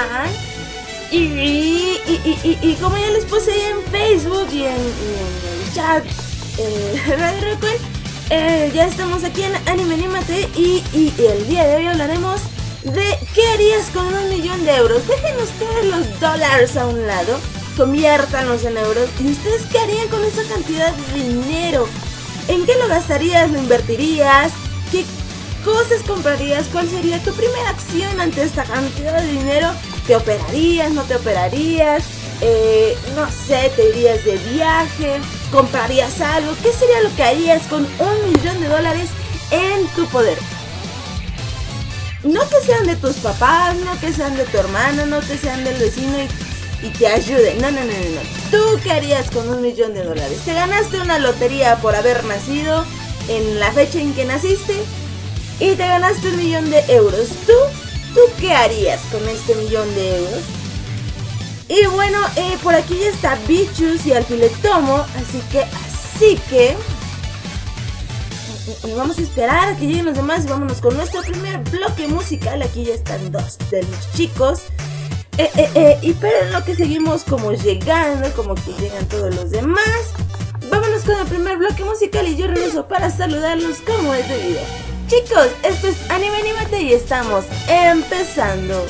están? Y como ya les puse ahí en Facebook y en el chat Radio Recuel, ya estamos aquí en Anime Anímate y el día de hoy hablaremos de qué harías con 1.000.000 de euros. Dejen ustedes los dólares a un lado, conviértanlos en euros. ¿Y ustedes qué harían con esa cantidad de dinero? ¿En qué lo gastarías? ¿Lo invertirías? ¿Qué cosas comprarías? ¿Cuál sería tu primera acción ante esta cantidad de dinero? ¿Te operarías? ¿No te operarías? No sé, ¿te irías de viaje? ¿Comprarías algo? ¿Qué sería lo que harías con 1.000.000 de dólares en tu poder? No que sean de tus papás, no que sean de tu hermano, no que sean del vecino y te ayuden. No. ¿Tú qué harías con 1.000.000 de dólares? ¿Te ganaste una lotería por haber nacido en la fecha en que naciste? Y te ganaste 1.000.000 de euros. ¿Tú qué harías con este 1.000.000 de euros? Y bueno, por aquí ya está Bichus y Alfiletomo, así que vamos a esperar a que lleguen los demás y vámonos con nuestro primer bloque musical. Aquí ya están dos de los chicos. Y pero en lo que seguimos como llegando, como que llegan todos los demás, vámonos con el primer bloque musical y yo regreso para saludarlos como es debido. Chicos, esto es Anime Anímate y estamos empezando.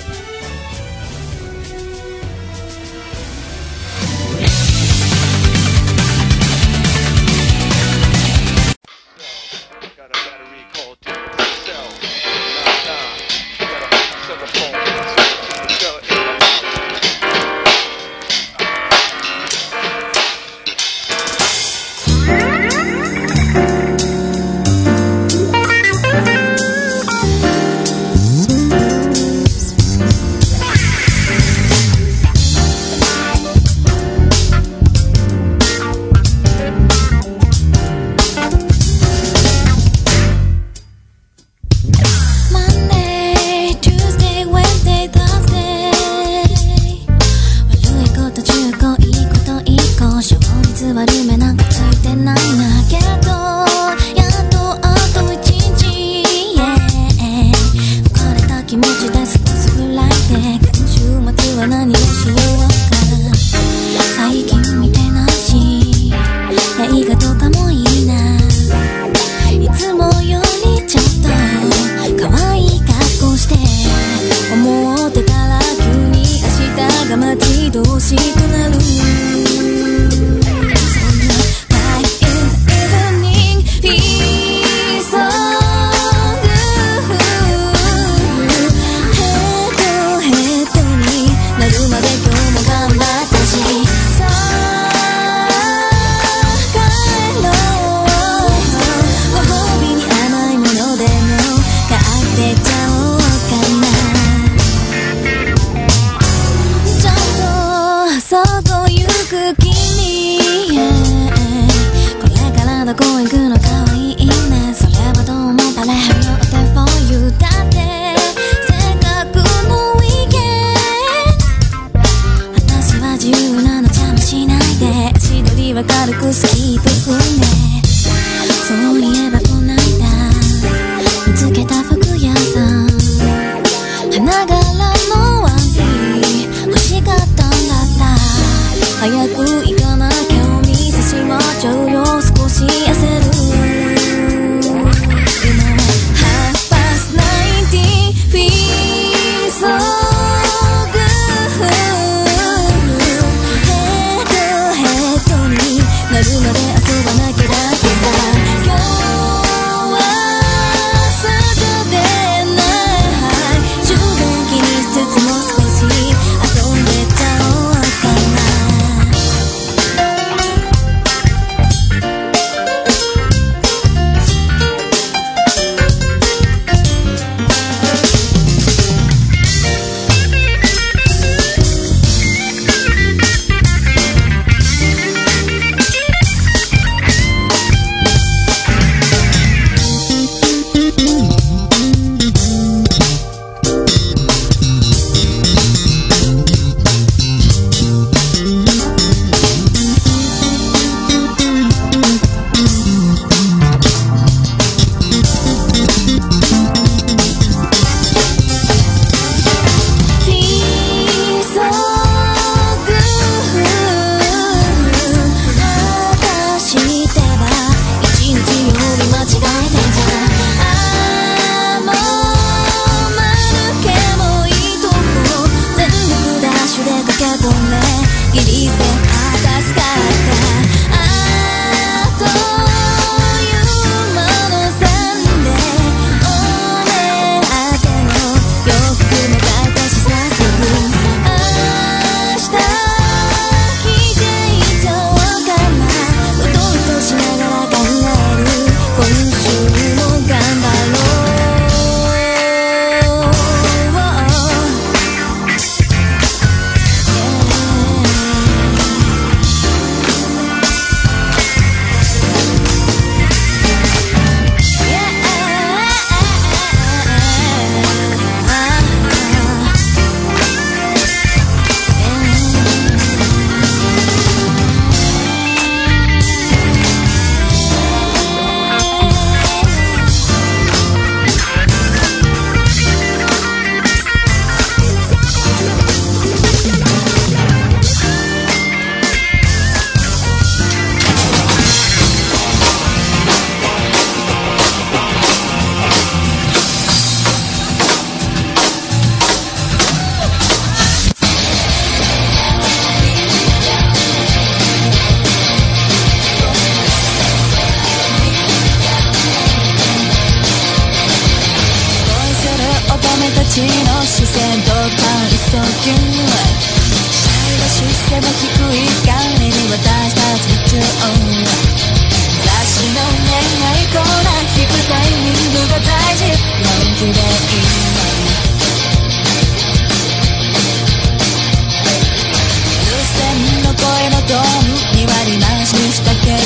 ドーム2割増しにしたけど、ゴール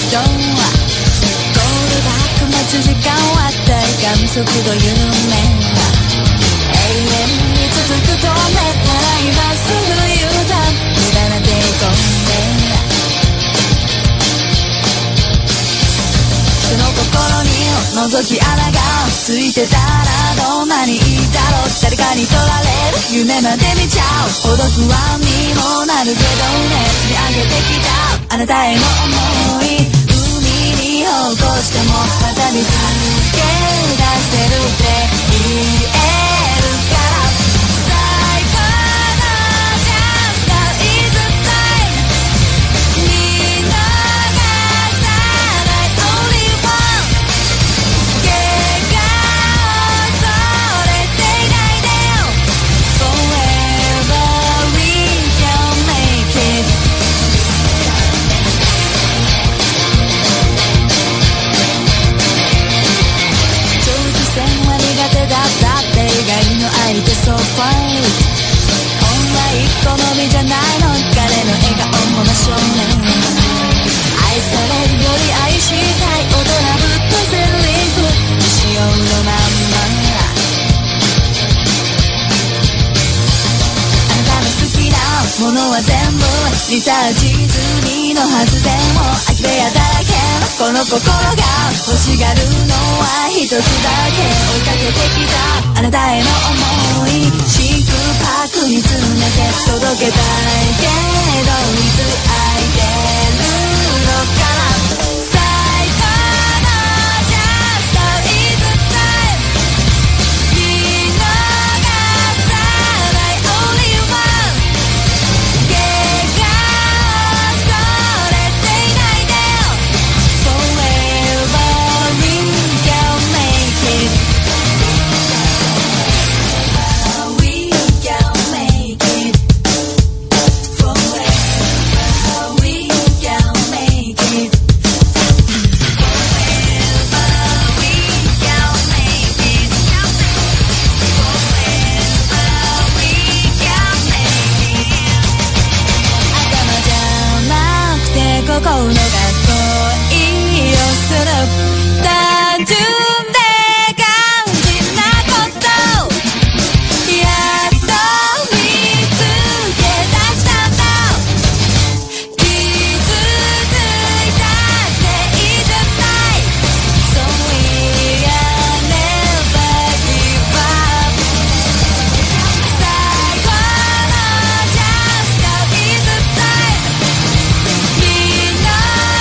バック待つ時間は体感速度夢、永遠に続く透明なら今すぐ U-turn 無駄な抵抗で、その心に覗き穴がついてたらどんなにいいだろう、誰かに取られる夢まで見ちゃうほど不安にもなるけどね、積み上げてきたあなたへの想い、海に落としてもまた見つけ出せるって言えるから、最高のチャンスが is the time 見逃さない only one、 怪我を恐れていないでよ Forever we can make it、 長期戦は苦手だったって意外の相手 So fine、 本来好みじゃないの彼の笑顔も真正面、愛されるより愛したい大人ぶったセリフ、未使用のまんま、あなたの好きなものは全部リサーチ済みのはずでも、空き部屋だらけのこの心が欲しがるのは一つだけ、追いかけてきたあなたへの想い、真空パックに詰めて届けたいけど、いつ空いてるのかな、最高のチャンスが is the time 見逃さない only one、 怪我を恐れていないでよ Forever we can make it、 We can make it Forever we can make it Forever we can make it Forever we can make it、 頭じゃなくて心のが恋をする、単純で肝心なことやっと見つけ出したんだ、傷ついたっていいじゃない、 So we are never give up、 最高のチャンスが is the time 見逃さ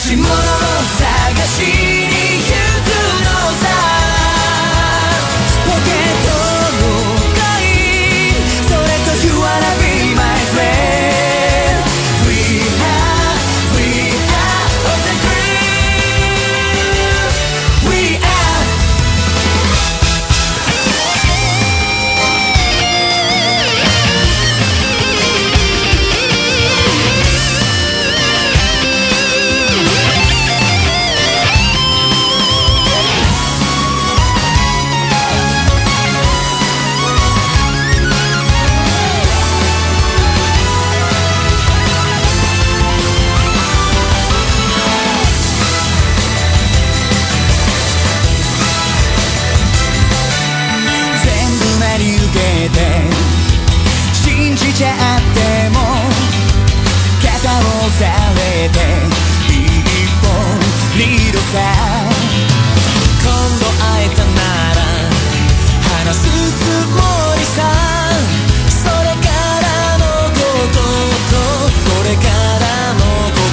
し物を探しに行くのさポケットのコインそれと You wanna be my friend We are on the groove We are信じちゃっても肩を押されて一本リードさ今度会えたなら話すつもりさそれからのこととこれからの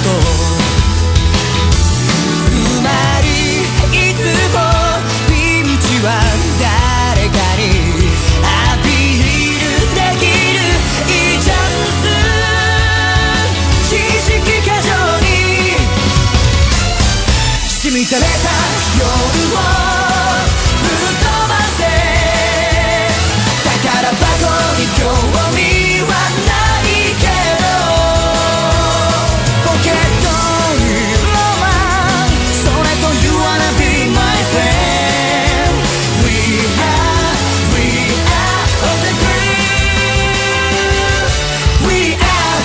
ことつまりいつもピンチは誰かに満たれた夜をぶっ飛ばせ宝箱に興味はないけどポケットにロマンそれと You wanna be my friend We are on the groove We are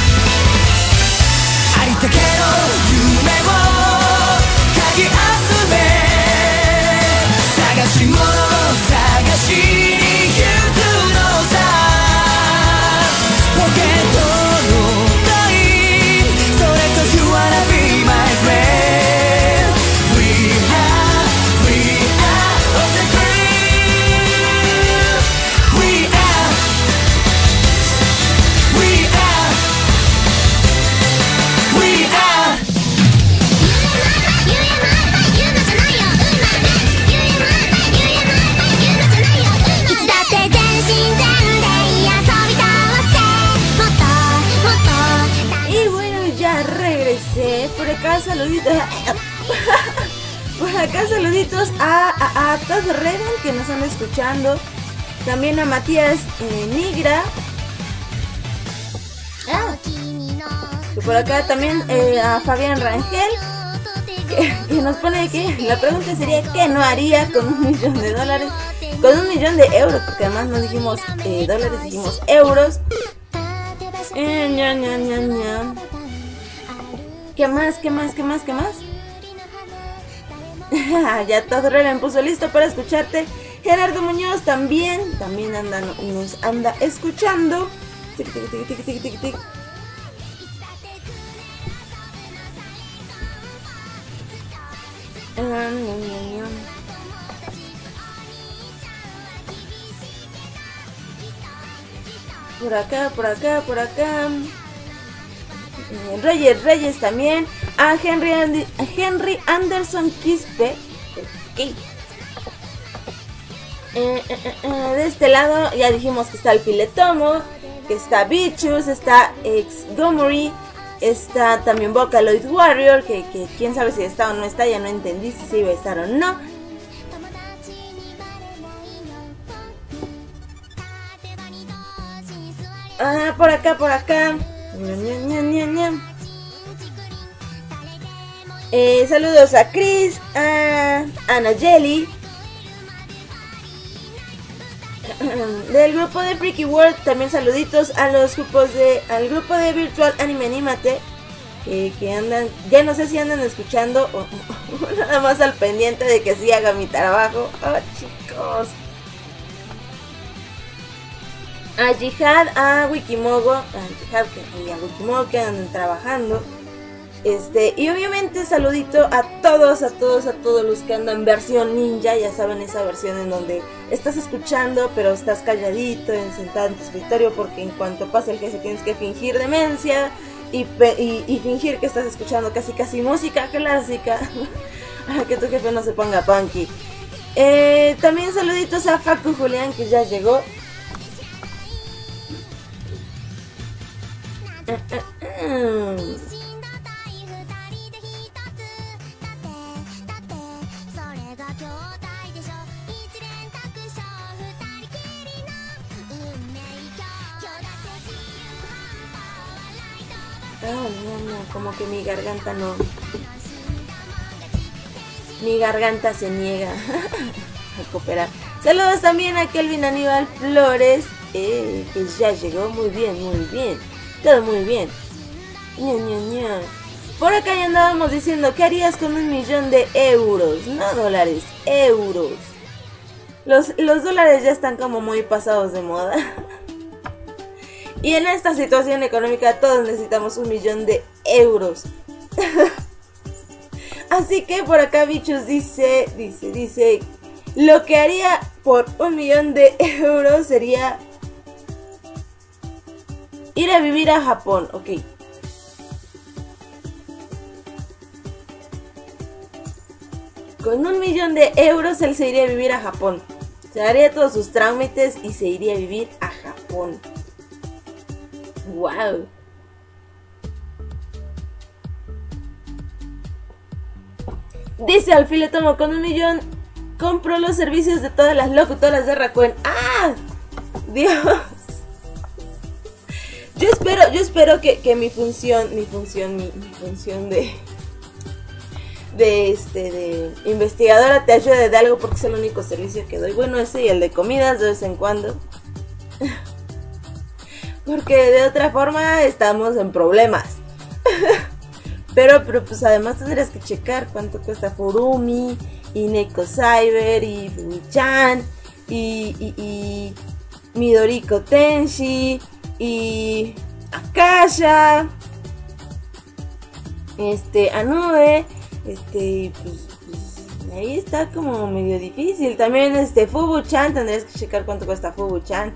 ありったけの夢を集め探し物を探しに行くのさポケットのコインそれと You wanna be my friend We are on the groove We are Por acá saluditos por acá saluditos a Todd Redden que nos están escuchando, también a Matías Nigra, y por acá también a Fabián Rangel que nos pone que la pregunta sería ¿qué no haría con $1 millón? Con $1 millón de euros, porque además no dijimos dólares, dijimos euros. ¿Qué más? Ya todo me puso listo para escucharte. Gerardo Muñoz también nos anda escuchando. Tic, tic, tic, tic, tic, tic, tic. Por acá. Reyes también. A Henry Anderson Quispe. De este lado ya dijimos que está el Piletomo, que está Bichus, está Ex-Gomory, está también Vocaloid Warrior, que quién sabe si está o no está, ya no entendí si se iba a estar o no. Por acá. Saludos a Chris, a Ana Jelly, del grupo de Freaky World. También saluditos a los grupos al grupo de Virtual Anime Animate, que andan, ya no sé si andan escuchando o nada más al pendiente de que sí haga mi trabajo. Oh, chicos. A Jihad, a Wikimogo, y a Wikimogo que andan trabajando. Y obviamente saludito a todos los que andan versión ninja, ya saben, esa versión en donde estás escuchando pero estás calladito, sentado en tu escritorio, porque en cuanto pasa el jefe tienes que fingir demencia y fingir que estás escuchando casi música clásica. Que tu jefe no se ponga punky. También saluditos a Facu Julián, que ya llegó. No, como que mi garganta no. Mi garganta se niega a cooperar. Saludos también a Kelvin Aníbal Flores, que ya llegó. Muy bien. Todo muy bien. Ña. Por acá ya andábamos diciendo, ¿qué harías con 1.000.000 de euros? No dólares, euros. Los dólares ya están como muy pasados de moda. Y en esta situación económica todos necesitamos 1.000.000 de euros. Así que por acá Bichos dice, lo que haría por 1.000.000 de euros sería ir a vivir a Japón, ok. Con 1.000.000 de euros él se iría a vivir a Japón. Se haría todos sus trámites y se iría a vivir a Japón. Wow. Dice Alfiletomo, con 1.000.000 compro los servicios de todas las locutoras de Rakuen. ¡Ah! Dios. Yo espero que mi función de investigadora te ayude de algo, porque es el único servicio que doy. Bueno, ese y el de comidas de vez en cuando. Porque de otra forma estamos en problemas. Pero pues además tendrías que checar cuánto cuesta Furumi, y Neko Cyber, y Fumi-chan, y Midoriko Tenshi, y Akasha, Anue, pues, ahí está como medio difícil. También Fubu-chan, tendrías que checar cuánto cuesta Fubu-chan.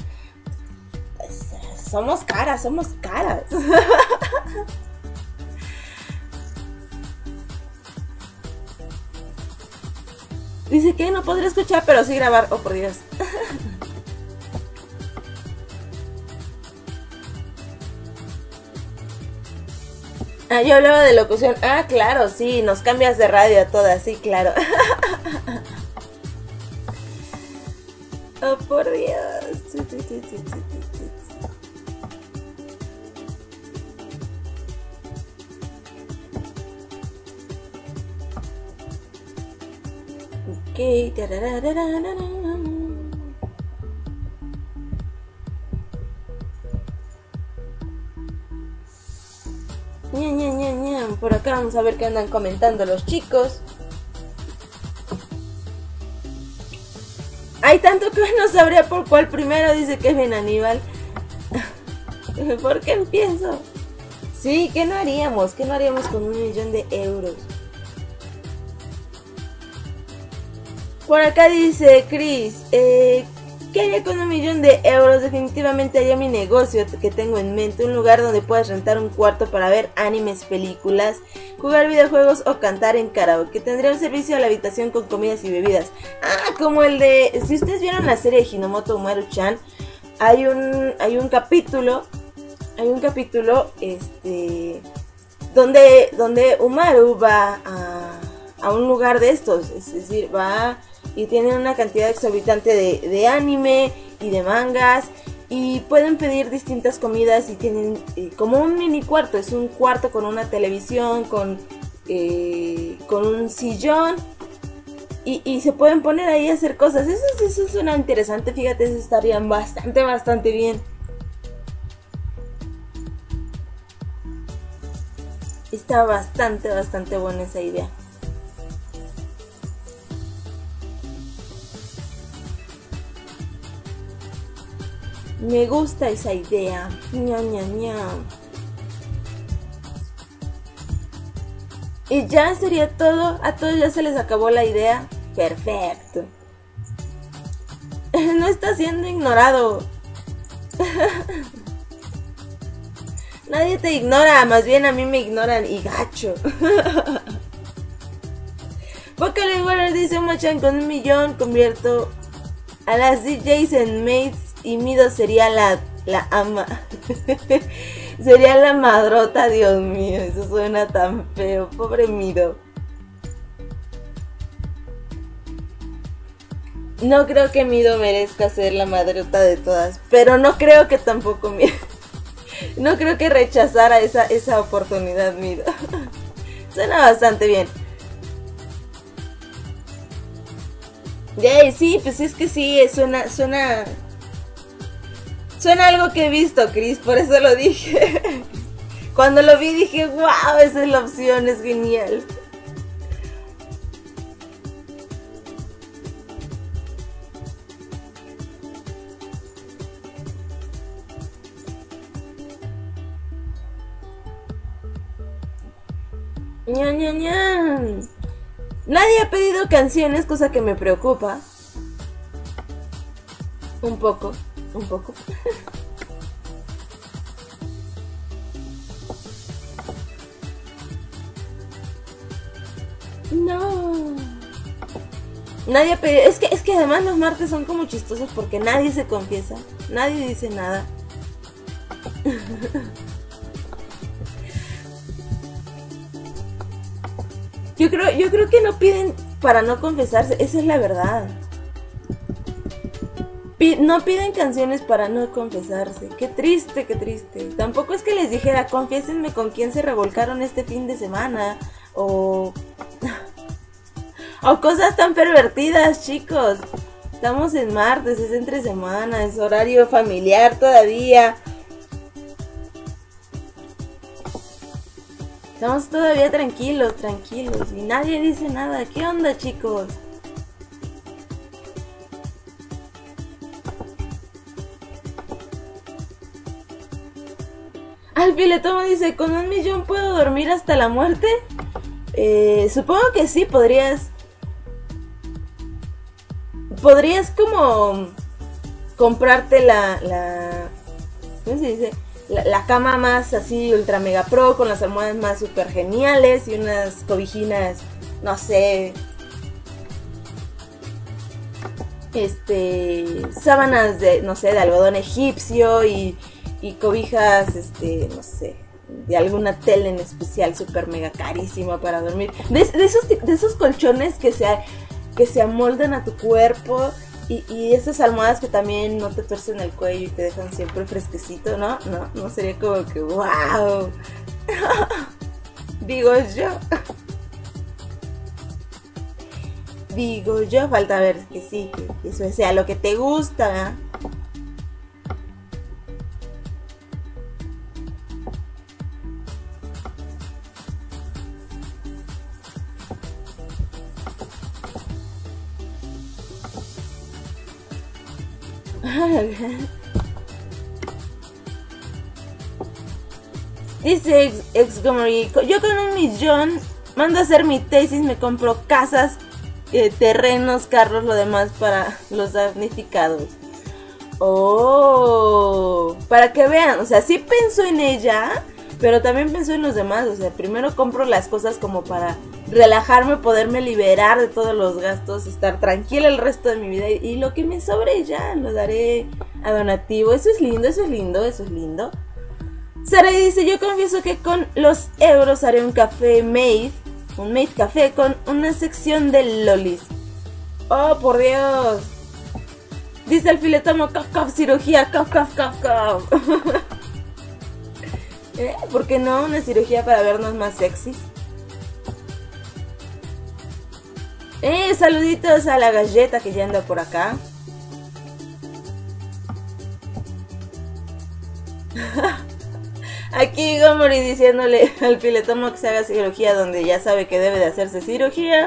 Somos caras. Dice que no podría escuchar, pero sí grabar. Oh, por Dios. Yo hablaba de locución. Ah, claro, sí, nos cambias de radio a todas, sí, claro. Oh, por Dios. Ok, ña. Por acá vamos a ver qué andan comentando los chicos. Hay tanto que no sabría por cuál primero, dice Kevin Aníbal. ¿Por qué empiezo? Sí, ¿qué no haríamos? ¿Qué no haríamos con 1.000.000 de euros? Por acá dice Chris, ¿qué haría con 1.000.000 de euros? Definitivamente haría mi negocio que tengo en mente, un lugar donde puedas rentar un cuarto para ver animes, películas, jugar videojuegos o cantar en karaoke. Tendría un servicio a la habitación con comidas y bebidas. Ah, como el de, si ustedes vieron la serie de Hinomoto Umaru-chan, hay un capítulo, donde Umaru va a un lugar de estos, es decir, va y tienen una cantidad exorbitante de anime y de mangas, y pueden pedir distintas comidas y tienen como un mini cuarto. Es un cuarto con una televisión, con un sillón, y se pueden poner ahí a hacer cosas. Eso suena interesante, fíjate, eso estaría bastante bien. Está bastante buena esa idea. Me gusta esa idea. Ña. Y ya sería todo. A todos ya se les acabó la idea. Perfecto. No está siendo ignorado. Nadie te ignora, más bien a mí me ignoran y gacho. Vocaloid Warrior dice: Machan, con 1 millón convierto a las DJs en maids y Mido sería la ama. Sería la madrota, Dios mío, eso suena tan feo, pobre Mido. No creo que Mido merezca ser la madrota de todas, pero no creo que tampoco Mido. No creo que rechazara esa oportunidad, Mido. Suena bastante bien. Yay, sí, pues es que sí, suena algo que he visto, Chris, por eso lo dije. Cuando lo vi dije, wow, esa es la opción, es genial. Ña, ña, ña. Nadie ha pedido canciones, cosa que me preocupa. Un poco. No. Nadie ha pedido. Es que además los martes son como chistosos porque nadie se confiesa. Nadie dice nada. Yo creo que no piden para no confesarse, esa es la verdad. No piden canciones para no confesarse. Qué triste, qué triste. Tampoco es que les dijera, confiésenme con quién se revolcaron este fin de semana. O cosas tan pervertidas, chicos. Estamos en martes, es entre semana, es horario familiar todavía. Estamos todavía tranquilos y nadie dice nada. ¿Qué onda, chicos? Al Filetomo dice, ¿con 1 millón puedo dormir hasta la muerte? Supongo que sí, podrías como comprarte ¿cómo se dice? La cama más así ultra mega pro, con las almohadas más super geniales y unas cobijinas, no sé, sábanas de, no sé, de algodón egipcio y cobijas, no sé, de alguna tela en especial super mega carísima para dormir. De esos colchones que se amoldan a tu cuerpo. Y esas almohadas que también no te tuercen el cuello y te dejan siempre fresquecito, ¿no? No sería como que wow. Digo yo, falta ver que sí, que eso sea lo que te gusta, ¿eh? Dice Exgomery, yo con 1 millón mando a hacer mi tesis, me compro casas, terrenos, carros, lo demás para los damnificados. Oh, para que vean, o sea, sí pensó en ella, pero también pensó en los demás. O sea, primero compro las cosas como para relajarme, poderme liberar de todos los gastos, estar tranquila el resto de mi vida, y lo que me sobre ya lo daré a donativo. Eso es lindo. Sarai dice, yo confieso que con los euros haré un café made, un made café con una sección de lolis. Oh, por Dios. Dice el Filetomo, cof, cirugía, cof. ¿Por qué no? Una cirugía para vernos más sexys. Saluditos a la galleta que ya anda por acá. Aquí Gomori diciéndole al Filetomo que se haga cirugía donde ya sabe que debe de hacerse cirugía.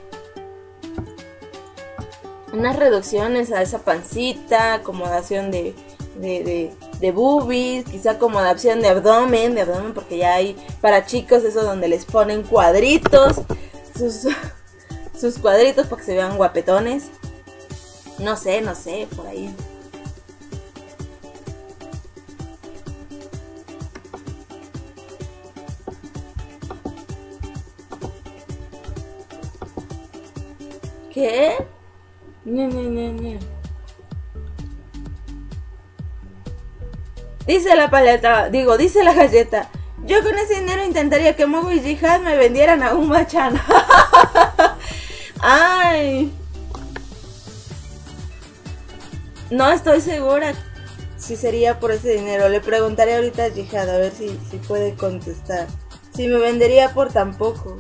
Unas reducciones a esa pancita, acomodación de boobies, quizá acomodación de abdomen, porque ya hay para chicos eso donde les ponen cuadritos, sus cuadritos para que se vean guapetones. No sé, por ahí. ¿Qué? No. Dice la paleta, dice la galleta. Yo con ese dinero intentaría que Mogo y Jihad me vendieran a un machán. Ay. No estoy segura si sería por ese dinero. Le preguntaré ahorita a Jihad a ver si puede contestar. Si me vendería por tan poco.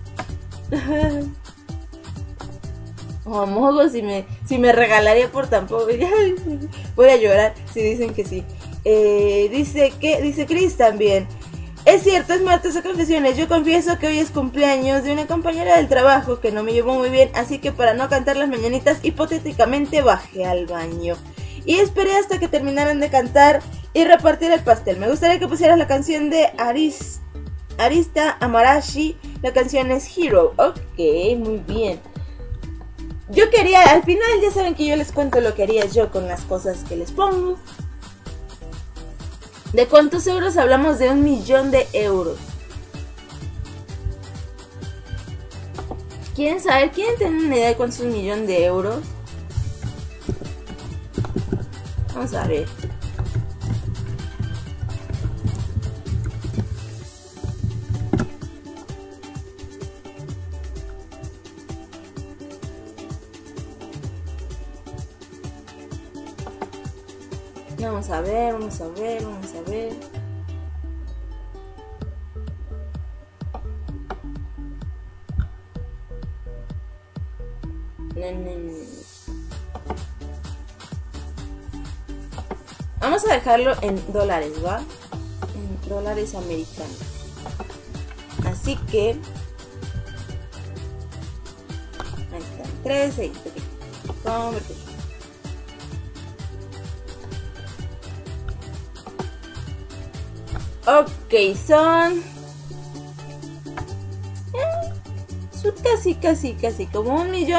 O Mogo si me regalaría por tan poco. Voy a llorar si dicen que sí. Dice Chris también. Es cierto, es martes de confesiones. Yo confieso que hoy es cumpleaños de una compañera del trabajo que no me llevó muy bien, así que para no cantar las mañanitas, hipotéticamente bajé al baño y esperé hasta que terminaran de cantar y repartir el pastel. Me gustaría que pusieras la canción de Arista Amarashi. La canción es Hero. Ok, muy bien. Yo quería, al final ya saben que yo les cuento lo que haría yo con las cosas que les pongo. ¿De cuántos euros hablamos? De 1.000.000 de euros. ¿Quieren saber? ¿Quieren tener una idea de cuánto es 1.000.000 de euros? Vamos a ver. Vamos a ver. Vamos a dejarlo en dólares, ¿va? En dólares americanos. Así que... ahí están. 13. Convertir. Ok, son casi como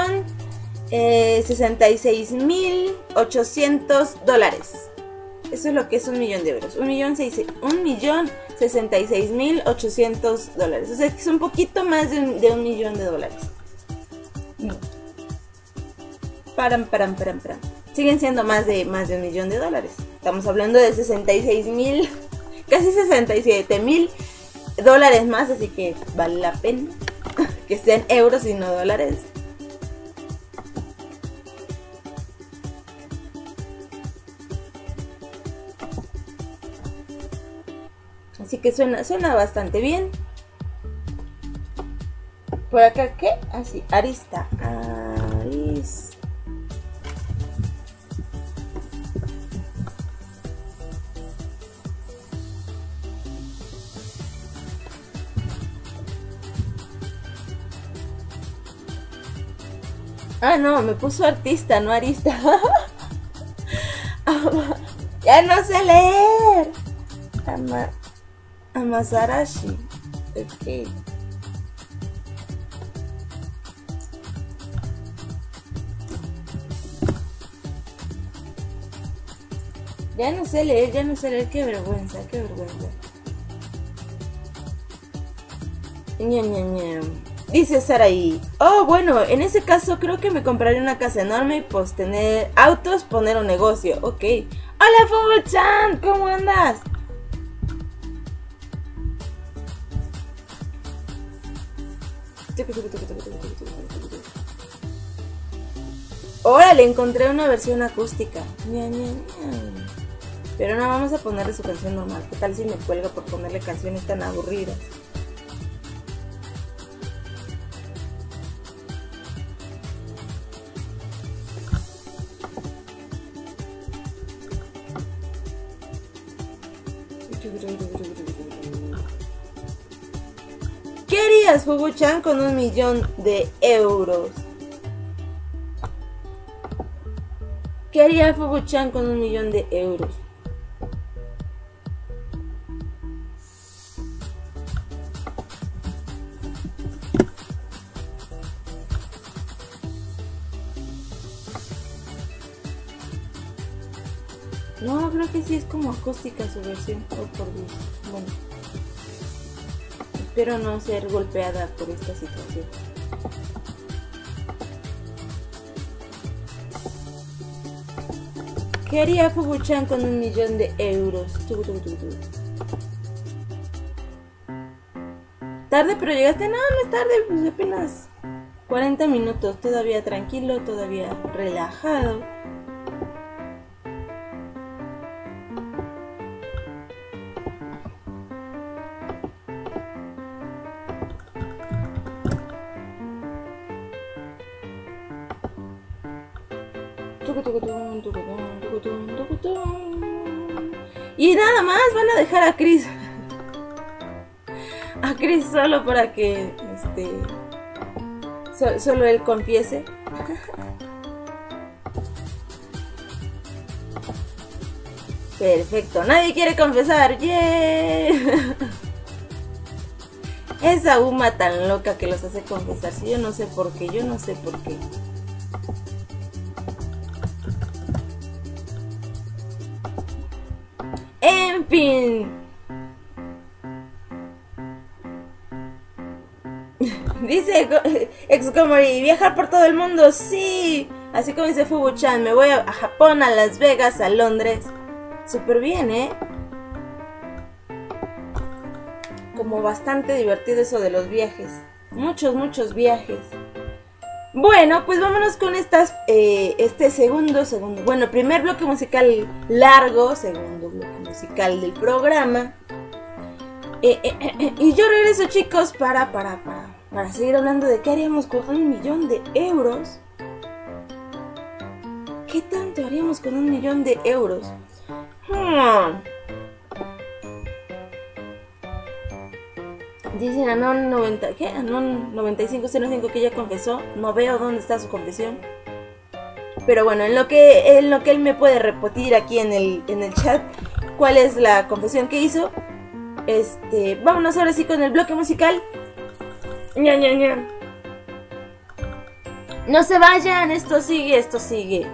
1.066.800 dólares. Eso es lo que es 1.000.000 de euros. 1.066.800 dólares. O sea, que es un poquito más de 1.000.000 de dólares. Param. Siguen siendo más de 1.000.000 de dólares. Estamos hablando de 66.000, casi 67.000 dólares más, así que vale la pena que sean euros y no dólares. Así que suena bastante bien. Por acá, ¿qué? Así, Arista. Ah, no, me puso artista, no arista. Ya no sé leer. Amasarashi. Ok. Ya no sé leer, qué vergüenza. Dice Saraí. Oh, bueno, en ese caso creo que me compraría una casa enorme y pues tener autos, poner un negocio. Ok. Hola, Fubu-chan, ¿cómo andas? Órale, encontré una versión acústica. Pero no, vamos a ponerle su canción normal. ¿Qué tal si me cuelga por ponerle canciones tan aburridas? ¿Qué harías, Fubu-chan, con 1.000.000 de euros? ¿Qué haría Fubu-chan con 1.000.000 de euros? No, creo que sí es como acústica su versión. Oh, por Dios. Bueno. Espero no ser golpeada por esta situación. ¿Qué haría Fubu-chan con 1.000.000 de euros? ¿Tarde pero llegaste? No, no es tarde, pues apenas 40 minutos. Todavía tranquilo, todavía relajado. Y nada más van a dejar a Chris solo para que solo él confiese. Perfecto, nadie quiere confesar. ¡Yeah! Esa Uma tan loca que los hace confesar. Si yo no sé por qué, En fin. Dice Excomori, viajar por todo el mundo, sí. Así como dice Fubu-chan, me voy a Japón, a Las Vegas, a Londres. Súper bien, Como bastante divertido eso de los viajes. Muchos viajes. Bueno, pues vámonos con este segundo, bueno, primer bloque musical largo, segundo bloque musical del programa. Y yo regreso, chicos, para seguir hablando de qué haríamos con 1.000.000 de euros. ¿Qué tanto haríamos con 1.000.000 de euros? Dicen Anon 90, ¿qué? Anon 9505 que ya confesó. No veo dónde está su confesión. Pero bueno, en lo que él me puede repetir aquí en el chat cuál es la confesión que hizo. Vámonos ahora sí con el bloque musical. No se vayan, esto sigue.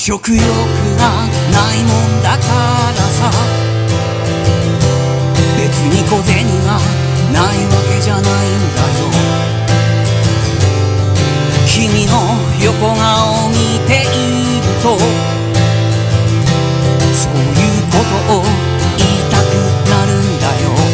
食欲がないもんだからさ、別に小銭がないわけじゃないんだよ。君の横顔を見ていると、そういうことを言いたくなるんだ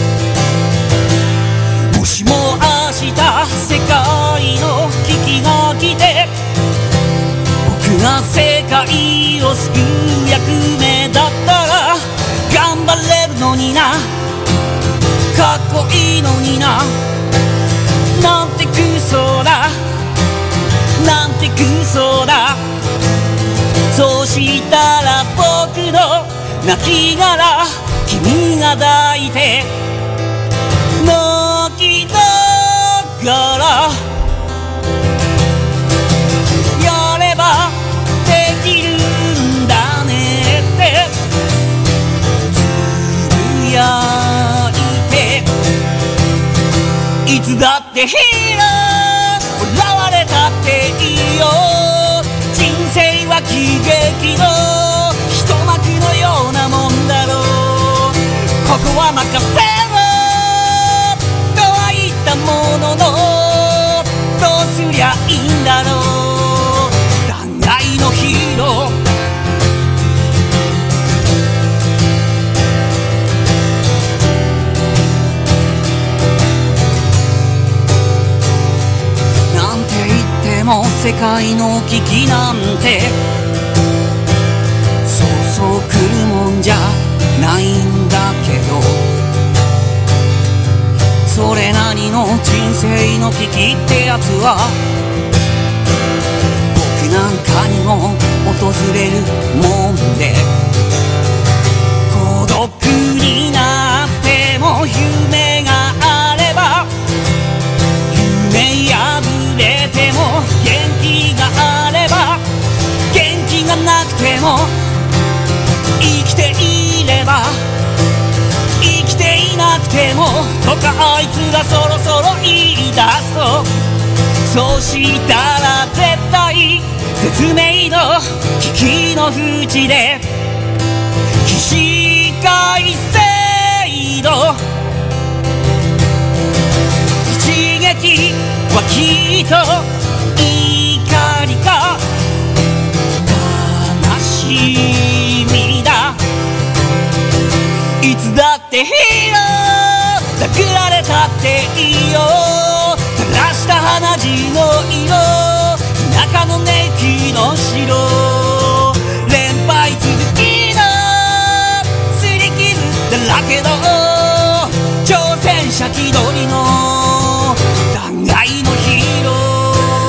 よ。もしも明日世界の危機が来て、僕が世界を救う役目だったら頑張れるのにな、かっこいいのにな、なんてクソだ、なんてクソだ。そうしたら僕の泣き殻君が抱いて、泣きながらやればできるんだねってつぶやいて、いつだってヒーロー、笑われたっていいよ。人生は喜劇の一幕のようなもんだろう。ここは任せろとは言ったものの、どうすりゃいいんだろう。断崖のヒーロー、世界の危機なんてそうそう来るもんじゃないんだけど、それなりの人生の危機ってやつは僕なんかにも訪れるもんで、孤独になっても夢があれば、夢破れても元気があれば、元気がなくても生きていれば、生きていなくてもとかあいつがそろそろ言い出すと、そうしたら絶対絶命の危機の淵で起死回生の一撃はきっと怒りか悲しみだ。いつだってヒーロー、殴られたっていいよ。垂らした鼻血の色、田舎のネキの城、連敗続きの擦り傷だらけど挑戦者気取りの断崖のヒーロー。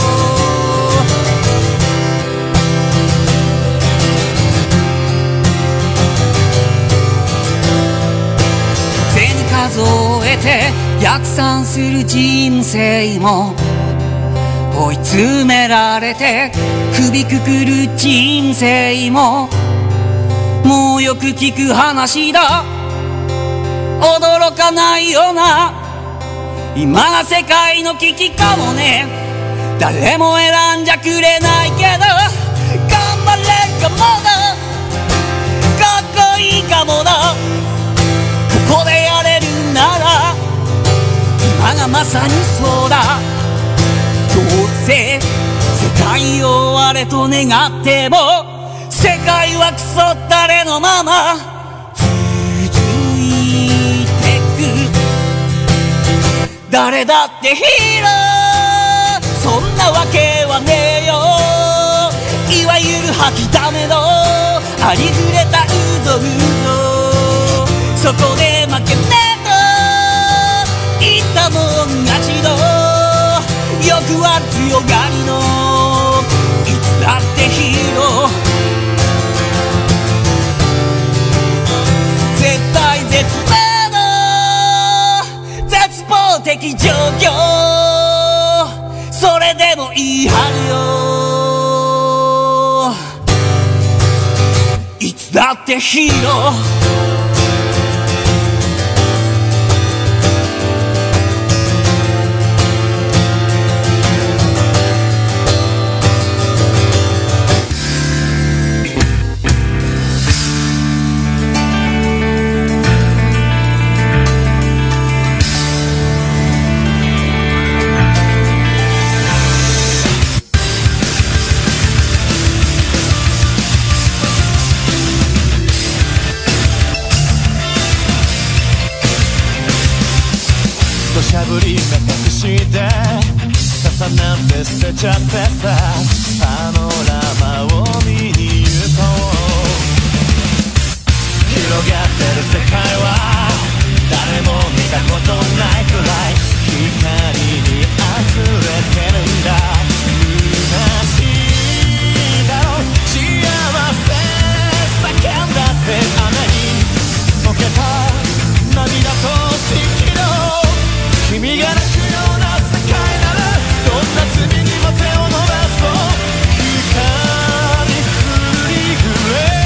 数えて逆算する人生も、追い詰められて首くくる人生も、もうよく聞く話だ、驚かないよな。今が世界の危機かもね、誰も選んじゃくれないけど頑張れかもな、かっこいいかもな。ここでやれるなら今がまさにそうだ。どうせ世界を終われと願っても、世界はクソったれのまま続いてく。誰だってヒーロー、そんなわけはねえよ。いわゆる吐きだめのありふれたうぞうぞ、そこで負けねえと言ったもん勝ちの欲は強がりの、いつだってヒーロー。絶対絶命の絶望的状況、それでもいいはずよ。いつだってヒーロー。 傘なんて捨てちゃってさ、パノラマを見に行こう。広がってる世界は誰も見たことないくらい光に溢れてるんだ。虚しいだろ幸せ叫んだって雨に溶けた涙と蜃気楼、君が泣くような世界ならどんな罪にも手を伸ばそう。光振りぐれ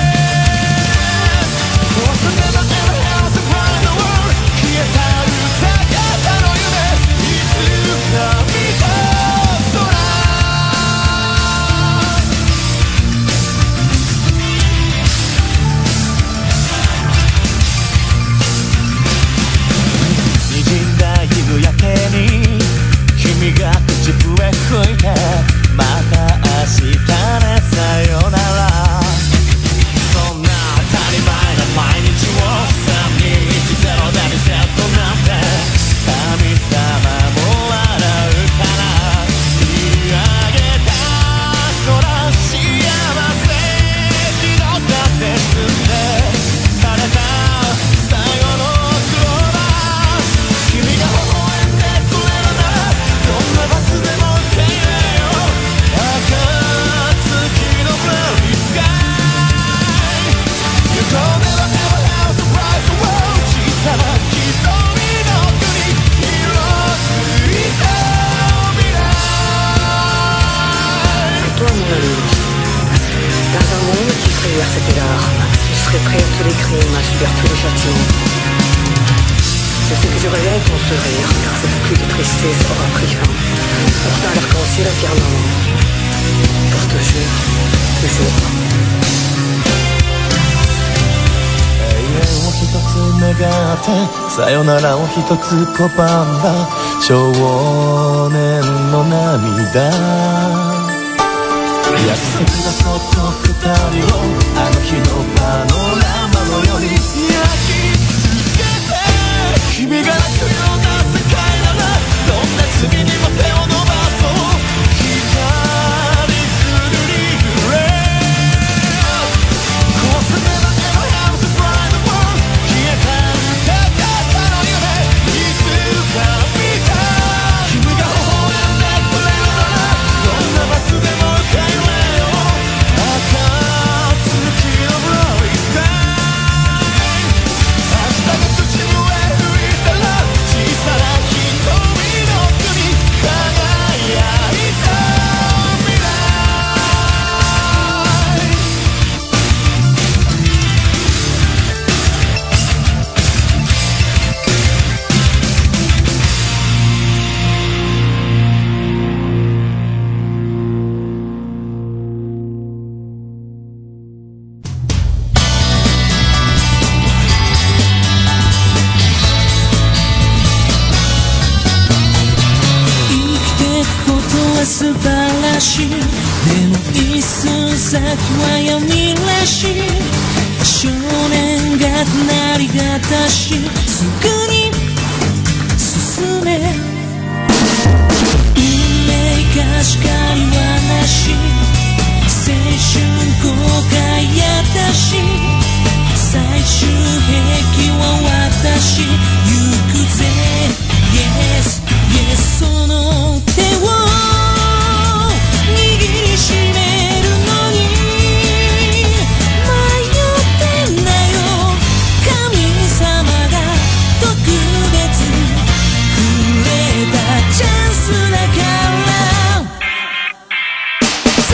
君が口笛吹いてまた明日ねさよなら。そんな当たり前な毎日を320でリセットなんて神様も笑うから見上げた空幸せ拾ったって積んで枯れた最後のクローバー、君が微笑んでくれるならどんな罰でも受け入れよう。暁のブルースカイ You don't ever ever have to rise the world 小さな瞳の奥に色づいた未来。 Toi mon ami, dans un monde qui serait versé tes larmes, je serais prêt à tous les crimes, à subir tous les châtiments. Je sais que je reverrai ton sourire, car cette pluie de tristesse aura pris fin, portant l'arc-en-ciel à firmament, pour toujours, toujours. 永遠を一つ願ってさよならを一つ拒んだ少年の涙、約束がそっと二人をあの日のパノラマのように焼き付けて、君が泣くような世界ならどんな罪にも手を伸ばそう。光くるりぐれ Cause I never ever have to bright the world 消えた歌方の夢いつか見た、君が微笑んでくれるならどんな罰でも受け入れよう。暁のブローリースカイ、明日が口笛吹いたら小さな瞳の奥に輝いた未来。 生きていくことは素晴らしい、でも一寸先は闇らしい。少年がなりがたしすぐに進め、運命かしかりはなし、青春後悔やだし、最終兵器は私行くぜ Yes Yes その手を握りしめるのに迷ってんだよ、神様が特別くれたチャンスだから。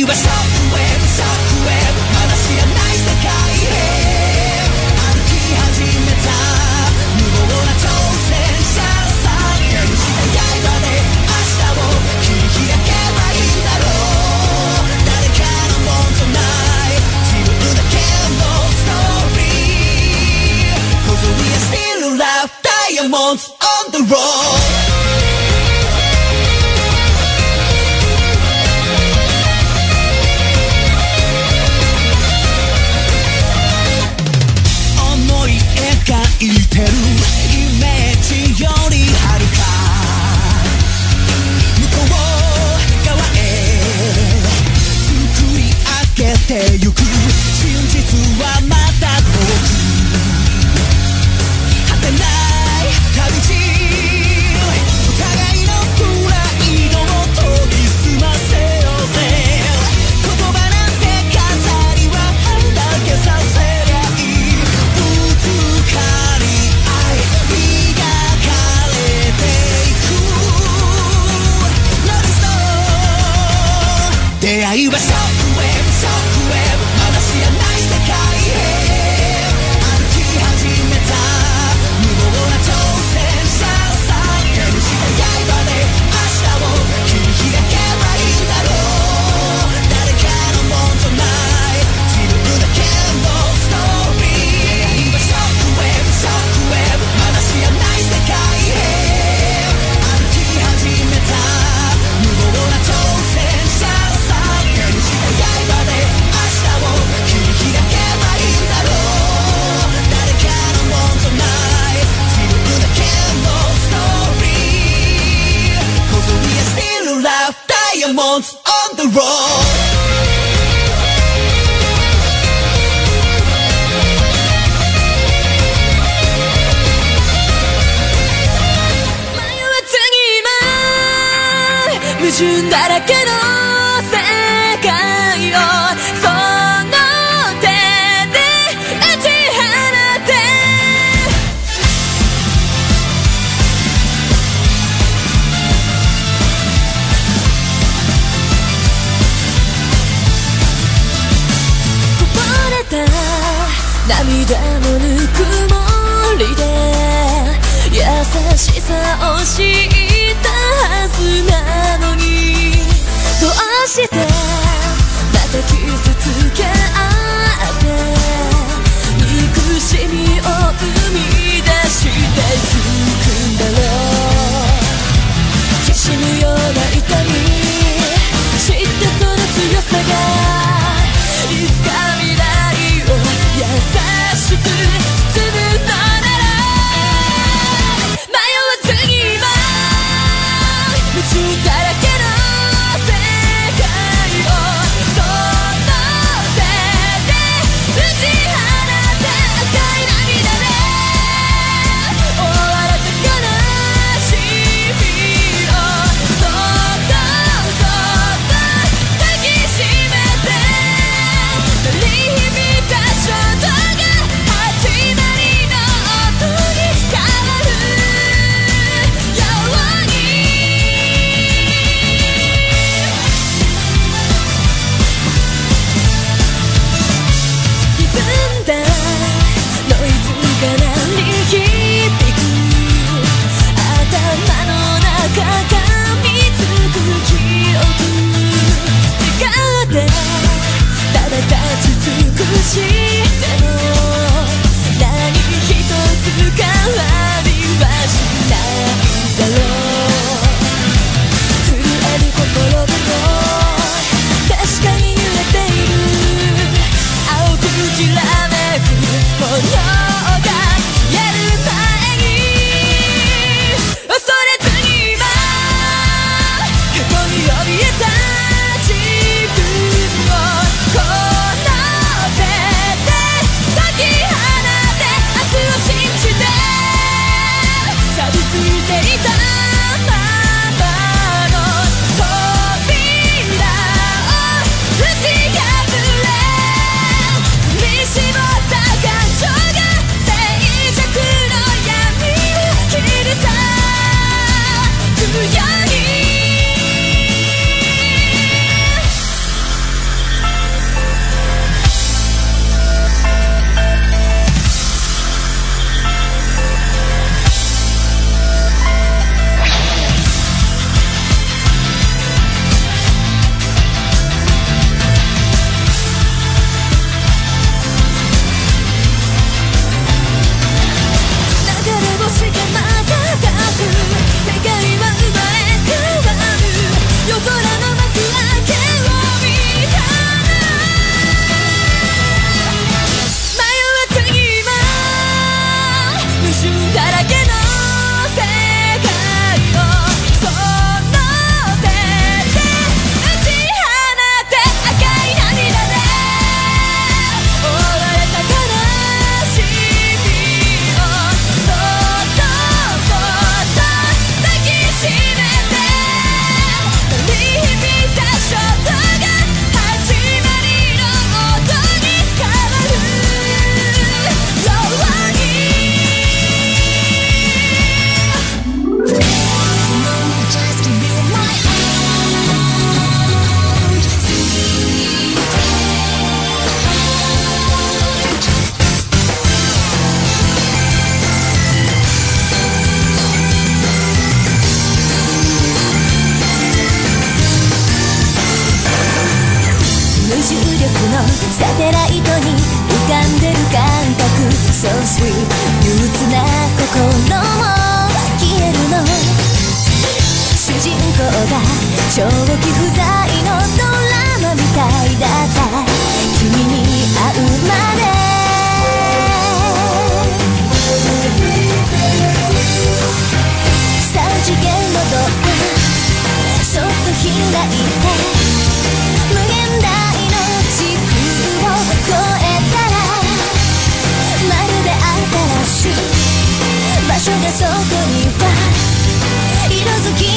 ばショックウェーブショックウェーブまだ知らない世界へ歩き始めた無謀な挑戦者さ手にした刃で明日を切り開けばいいんだろう誰かのもんじゃない自分だけのストーリー Cause we are still alive Diamonds on the road描いてるイメージよりはるか向こう側へ作り上げてゆく真実はまだ遠く果てない旅路お互いのプライドを研ぎ澄ませようぜ言葉なんて飾りはあるだけさせりゃいい出会いはショックウェーブショックウェーブまだ知らない世界へ歩き始めた無謀な挑戦者さ手にした刃で明日を切り開けばいいんだろう誰かのもんじゃない自分だけのストーリー出会いはショックウェーブショックウェーブまだ知らない世界へ歩き始めた無謀な挑戦者刃で明日を切り開けばいいんだろう誰かのもんじゃない自分だけのストーリー Cause we are still alive Diamonds on the road矛盾だらけの世界をその手で打ち放てこぼれた涙のぬくもりで優しさを知ったはずなのにどうしてまた傷つけ合って憎しみを生み出していくんだろうきしむような痛み知ったその強さがいつか未来を優しく包むのなら迷わずに今夢中だらけの世界をその手で打ち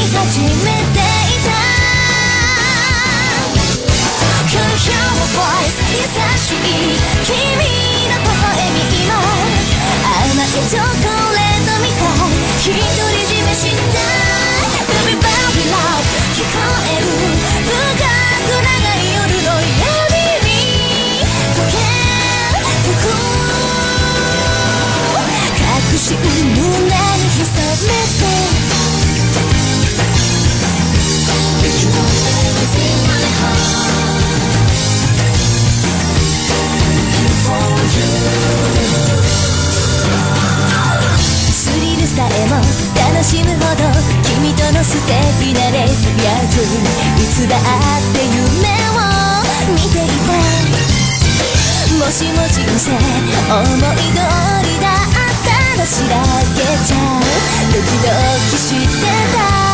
始めていた Can you hear my voice 優しい君の微笑み今甘いチョコレートみたい独り占めしたい Baby baby love 聞こえる深く長い夜の闇に溶けてく確信胸に潜めて But you don't let me see my heart for you スリルさえも楽しむほど君との素敵なレースやついつだって夢を見ていたもしも人生思い通りだったらしらけちゃうドキドキしてた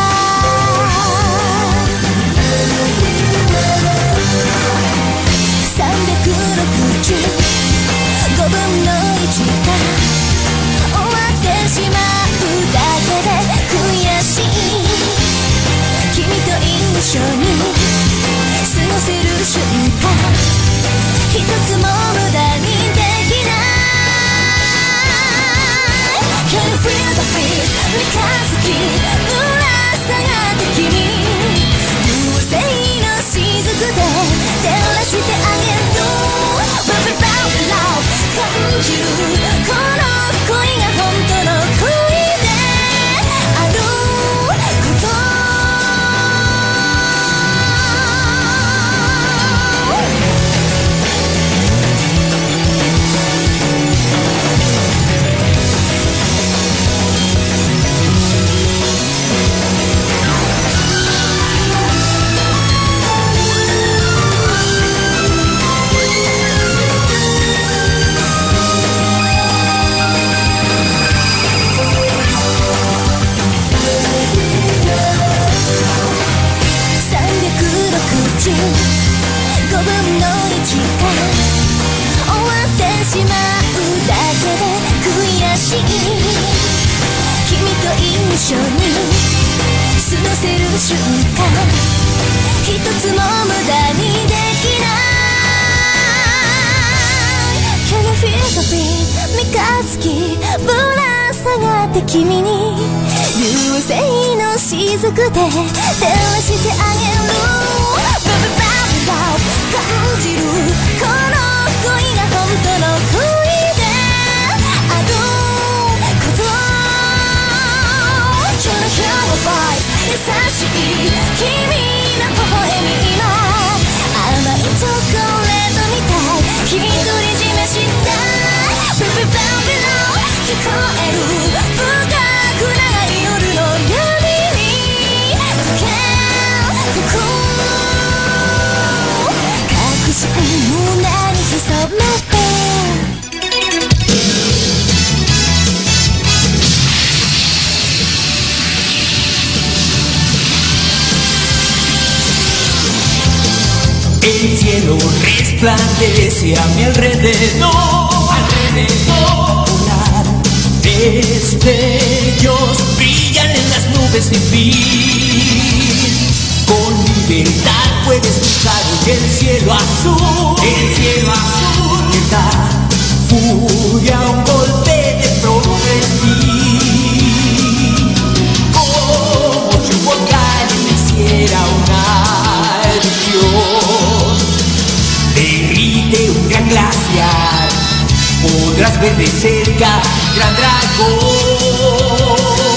365分の1が終わってしまうだけで悔しい君と一緒に過ごせる瞬間一つも無駄にできない Can you feel the beat 三日月ぶら下がって君に流星の雫で照らしてあげる Baby baby love 感じるこの恋が本当の恋であること5分の1が終わってしまうだけで悔しい君と一緒に過ごせる瞬間一つも無駄にできない Can you feel the beat 三日月ぶら下がって君に流星の雫で照らしてあげる感じるこの恋が本当の恋であること Can you hear my voice 優しい君の微笑み今甘いチョコレートみたい独り占めしたい Baby baby love 聞こえる深く長い夜の闇に溶けてく胸に潜めて El cielo resplandece a mi alrededor, volar. Destellos brillan en las nubes sin fin. Con libertad puedes cruzar el cielo azul, libertad, furia, un golpe de progresir. Como si un volcán hiciera una erupción, derrite un gran glaciar, podrás ver de cerca gran dragón.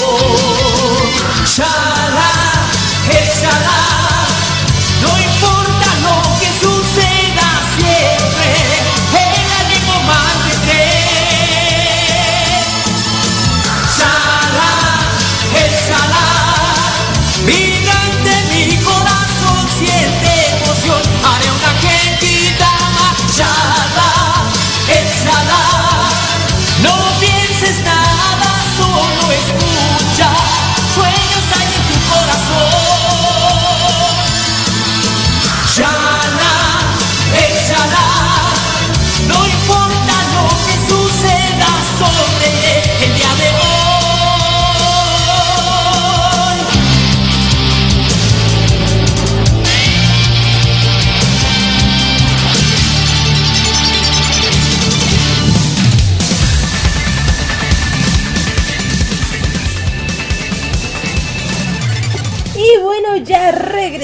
Shala, Shala. No importa lo que suceda siempre, el ánimo mantendré. Shala, vibrante mi corazón siente emoción, haré una genkidama. Shala, no pienses nada, solo escucha. Sueños hay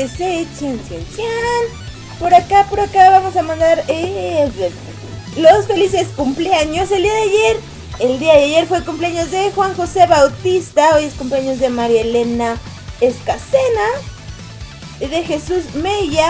dice por acá vamos a mandar los felices cumpleaños. El día de ayer fue cumpleaños de Juan José Bautista. Hoy es cumpleaños de María Elena Escacena, de Jesús Mella.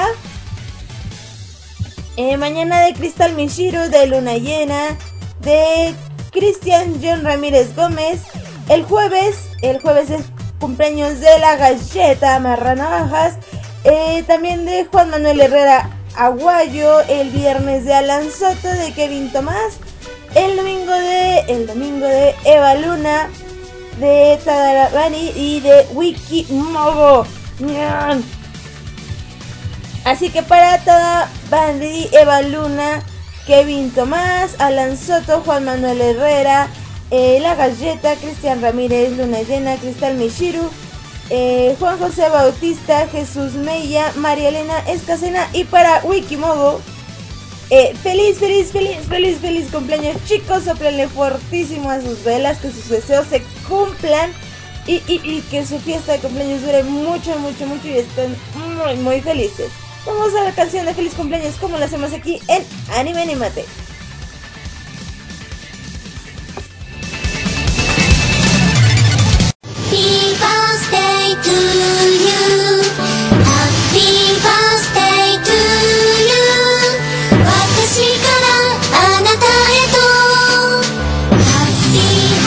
Mañana de Cristal Mishiru, de Luna Llena, de Cristian John Ramírez Gómez. El jueves es cumpleaños de La Galleta Marranavajas. También de Juan Manuel Herrera Aguayo. El viernes de Alan Soto, de Kevin Tomás. El domingo de Eva Luna, de Tadarabani y de Wiki Mogo. Así que para Tadarabani, Eva Luna, Kevin Tomás, Alan Soto, Juan Manuel Herrera, La Galleta, Cristian Ramírez, Luna Llena, Cristal Mishiru, Juan José Bautista, Jesús Mella, María Elena Escacena y para Wikimogo. Feliz cumpleaños, chicos. Sóplenle fuertísimo a sus velas, que sus deseos se cumplan y que su fiesta de cumpleaños dure mucho y estén muy felices. Vamos a la canción de feliz cumpleaños como lo hacemos aquí en Anime Animate. Happy birthday to you. Happy birthday to you. 私からあなたへと Happy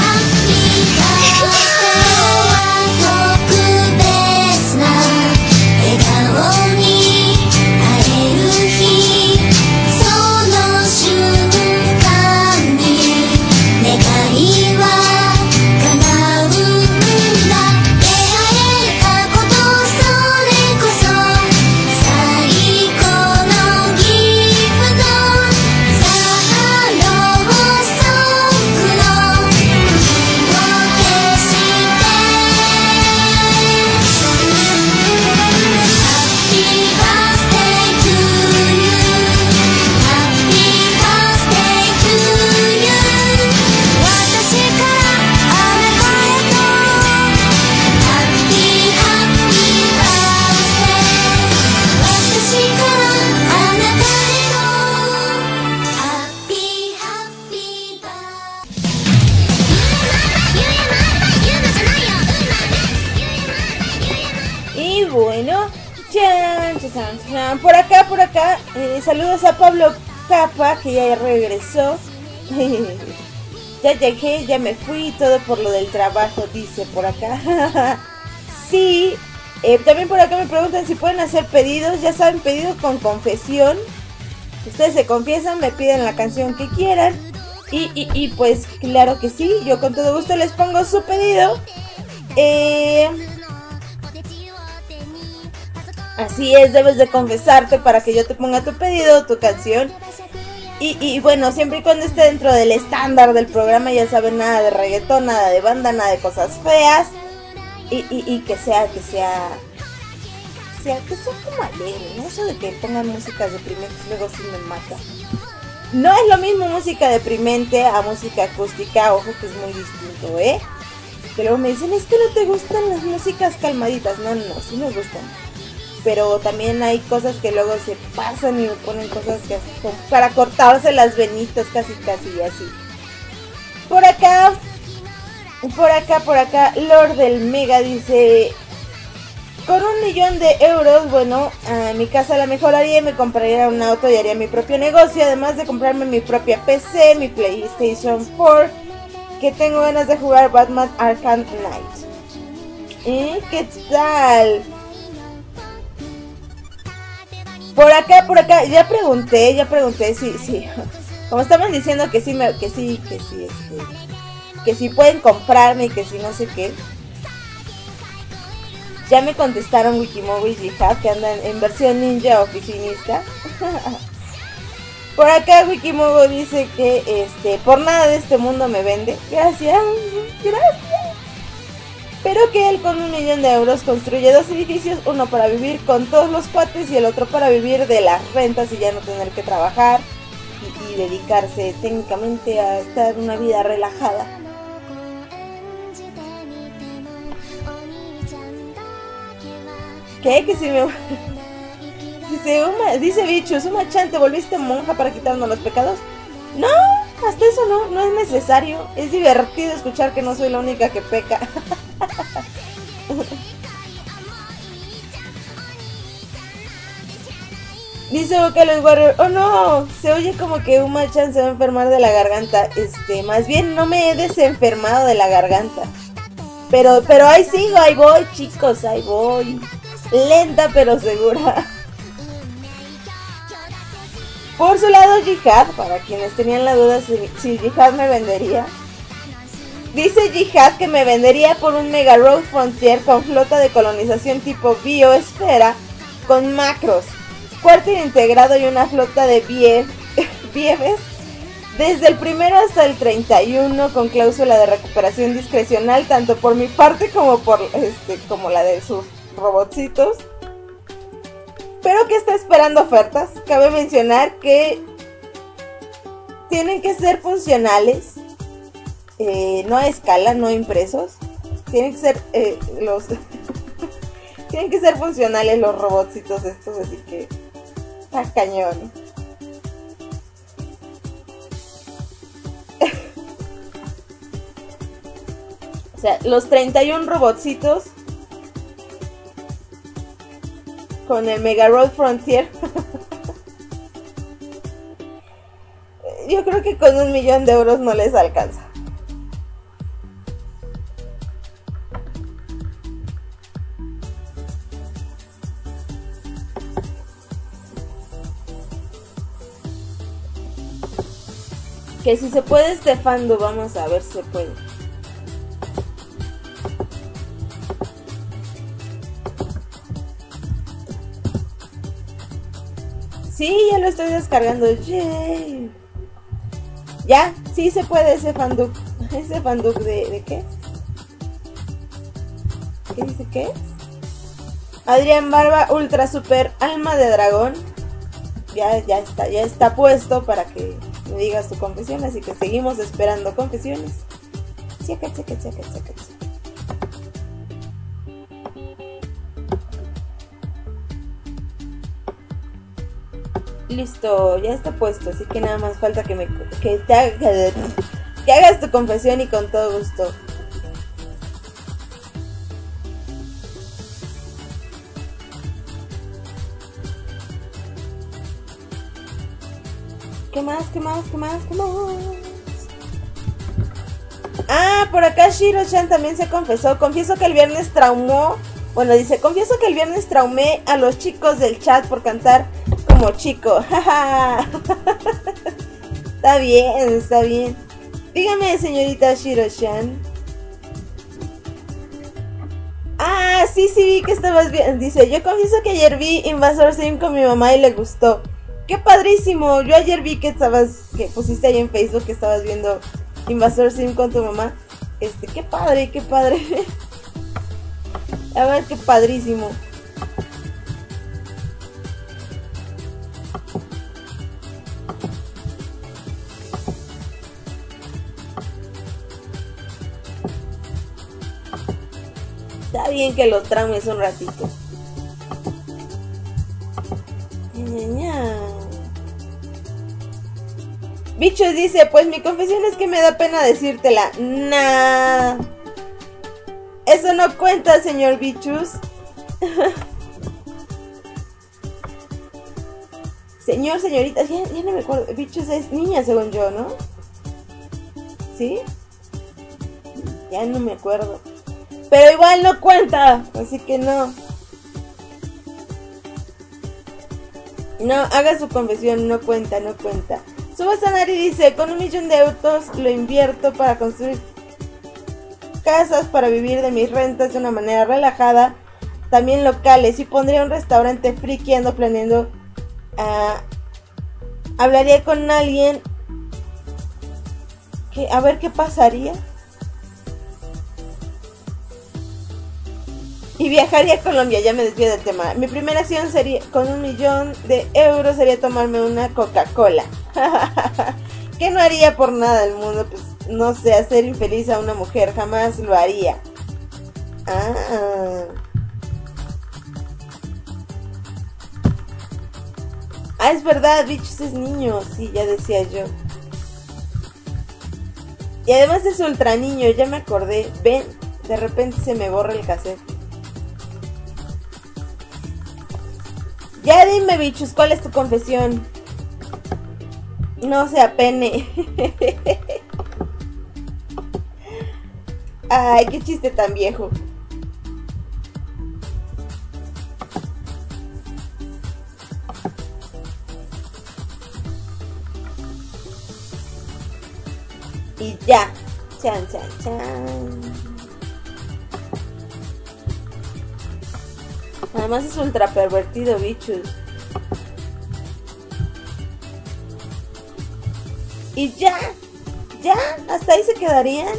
birthday は特別な笑顔に会える日、その瞬間に願いは叶うんだ。出会えたこと、それこそ最高のギフト。さあろうそくの火を消して Happy birthday to you. Happy birthday to you. 私からあなたへと Happy birthday 私からあなたへの Happy birthday Y bueno, por acá, saludos a Pablo Capa, que ya regresó. Ya llegué, ya me fui, todo por lo del trabajo, dice por acá. Sí, también por acá me preguntan si pueden hacer pedidos. Ya saben, pedidos con confesión. Ustedes se confiesan, me piden la canción que quieran. Y pues claro que sí, yo con todo gusto les pongo su pedido. Así es, debes de confesarte para que yo te ponga tu pedido, tu canción. Y bueno, siempre y cuando esté dentro del estándar del programa, ya saben, nada de reggaetón, nada de banda, nada de cosas feas. Y que sea como alegre, ¿no? Eso de que pongan músicas deprimentes luego sí me mata. No es lo mismo música deprimente a música acústica, ojo que es muy distinto, ¿eh? Que luego me dicen, es que no te gustan las músicas calmaditas. No, sí me gustan. Pero también hay cosas que luego se pasan y me ponen cosas que así como para cortarse las venitas casi y así. Por acá, Lord del Mega dice: con 1.000.000 de euros, bueno, a mi casa la mejoraría y me compraría un auto y haría mi propio negocio, además de comprarme mi propia PC, mi PlayStation 4, que tengo ganas de jugar Batman Arkham Knight. ¿Qué tal? Por acá, ya pregunté, sí. Como estaban diciendo que sí pueden comprarme y que sí no sé qué. Ya me contestaron Wikimogo y Jihad, que andan en versión ninja oficinista. Por acá Wikimogo dice que por nada de este mundo me vende. Gracias. Pero que él con 1.000.000 de euros construye 2 edificios, uno para vivir con todos los cuates y el otro para vivir de las rentas y ya no tener que trabajar y dedicarse técnicamente a estar una vida relajada. ¿Qué? Que si me... Dice Bichus, Uma-chan, ¿te volviste monja para quitarnos los pecados? No, hasta eso no es necesario. Es divertido escuchar que no soy la única que peca. Dice Vocaloid Warrior, oh no, se oye como que Uma-chan se va a enfermar de la garganta. Más bien no me he desenfermado de la garganta. Pero ahí sigo, ahí voy, chicos, ahí voy. Lenta pero segura. Por su lado, Jihad, para quienes tenían la duda si Jihad me vendería. Dice Jihad que me vendería por un Mega Road Frontier con flota de colonización tipo Bioesfera con macros, cuarto integrado y una flota de Bieves desde el 1 hasta el 31 con cláusula de recuperación discrecional tanto por mi parte como por como la de sus robotcitos. Pero que está esperando ofertas. Cabe mencionar que tienen que ser funcionales, no a escala, no impresos. Tienen que ser tienen que ser funcionales los robotcitos estos, así que está cañón. O sea, los 31 robotcitos con el Mega Road Frontier. Yo creo que con 1.000.000 de euros no les alcanza. Que si se puede, Stefando, vamos a ver si se puede. Sí, ya lo estoy descargando. Yay. Ya, sí se puede ese fanduk. Ese fanduk de ¿qué? ¿Qué dice qué es? Adrián Barba, Ultra Super Alma de Dragón. Ya está puesto para que me digas tu confesión, así que seguimos esperando confesiones. Checa. Listo, ya está puesto, así que nada más falta que hagas tu confesión y con todo gusto. ¿Qué más? Ah, por acá Shiro-chan también se confesó. Confieso que el viernes confieso que el viernes traumé a los chicos del chat por cantar como chico. Está bien. Dígame, señorita Shiro-chan. Ah, sí, vi que estabas bien. Dice, yo confieso que ayer vi Invasor Sim con mi mamá y le gustó. ¡Qué padrísimo! Yo ayer vi que pusiste ahí en Facebook que estabas viendo Invasor Sim con tu mamá. Qué padre. A ver, qué padrísimo. Está bien que los traumes un ratito. Bichos dice, pues mi confesión es que me da pena decírtela. Nah. Eso no cuenta, señor Bichos. Señorita, ya no me acuerdo. Bichos es niña, según yo, ¿no? ¿Sí? Ya no me acuerdo. Pero igual no cuenta, así que no. No, haga su confesión, no cuenta. Subasanari dice, con 1.000.000 de euros lo invierto para construir casas para vivir de mis rentas de una manera relajada, también locales, y pondría un restaurante friki, ando planeando, hablaría con alguien, a ver qué pasaría, y viajaría a Colombia. Ya me desvío del tema. Mi primera acción sería, con 1.000.000 de euros, sería tomarme una Coca-Cola. ¿Qué no haría por nada del mundo? Pues no sé, hacer infeliz a una mujer, jamás lo haría. Ah, es verdad, Bichos es niño. Sí, ya decía yo. Y además es ultra niño, ya me acordé. Ven, de repente se me borra el cassette. Ya dime, Bichos, ¿cuál es tu confesión? No se apene. Ay, qué chiste tan viejo. Y ya. Chan, chan, chan. Además es ultra pervertido, Bichos. Y ya. Ya. Hasta ahí se quedarían.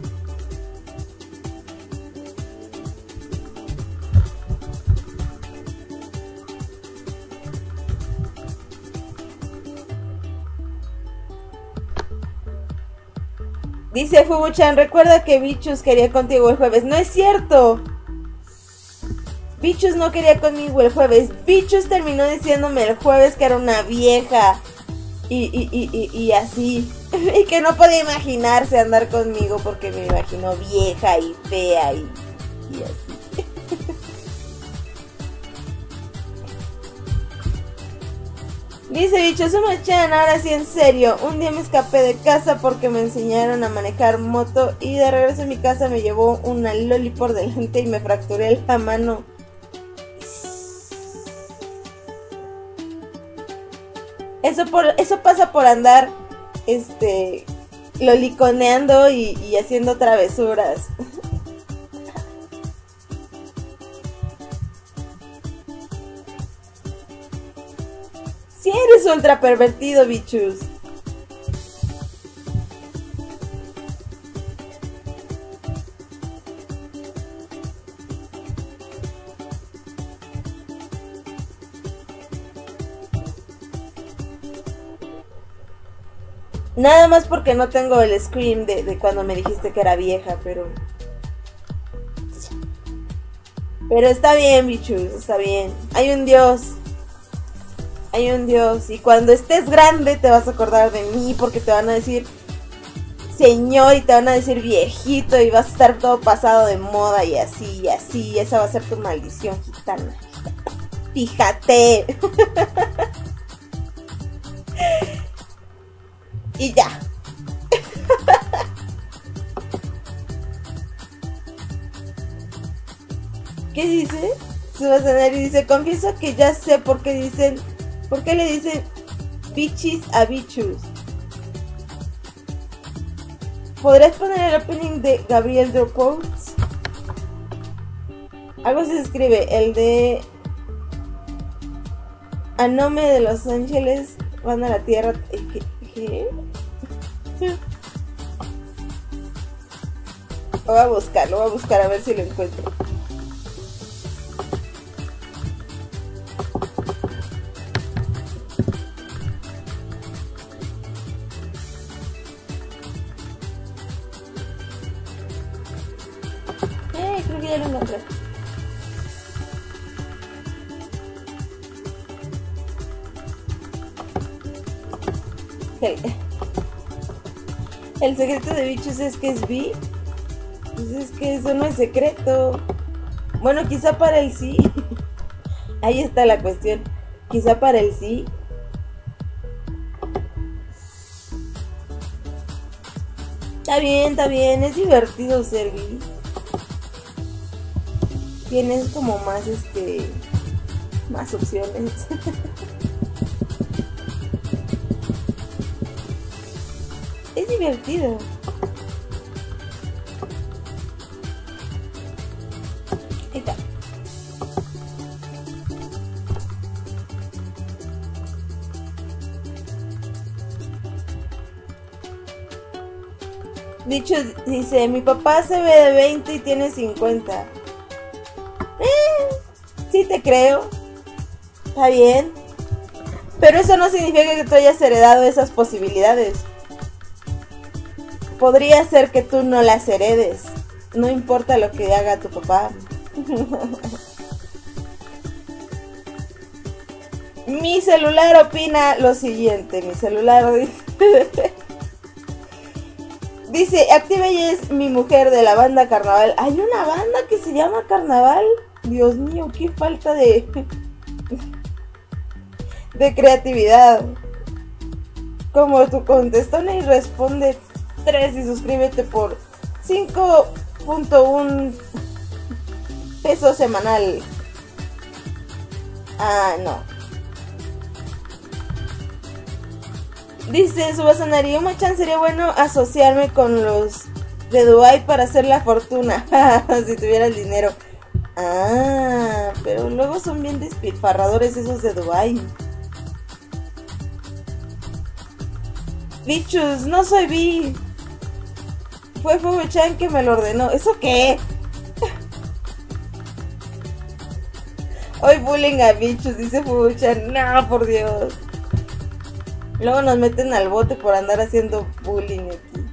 Dice Fubuchan, recuerda que Bichos quería contigo el jueves. No es cierto. Bichos no quería conmigo el jueves. Bichos terminó diciéndome el jueves que era una vieja. Y así. Y que no podía imaginarse andar conmigo porque me imaginó vieja y fea y así. Dice Bicho, Suma-chan, ahora sí en serio. Un día me escapé de casa porque me enseñaron a manejar moto y de regreso a mi casa me llevó una loli por delante y me fracturé la mano. Eso pasa por andar loliconeando y haciendo travesuras. Si eres ultra pervertido, Bichos. Nada más porque no tengo el scream de cuando me dijiste que era vieja, pero está bien, Bichos, está bien. Hay un Dios. Hay un Dios. Y cuando estés grande te vas a acordar de mí porque te van a decir señor y te van a decir viejito y vas a estar todo pasado de moda y así y así. Esa va a ser tu maldición, gitana. Fíjate. Y ya. ¿Qué dice? Subasanari dice, confieso que ya sé por qué le dicen bichis a Bichos. ¿Podrías poner el opening de Gabriel Dropout? Algo se escribe, el de Anome de Los Ángeles van a la Tierra. ¿Qué? Lo voy a buscar a ver si lo encuentro. Creo que ya lo encontré. El secreto de Bichos es que es bi. Pues es que eso no es secreto. Bueno, quizá para él sí. Ahí está la cuestión. Quizá para él sí. Está bien. Es divertido ser bi. Tienes como más más opciones. Es divertido. Ahí está. Dicho dice, mi papá se ve de 20 y tiene 50. Sí te creo. Está bien. Pero eso no significa que tú hayas heredado esas posibilidades. Podría ser que tú no las heredes. No importa lo que haga tu Mi celular opina lo siguiente. Mi celular dice, Active es mi mujer de la banda Carnaval. ¿Hay una banda que se llama Carnaval? Dios mío, qué falta de creatividad. Como tu contestona y responde 3 y suscríbete por 5.1 pesos semanal. Ah, no. Dice Subasanari, Uma-chan, sería bueno asociarme con los de Dubai para hacer la fortuna. Si tuviera el dinero. Ah, pero luego son bien despilfarradores esos de Dubai. Bichus, no soy bi. Fue Fubu-chan que me lo ordenó. ¿Eso qué? Hoy bullying a Bichus, dice Fubu-chan. No, por Dios. Luego nos meten al bote por andar haciendo bullying aquí.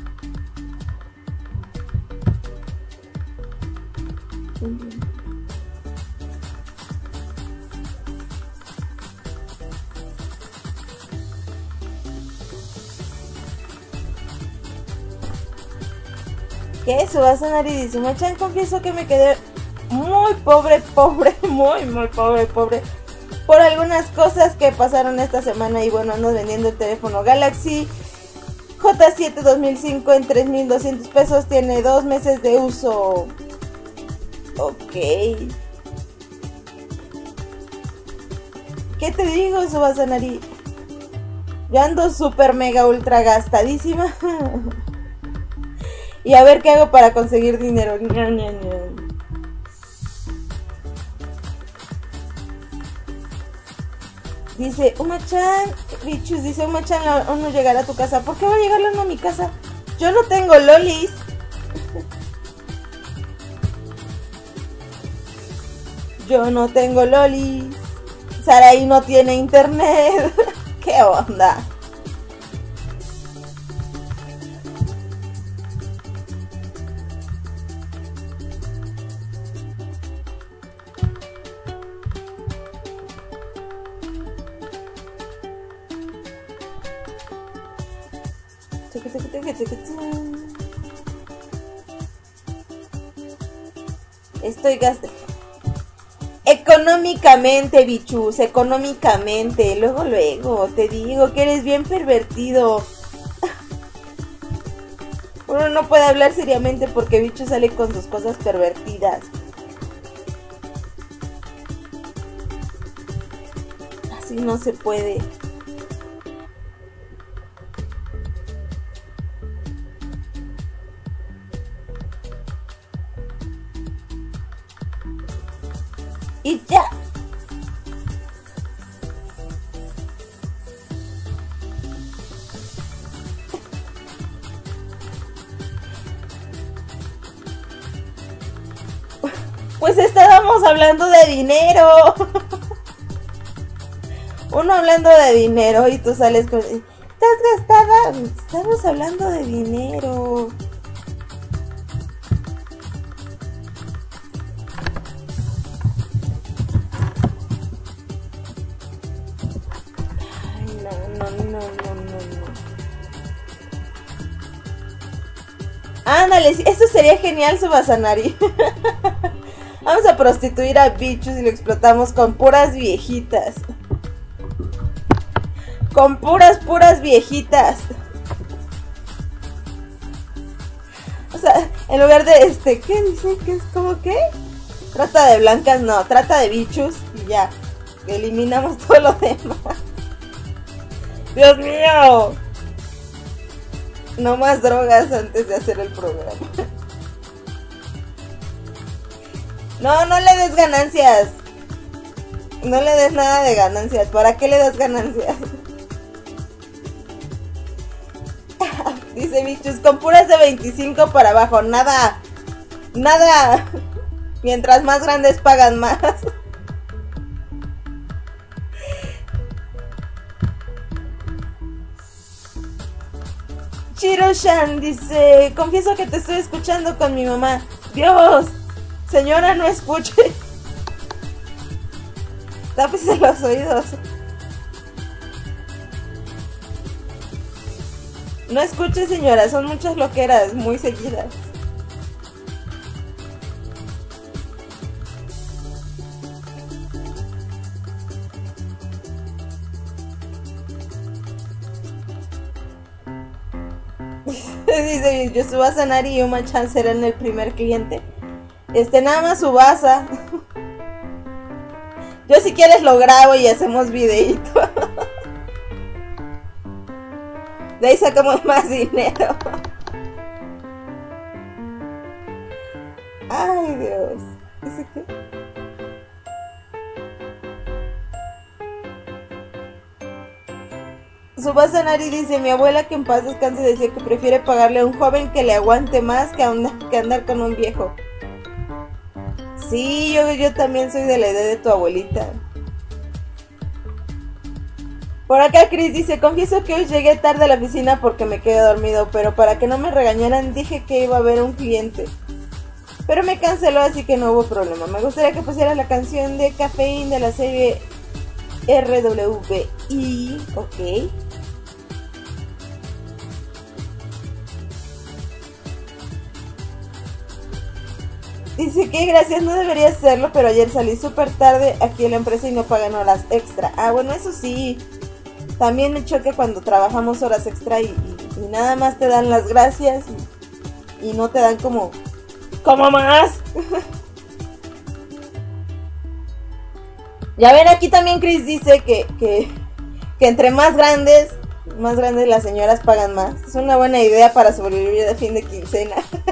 ¿Qué? Subasanari dice, Uma-chan, confieso que me quedé muy pobre, muy pobre por algunas cosas que pasaron esta semana y bueno, ando vendiendo el teléfono Galaxy J7 2005 en 3,200 pesos, tiene 2 meses de uso. Ok. ¿Qué te digo, Subasanari? Yo ando super mega ultra gastadísima. Y a ver qué hago para conseguir dinero. Dice Uma-chan, Bichus, dice Uma-chan, uno llegará a tu casa. ¿Por qué va a llegar uno a mi casa? Yo no tengo lolis. Yo no tengo lolis. Saraí no tiene internet. ¿Qué onda? Estoy gastando. Económicamente, Bichus, económicamente. Luego, te digo que eres bien pervertido. Uno no puede hablar seriamente porque Bichus sale con sus cosas pervertidas. Así no se puede. Y ya. Pues estábamos hablando de dinero. Uno hablando de dinero y tú sales con... ¿Estás gastada? Estamos hablando de dinero. No. Ándale, eso sería genial, Subasanari. Vamos a prostituir a Bichus y lo explotamos con puras viejitas. Con puras viejitas. O sea, en lugar de ¿qué dice? ¿Qué es como qué? Trata de blancas, no, trata de Bichus y ya. Eliminamos todo lo demás. ¡Dios mío! No más drogas antes de hacer el programa. No le des ganancias. No le des nada de ganancias. ¿Para qué le das ganancias? Dice Bichus, con puras de 25 para abajo. Nada. Mientras más grandes pagan más. Chiro-chan dice, confieso que te estoy escuchando con mi mamá. Dios, señora, no escuche. Tápese los oídos. No escuche, señora, son muchas loqueras, muy seguidas. Dice, yo Tsubasa Nari y Uma-chan serán el primer cliente. Nada más Tsubasa. Yo si quieres lo grabo y hacemos videíto. De ahí sacamos más dinero. Ay, Dios. ¿Dice qué? Tsubasa Nari dice, mi abuela que en paz descanse decía que prefiere pagarle a un joven que le aguante más que andar con un viejo. Sí, yo también soy de la idea de tu abuelita. Por acá Chris dice, confieso que hoy llegué tarde a la oficina porque me quedé dormido, pero para que no me regañaran dije que iba a haber un cliente. Pero me canceló, así que no hubo problema. Me gustaría que pusieras la canción de Caffeine de la serie RWBY. Ok. Dice que gracias, no debería hacerlo, pero ayer salí súper tarde aquí en la empresa y no pagan horas extra. Ah, bueno, eso sí. También me choca cuando trabajamos horas extra y nada más te dan las gracias y no te dan como más. Ya ven, aquí también Chris dice que entre más grandes las señoras pagan más. Es una buena idea para sobrevivir de fin de quincena.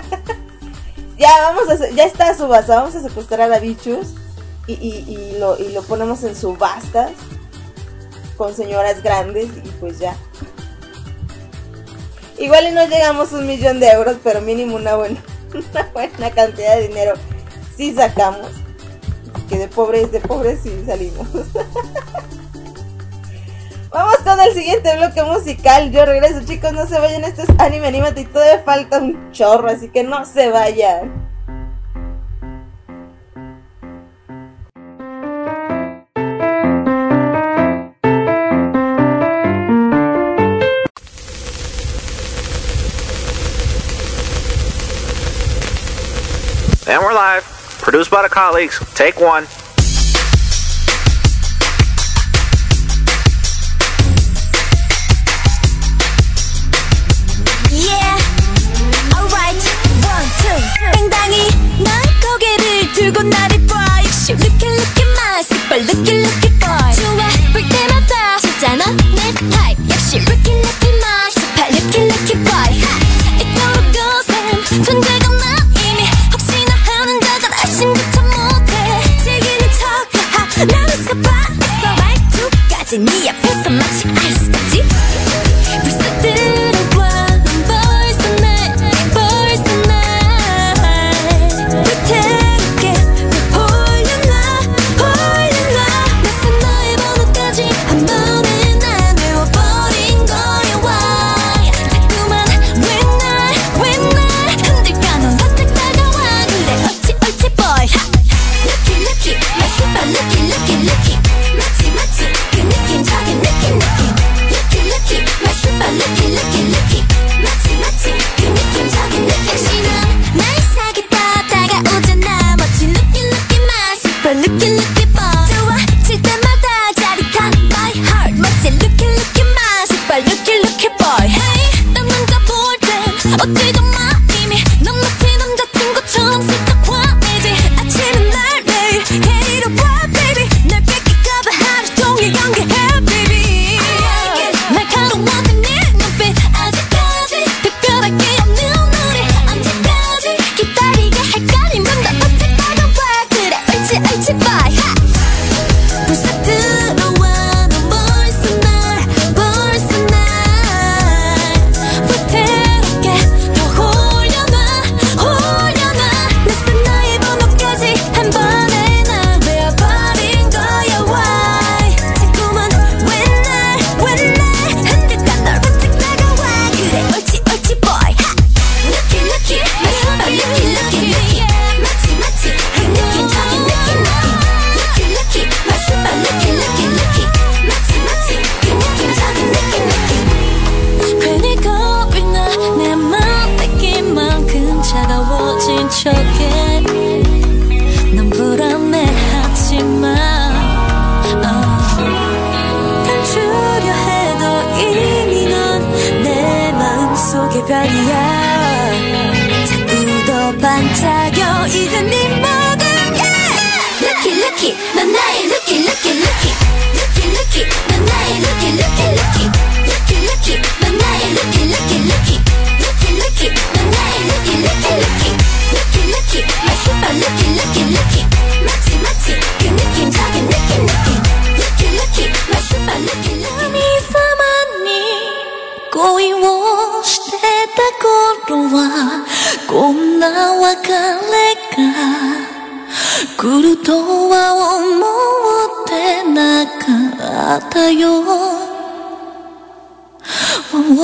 Ya está Tsubasa, vamos a secuestrar a Bichus y lo ponemos en subastas con señoras grandes y pues ya. Igual y no llegamos a 1,000,000 de euros, pero mínimo una buena cantidad de dinero sí sacamos. Que de pobres sí salimos. Vamos con el siguiente bloque musical. Yo regreso, chicos, no se vayan. Esto es Anime Anímate y todavía falta un chorro, así que no se vayan. And we're live. Produced by the colleagues. Take one. Yeah, alright, 1, 2. 땡당이 난 고개를 들고 나를 봐. 역시 looking my super looking boy. 좋아 볼 때마다 진짜 넌내 type. 역시 looking my super looking boy. 이토록 거센 존재감 난 이미 혹시나 하는 자가 아침부터 못해. 지금 우도 반짝여 이제 네 모든 게 Lucky lucky 넌 나의 lucky lucky lucky Lucky lucky 넌 나의 lucky lucky lucky Lucky lucky 넌 나의 lucky lucky lucky Lucky lucky 넌 나의 lucky lucky lucky Lucky lucky my super lucky lucky lucky 마치 마치 그 느낌적인 느낌 Lucky lucky my super lucky lucky 神様に恋をしてた頃はこんな別れが来るとは思ってなかったよ、もう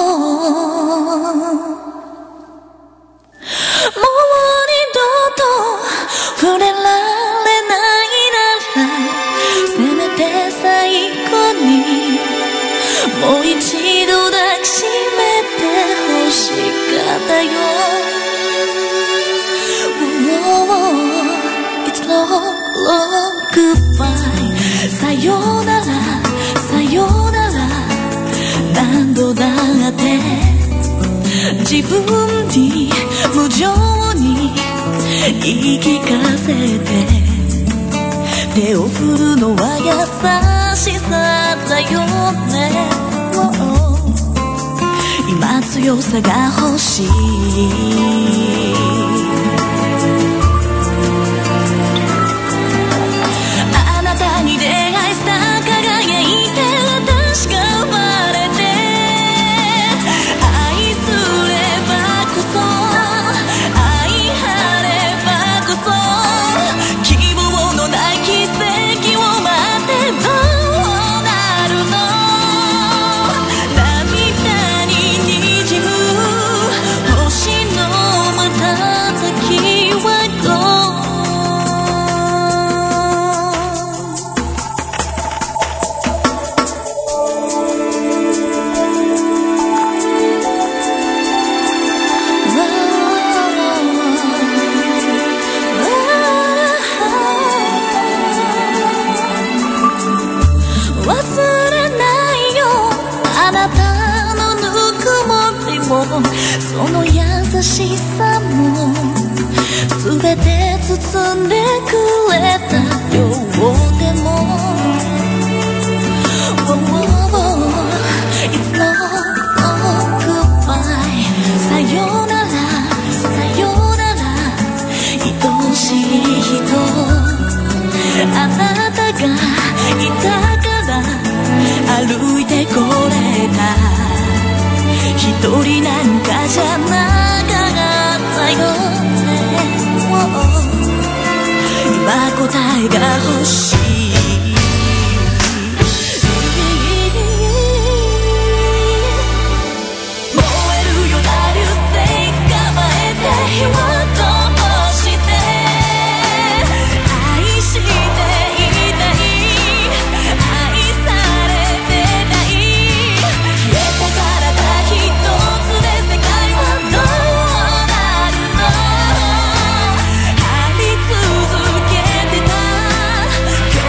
二度と触れられないならせめて最後にもう一度抱きしめて欲しかったよ、It's long, long goodbye さよならさよなら何度だって自分に無情に言い聞かせて手を振るのは優しさだよね、今強さが欲しいあなたに出会いした輝いて私が生まれて愛すればこそ愛晴ればこそ希望のない奇跡を待ってどうなるの涙に滲む星の瞬きはその優しさも全て包んでくれたようでも It's long goodbye さよならさよなら愛しい人あなたがいたから歩いてこれた一人なんかじゃなかったよね、今答えが欲しい燃えるよな流星捕まえて火を灯して愛していたい愛されてたい消えた体一つで世界はどうなるの張り続けてた今日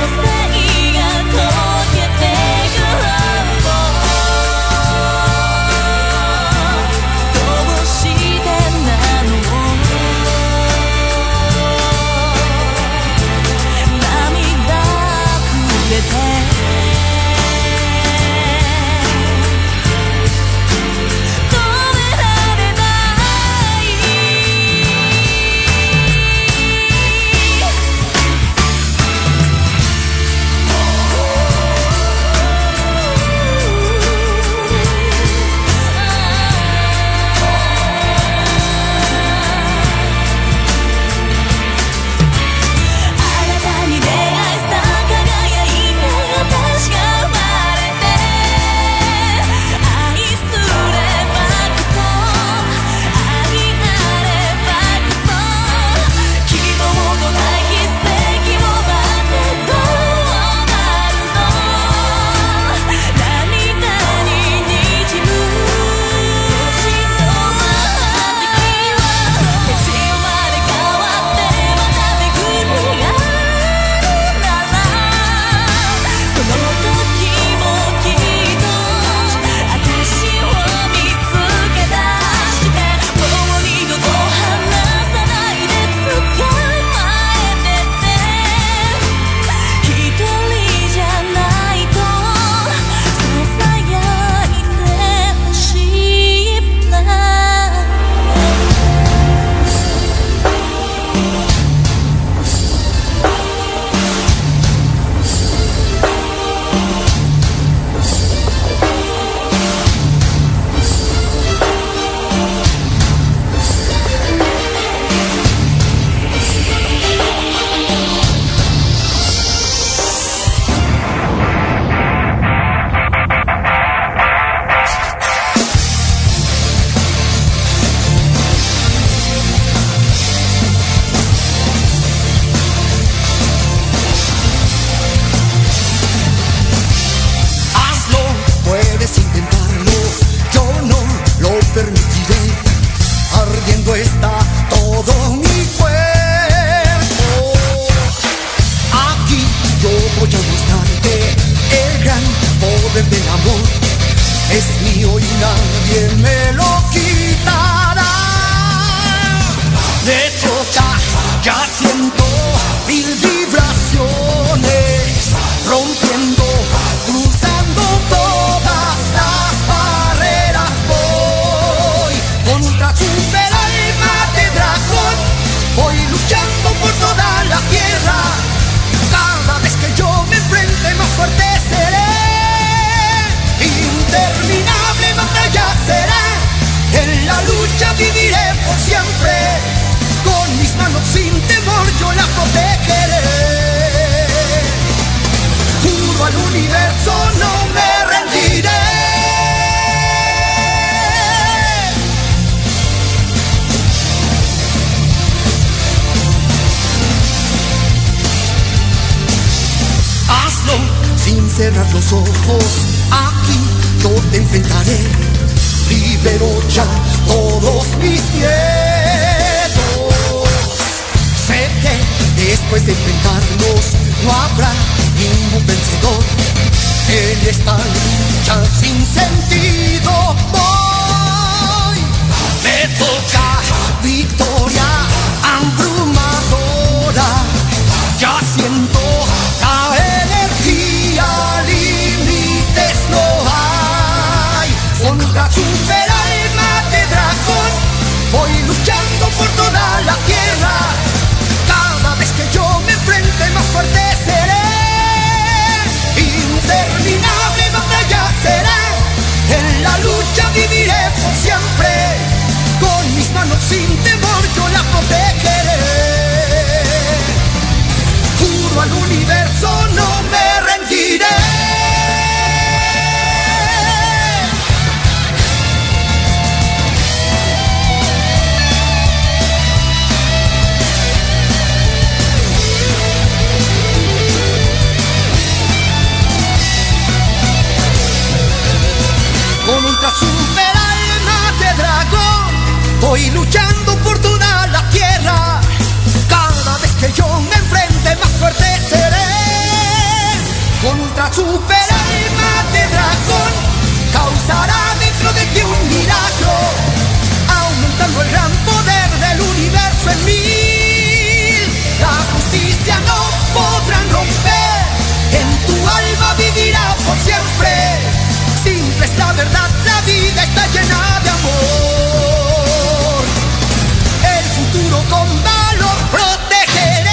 y hoy nadie me lo quitará. Me toca, ya siento mil vibraciones, rompiendo, cruzando todas las barreras. Voy contra super alma de dragón, voy luchando por toda la tierra. Cada vez que yo me enfrente más fuerte seré. Interminable batalla será, en la lucha viviré por siempre. Con mis manos sin temor yo la protegeré. Juro al universo no me rendiré. Hazlo sin cerrar los ojos, aquí yo te enfrentaré. Libero ya todos mis miedos. Sé que después de enfrentarnos no habrá ningún vencedor. En esta lucha sin sentido voy. Me toca victoria abrumadora. Ya siento la energía, límites no hay. Contra super alma de dragón, voy luchando por toda la tierra. Cada vez que yo me enfrente más fuerte seré. Interminable batalla será, en la lucha viviré por siempre. Con mis manos sin temor yo la protegeré. Juro al universo no me rendiré. Con ultra super alma de dragón, voy luchando por toda la tierra. Cada vez que yo me enfrente más fuerte seré. Con ultra super alma de dragón, causará dentro de ti un milagro, aumentando el gran poder del universo en mí. La justicia no podrán romper, en tu alma vivirá por siempre. Simple es la verdad, la vida está llena de amor. El futuro con valor protegeré.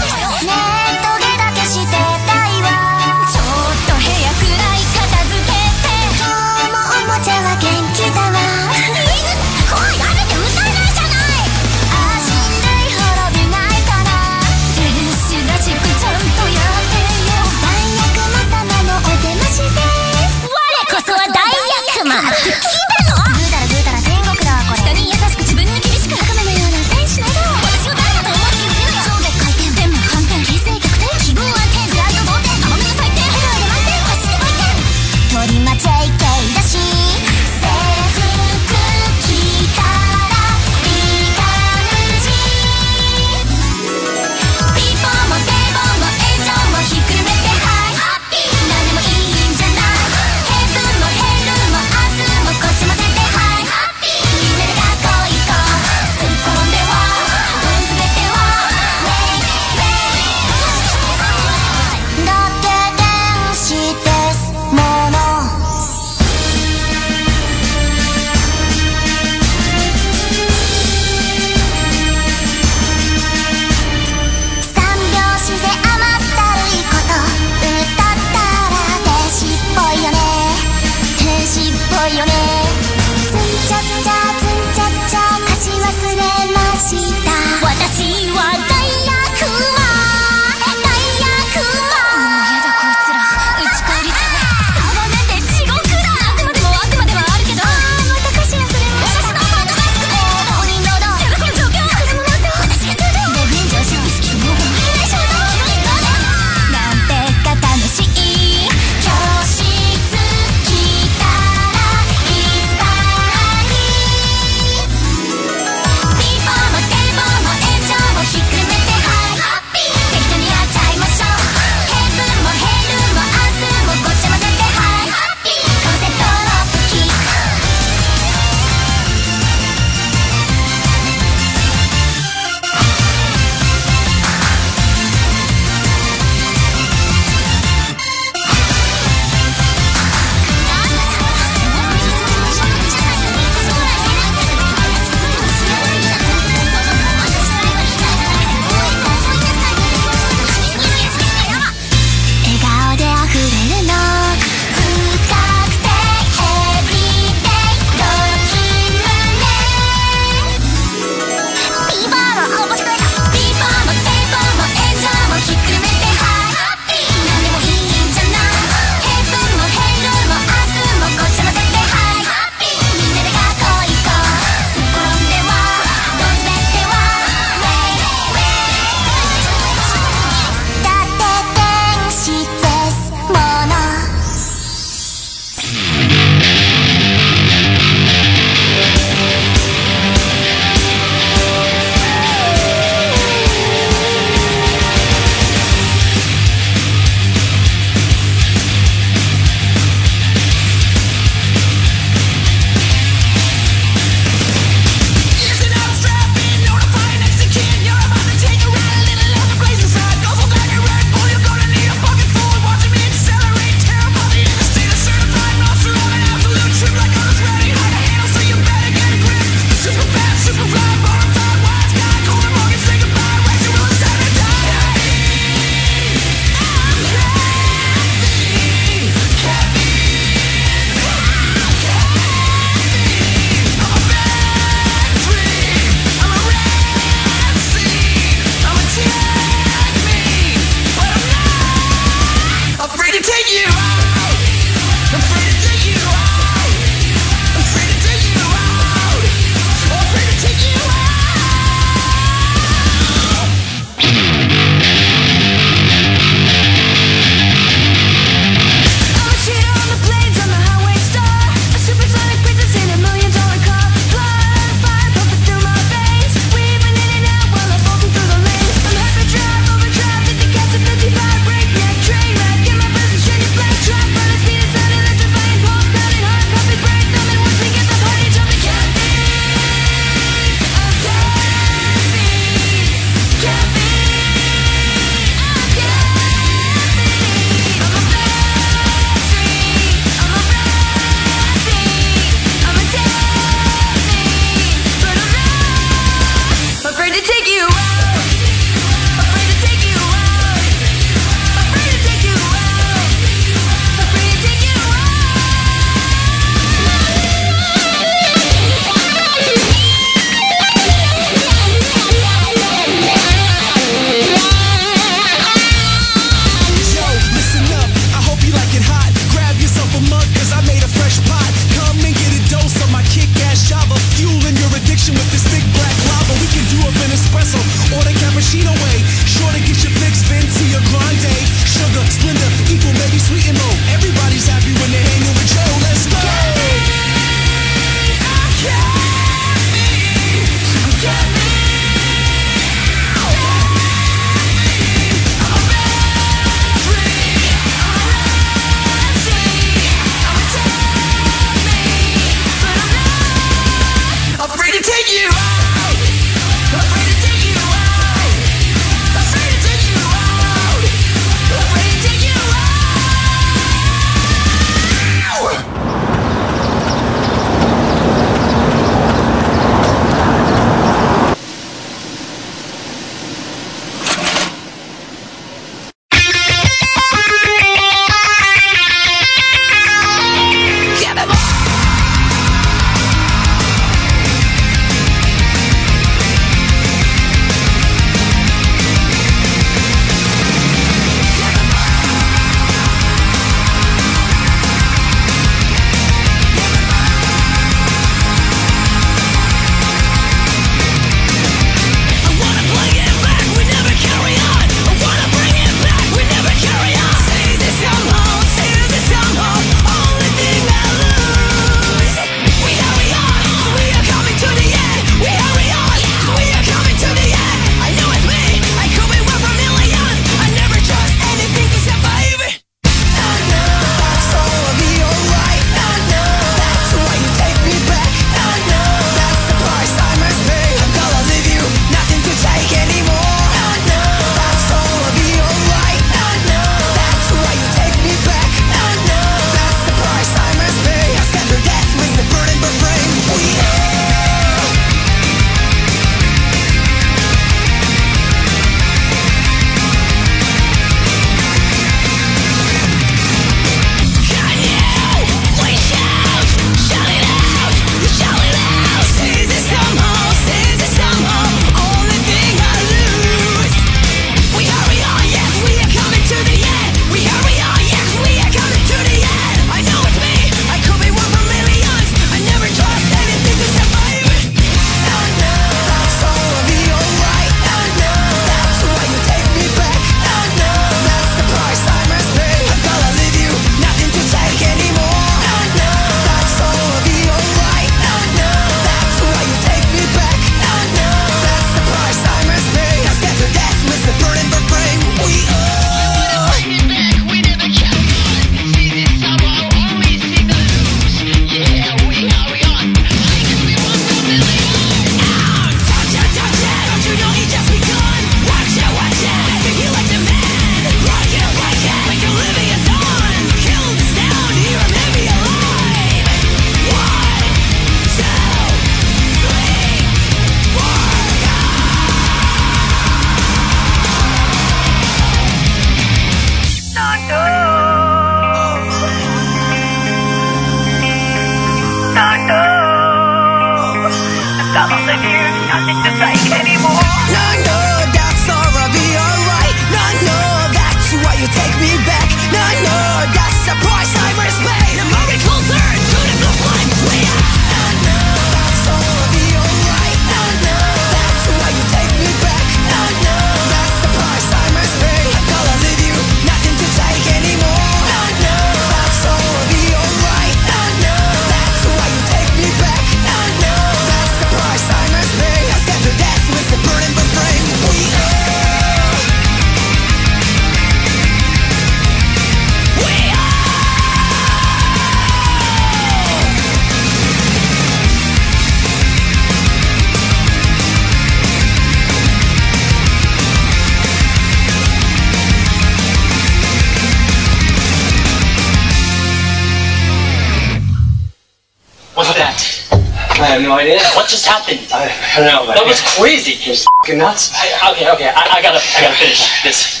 I have no idea. What just happened? I don't know. But that was crazy. It was f***ing nuts. Okay. I gotta finish this.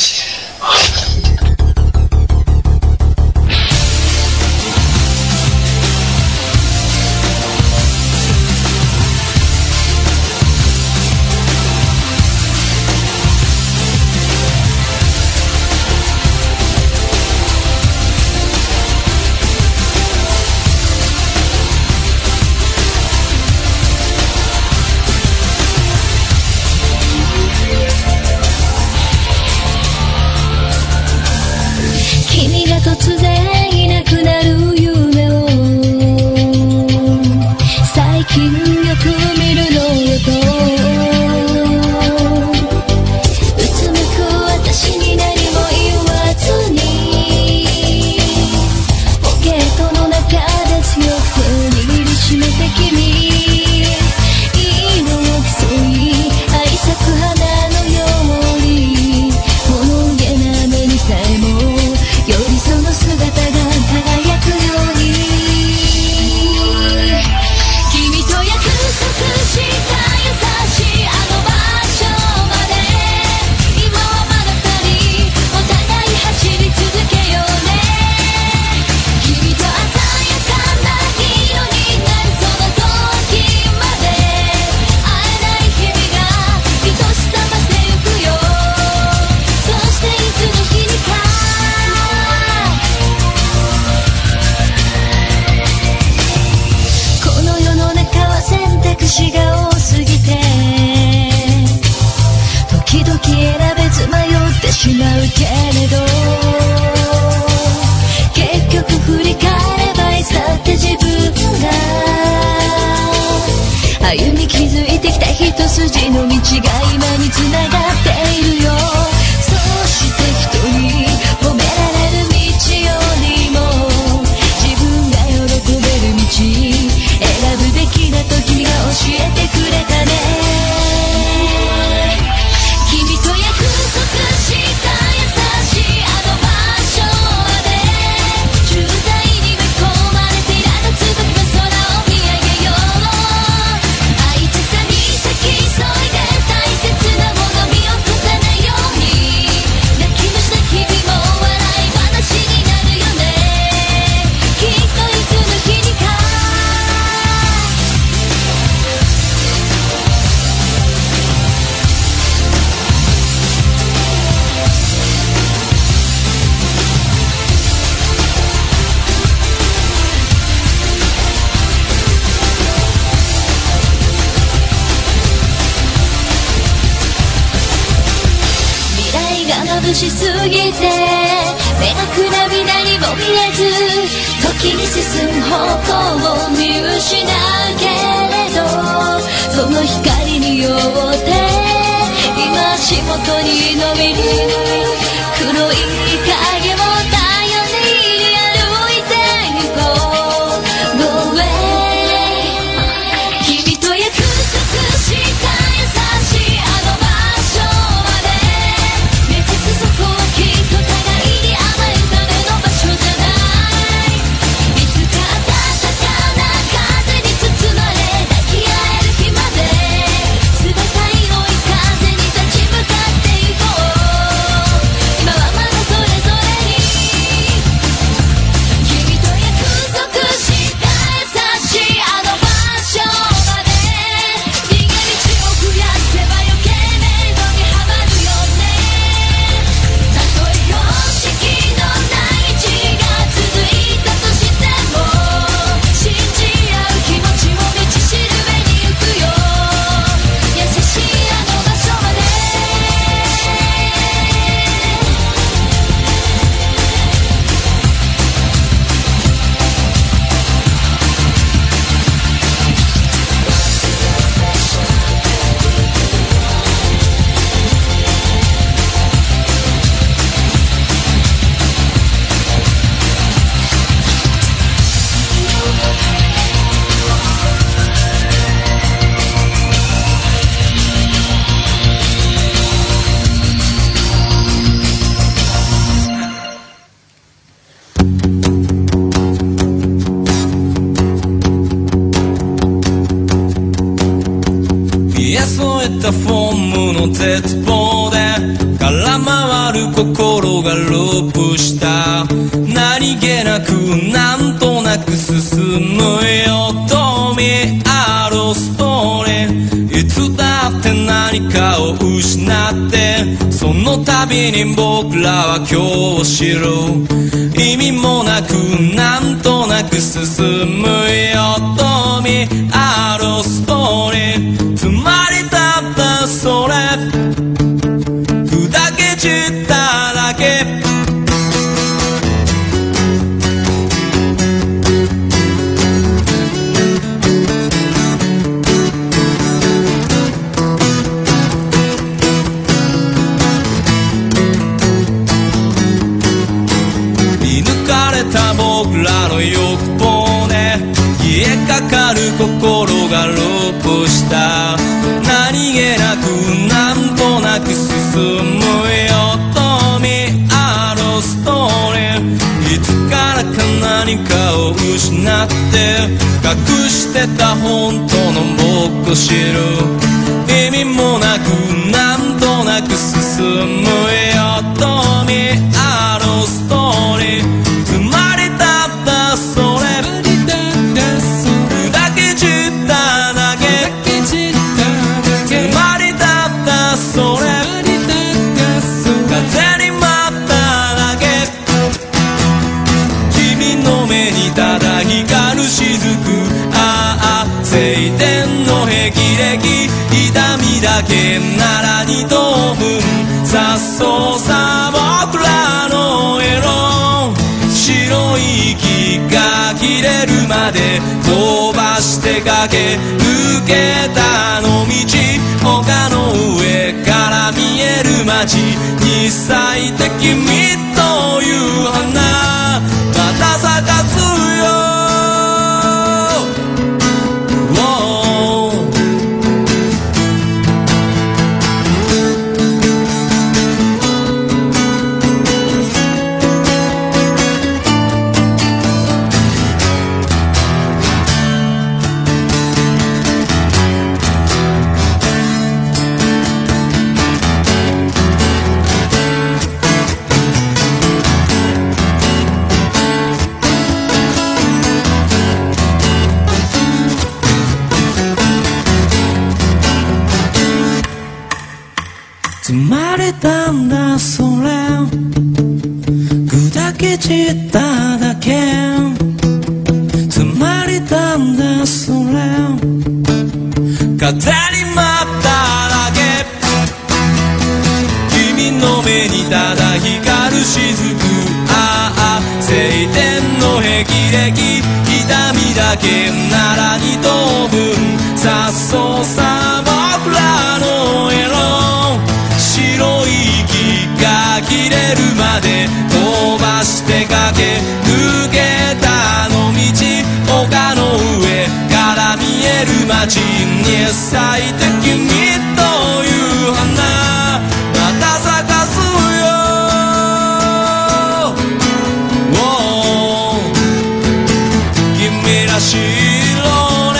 突然いなくなる夢を最近よく見るのよとうつむく私に何も言わずにポケットの中で強く握りしめて君いいのを競い愛咲く花のように物憂げな目にさえもよりその姿が輝くように君と約束した優しいあの場所まで今はまだ二人お互い走り続けようね君と鮮やかな色になるその時まで会えない日々が愛しさまってゆくよそしていつの日にかこの世の中は選択肢が多すぎて時々選べず迷ってしまうけれど結局振り返ればいつだって自分が歩み築いてきた一筋の道が今につながっているよそして人に褒められる道よりも自分が喜べる道選ぶべきだと君が教えてくれたね君と約束した優しいあの場所まで渋滞に追い込まれて苛立つ時の空を見上げよう愛着さに咲き添いで大切なもの見落とさないように泣き虫な日々も笑い話になるよねきっといつの日にか未来が眩しすぎて目がくらみ何も見えず時に進む方向を見失うけれどその光によって今足元に伸びる黒い影を頼りに歩いてゆこう Go away 君と約束した優しいあの場所まで目指すそこはきっと互いに甘えるための場所じゃないいつか暖かな風に包まれ抱き合える日まで冷たい追い風に立ち向かっていこう今はまだそれぞれえたフォームの絶望で空回る心がループした。何気なくなんとなく進むよとみあるストーリー。いつだって何かを失ってその度に僕らは今日を知る。意味もなくなんとなく進むよとみあるストーリー。つまりたったそれ砕け散っただけ。見抜かれた僕らの欲望で消えかかる心がループした。何気なくなんとなく進むよとみあるストーリー。いつからか何かを失って隠してた本当の僕を知る。意味もなくなんとなく進むよとみあるストーリー。つまりたったそれ砕け散っただけ。つまりたったそれ風に舞っただけ。君の目にただ光る雫。ああ晴天の霹靂。痛みだけなら二等分さっそうさ僕らの色。白い息が切れるまで飛ばして駆け抜けたの道。丘の上から見える街に咲いて君という花また咲かすよ。積まれたんだそれ砕け散っただけ。積まれたんだそれ風に舞っただけ。君の目にただ光る雫。ああ晴天の霹靂。痛みだけなら二等分さっそうさ僕らの色。白い息が切れるまで飛ばして駆け抜けたの道。丘の上から見える街に咲いて君という花また咲かすよ。君らしい色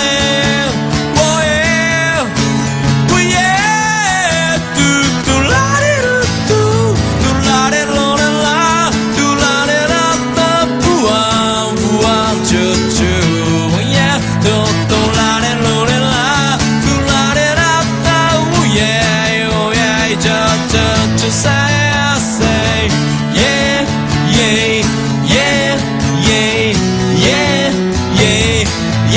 ね。Yeah, yeah, yeah, yeah, yeah,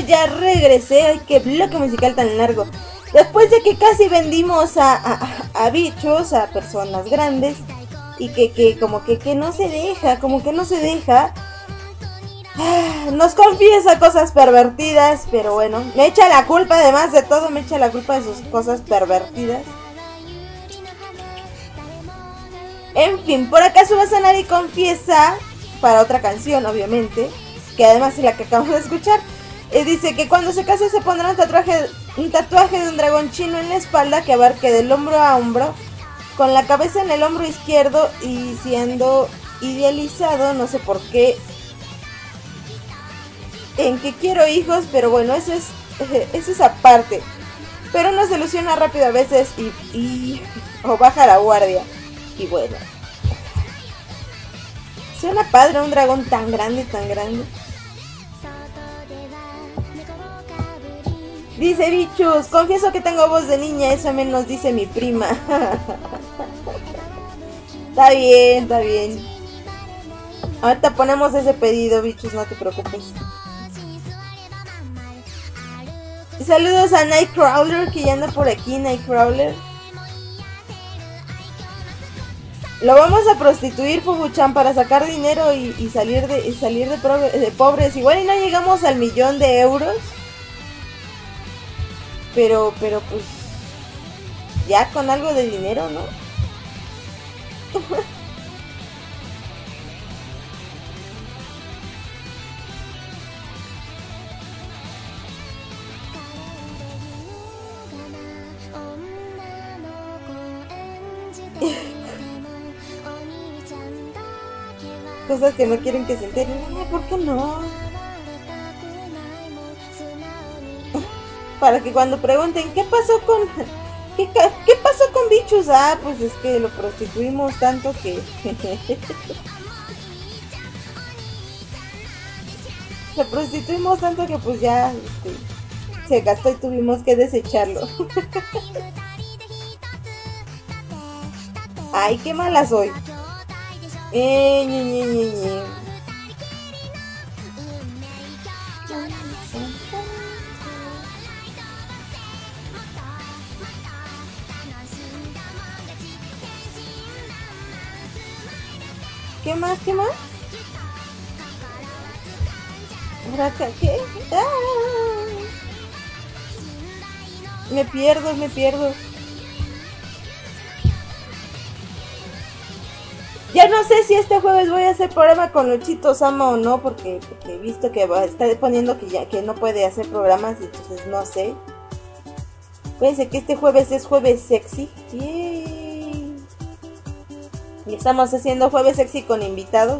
ya regresé. Ay, qué bloque musical tan largo. Después de que casi vendimos a bichos, a personas grandes, y que como que no se deja, nos confiesa cosas pervertidas, pero bueno, me echa la culpa, además de todo, me echa la culpa de sus cosas pervertidas. En fin, por acá Subasonari confiesa, para otra canción obviamente, que además es la que acabamos de escuchar, dice que cuando se case se pondrá un tatuaje de un dragón chino en la espalda que abarque del hombro a hombro, con la cabeza en el hombro izquierdo y siendo idealizado, no sé por qué, en que quiero hijos, pero bueno, eso es aparte. Pero uno se ilusiona rápido a veces o baja la guardia. Y bueno, suena padre un dragón tan grande, tan grande. Dice Bichus, confieso que tengo voz de niña, eso al menos dice mi prima. Está bien, está bien. Ahorita ponemos ese pedido, Bichus, no te preocupes. Saludos a Nightcrawler, que ya anda por aquí, Nightcrawler. Lo vamos a prostituir, Fubuchan, para sacar dinero y salir de pobres. Igual y no llegamos al 1,000,000 de euros. Pero pues ya con algo de dinero, ¿no? Cosas que no quieren que se enteren. ¿Por qué no? Para que cuando pregunten ¿qué pasó con Bichus? Ah, pues es que lo prostituimos tanto que lo prostituimos tanto que pues ya se gastó y tuvimos que desecharlo. Ay, qué mala soy. ¿Qué más? ¿Ahora qué? ¡Ah! Me pierdo. Ya no sé si este jueves voy a hacer programa con Luchito Sama o no, porque he visto que está poniendo que no puede hacer programas, entonces no sé. Fíjense que este jueves es jueves sexy. ¡Yay! Y estamos haciendo jueves sexy con invitados.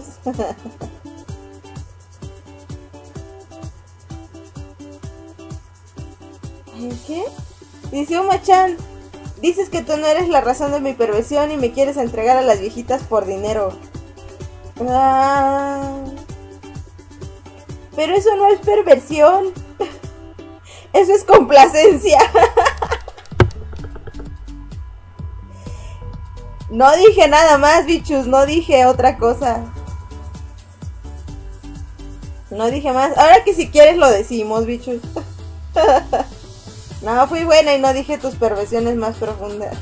¿Qué? Dice Uma-chan, dices que tú no eres la razón de mi perversión y me quieres entregar a las viejitas por dinero. Pero eso no es perversión. Eso es complacencia. No dije nada más, Bichus, no dije otra cosa. No dije más. Ahora que si quieres lo decimos, Bichus. No, fui buena y no dije tus perversiones más profundas.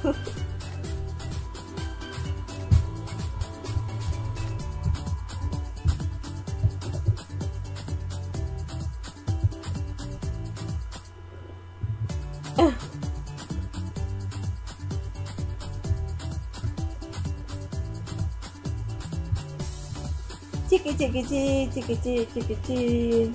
Chiqui.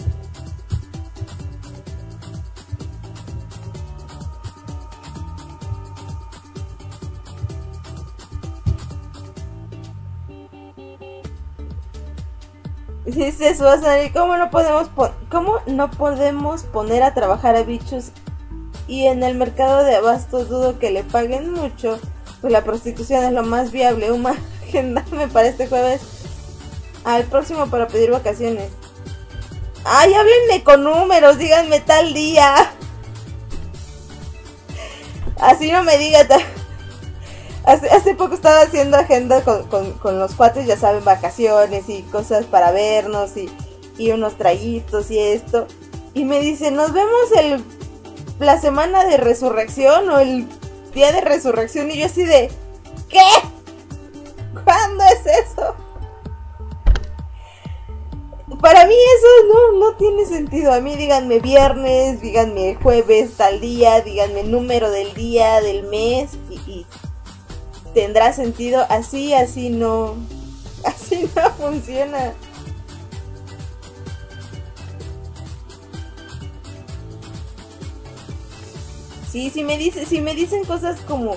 Dice Suasari, ¿cómo no podemos poner a trabajar a Bichus? Y en el mercado de abastos dudo que le paguen mucho, pues la prostitución es lo más viable. Agendame para este jueves al próximo para pedir vacaciones. Ay, háblenme con números, díganme tal día. Así no me diga. Hace poco estaba haciendo agenda con los cuates, ya saben, vacaciones y cosas para vernos y unos traguitos y esto. y me dice, nos vemos la semana de resurrección o el día de resurrección, y yo así de, ¿qué? ¿Cuándo es eso? Para mí eso no tiene sentido. A mí díganme viernes, díganme jueves, tal día, díganme el número del día, del mes y tendrá sentido. Así no funciona. Sí, si me dicen cosas como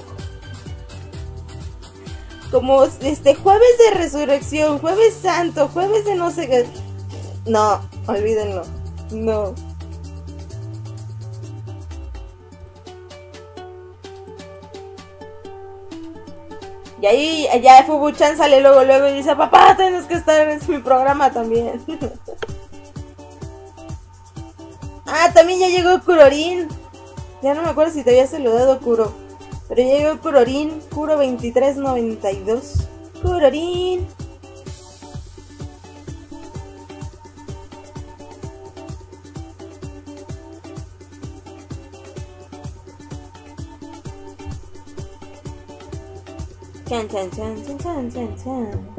jueves de resurrección, jueves santo, jueves de no sé qué. No, olvídenlo. No. Y ahí ya Fubuchan sale luego y dice, papá, tienes que estar en mi programa también. Ah, también ya llegó Kurorin. Ya no me acuerdo si te había saludado Kuro. Pero ya llegó Kurorin, Kuro 2392. Kurorin. Chan, chan, chan, chan, chan, chan, chan.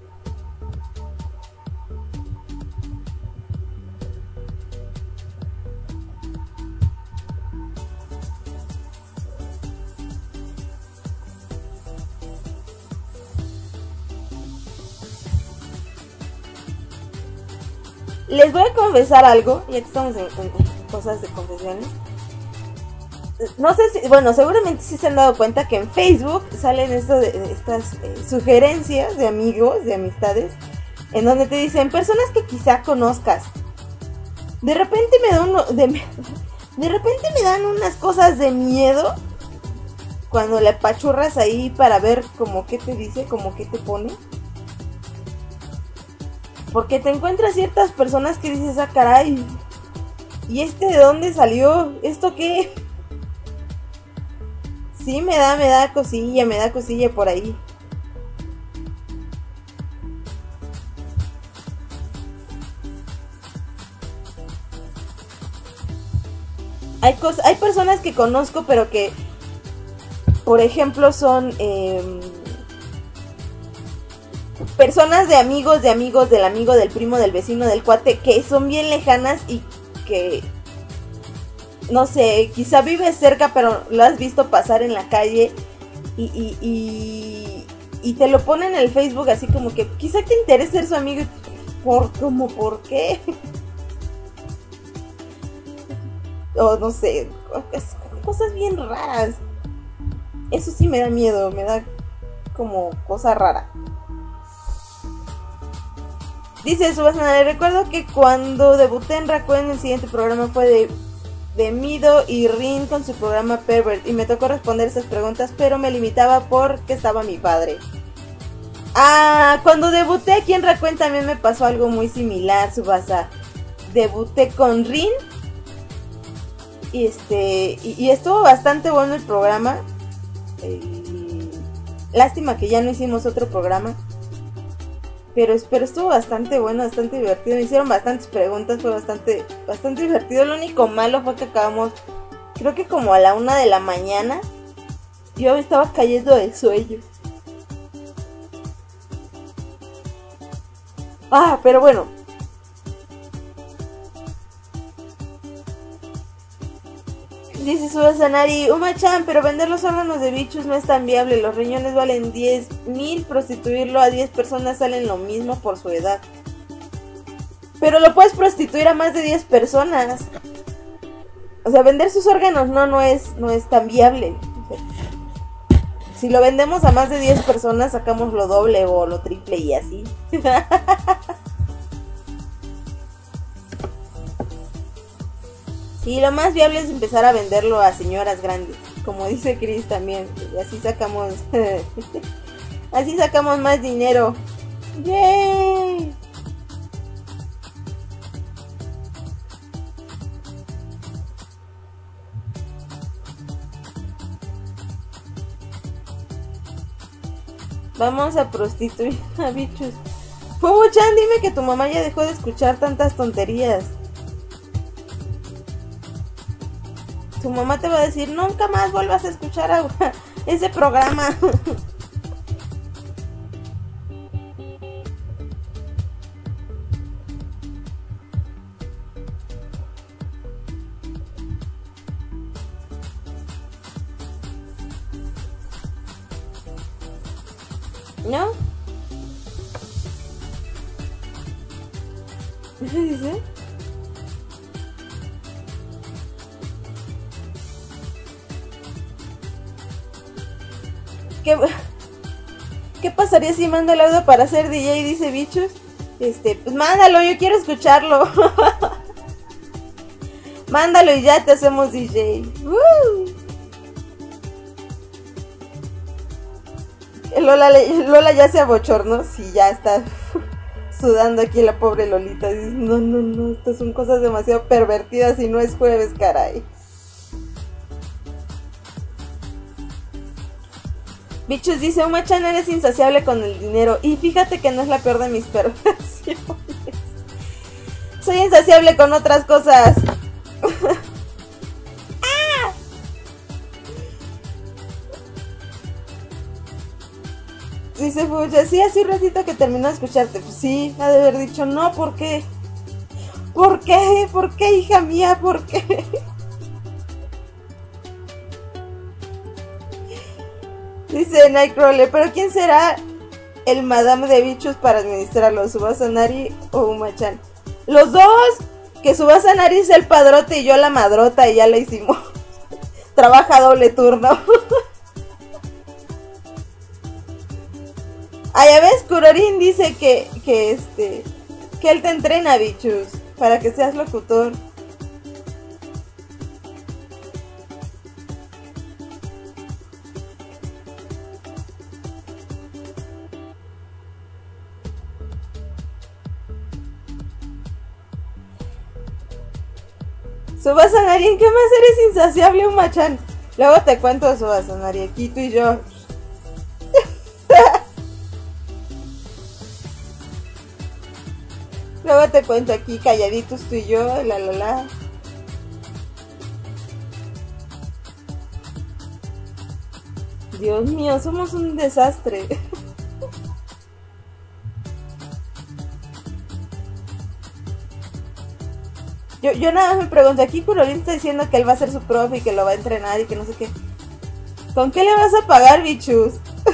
Les voy a confesar algo, ya que estamos en cosas de confesiones. No sé si, bueno, seguramente sí se han dado cuenta que en Facebook salen estas sugerencias de amigos, de amistades, en donde te dicen personas que quizá conozcas. De repente me dan unas cosas de miedo cuando le apachurras ahí para ver como qué te dice, como qué te pone. Porque te encuentras ciertas personas que dices, ah, caray, ¿y de dónde salió? ¿Esto qué? Sí, me da cosilla por ahí. Hay personas que conozco, pero que, por ejemplo, son personas de amigos, del amigo, del primo, del vecino, del cuate, que son bien lejanas y que, no sé, quizá vives cerca, pero lo has visto pasar en la calle y te lo ponen en el Facebook así como que quizá te interese ser su amigo. ¿Por qué? O no sé, cosas bien raras. Eso sí me da miedo, me da como cosa rara. Dice Subasana, recuerdo que cuando debuté en Rakuen, el siguiente programa fue de Mido y Rin con su programa Pervert, y me tocó responder esas preguntas, pero me limitaba porque estaba mi padre. Ah, cuando debuté aquí en Rakuen también me pasó algo muy similar, Subasa. Debuté con Rin y estuvo bastante bueno el programa. Lástima que ya no hicimos otro programa. Pero estuvo bastante bueno, bastante divertido. Me hicieron bastantes preguntas, fue bastante divertido. Lo único malo fue que acabamos, creo que como a la 1 de la mañana. Yo me estaba cayendo de sueño. Ah, pero bueno. Dice Subasanari, Uma-chan, pero vender los órganos de bichos no es tan viable. Los riñones valen 10,000, prostituirlo a 10 personas salen lo mismo por su edad. Pero lo puedes prostituir a más de 10 personas. O sea, vender sus órganos no es tan viable. O sea, si lo vendemos a más de 10 personas, sacamos lo doble o lo triple y así. Sí, lo más viable es empezar a venderlo a señoras grandes, como dice Chris también, y así sacamos así sacamos más dinero. ¡Yay! Vamos a prostituir a bichos. Fubu-chan, dime que tu mamá ya dejó de escuchar tantas tonterías. Tu mamá te va a decir, nunca más vuelvas a escuchar ese programa. ¿No? ¿Qué dice? ¿Qué pasaría si mando el audio para ser DJ? Dice Bichos. Pues mándalo, yo quiero escucharlo. Mándalo y ya te hacemos DJ. Lola ya se abochornó. Sí, ya está sudando aquí la pobre Lolita. Dice, no, estas son cosas demasiado pervertidas y no es jueves, caray. Bichos dice, Uma-chan, eres insaciable con el dinero. Y fíjate que no es la peor de mis perversiones. Soy insaciable con otras cosas. ¡Ah! Dice Fuya, sí, hace un ratito que terminó de escucharte. Pues sí, ha de haber dicho, no, ¿por qué? ¿Por qué? ¿Por qué, hija mía? ¿Por qué? Dice Nightcrawler, pero ¿quién será el madame de Bichos para administrarlo? ¿Tsubasa Nari o Uma-chan? ¡Los dos! Que Tsubasa Nari es el padrote y yo la madrota y ya la hicimos. Trabaja doble turno. Ah, ya ves, Kurorin dice que él te entrena, Bichos, para que seas locutor. Tsubasa Nari, ¿en qué más eres insaciable, Uma-chan? Luego te cuento, Tsubasa Nari, aquí tú y yo. Luego te cuento aquí, calladitos tú y yo, la. Dios mío, somos un desastre. Yo nada más me pregunto, aquí Kurorin está diciendo que él va a ser su profe y que lo va a entrenar y que no sé qué. ¿Con qué le vas a pagar, Bichus?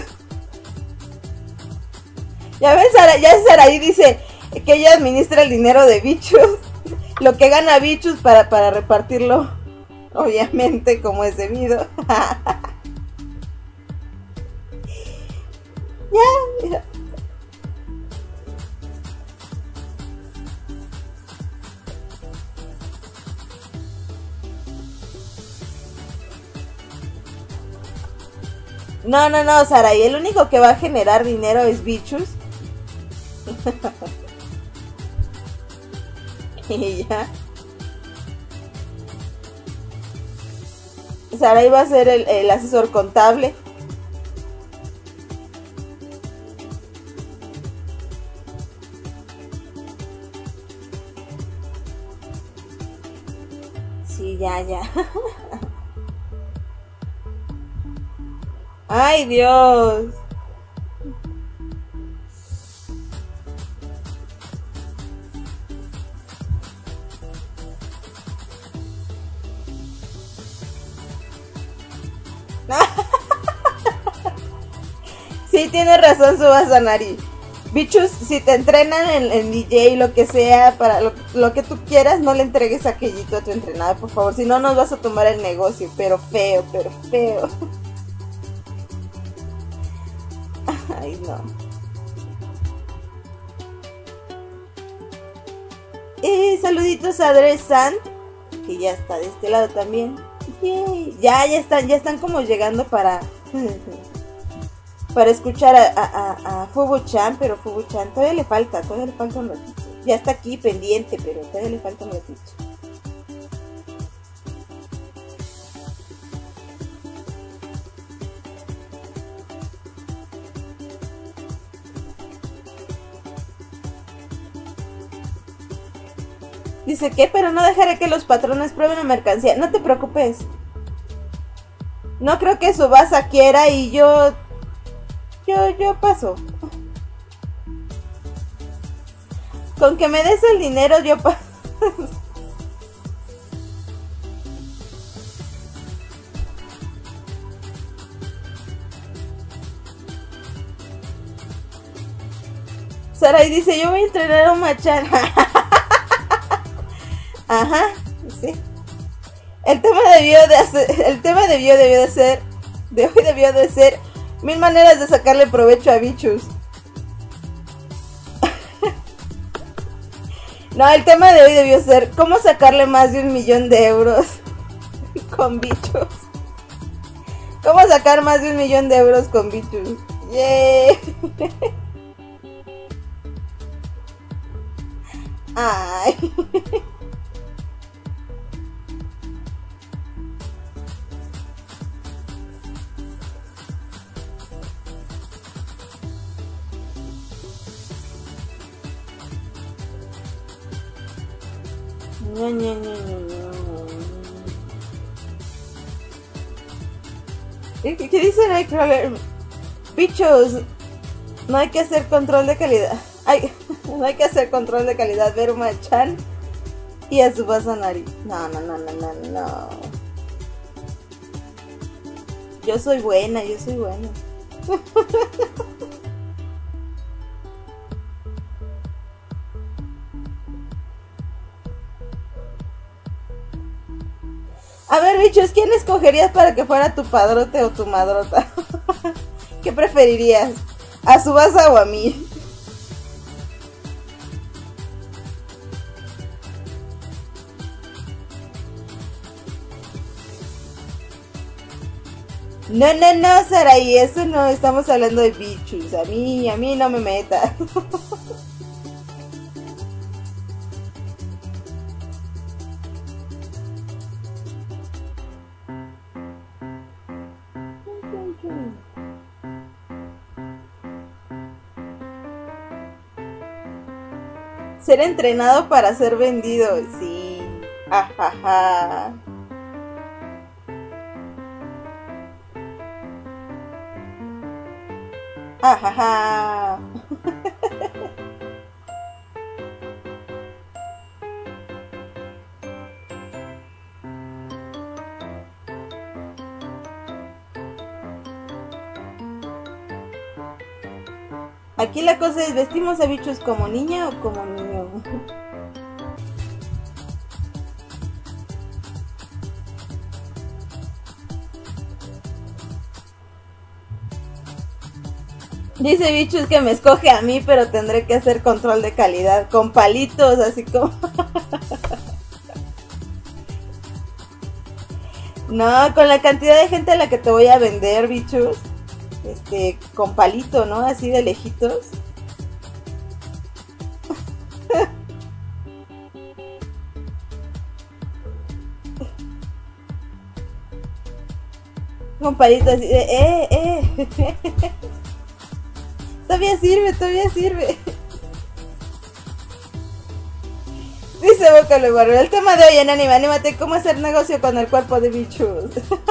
Ya ves, Saraí dice que ella administra el dinero de Bichus. Lo que gana Bichus para repartirlo, obviamente, como es debido. Ya. No, Sarai, el único que va a generar dinero es Bichus. Y ya. Sarai va a ser el asesor contable. Sí, ya. ¡Ay, Dios! Sí, tienes razón, Tsubasa Nari. Bichus, si te entrenan en DJ, lo que sea, para lo que tú quieras, no le entregues aquellito a tu entrenador, por favor. Si no, nos vas a tomar el negocio, pero feo. Ay, no. Saluditos a Dres Sant, que ya está de este lado también. Yay. Ya están como llegando para escuchar a Fubu-chan, pero Fubu-chan todavía le falta un ratito. Ya está aquí pendiente, pero todavía le falta un ratito. Dice que, pero no dejaré que los patrones prueben la mercancía. No te preocupes. No creo que Subasa quiera y yo paso. Con que me des el dinero yo paso. Sarai dice, yo voy a entrenar a un Machan. Ajá, sí. El tema debió de ser 1000 maneras de sacarle provecho a Bichos. No, el tema de hoy debió ser cómo sacarle más de 1.000.000 de euros con Bichos. ¿Cómo sacar más de 1.000.000 de euros con Bichos? ¡Yay! Ay. Ña, ña, ña, ña, ña. ¿Qué dice Nightcrawler? Bichos, no hay que hacer control de calidad. Ay, no hay que hacer control de calidad. Ver un Machan y a Subasa Nari. No. Yo soy buena. A ver, Bichos, ¿quién escogerías para que fuera tu padrote o tu madrota? ¿Qué preferirías? ¿A Subasa o a mí? No, Sarai, eso no, estamos hablando de Bichos. A mí no me metas. Ser entrenado para ser vendido, sí. Ajaja. Ajaja. Aquí la cosa es, ¿vestimos a Bichos como niña o como niño? Dice Bichos que me escoge a mí, pero tendré que hacer control de calidad con palitos, así como... No, con la cantidad de gente a la que te voy a vender, Bichos. Con palito, ¿no? Así de lejitos. Con palito así de, Todavía sirve. Dice Boca Luego, el tema de hoy en Anime, anímate, ¿cómo hacer negocio con el cuerpo de Bichos?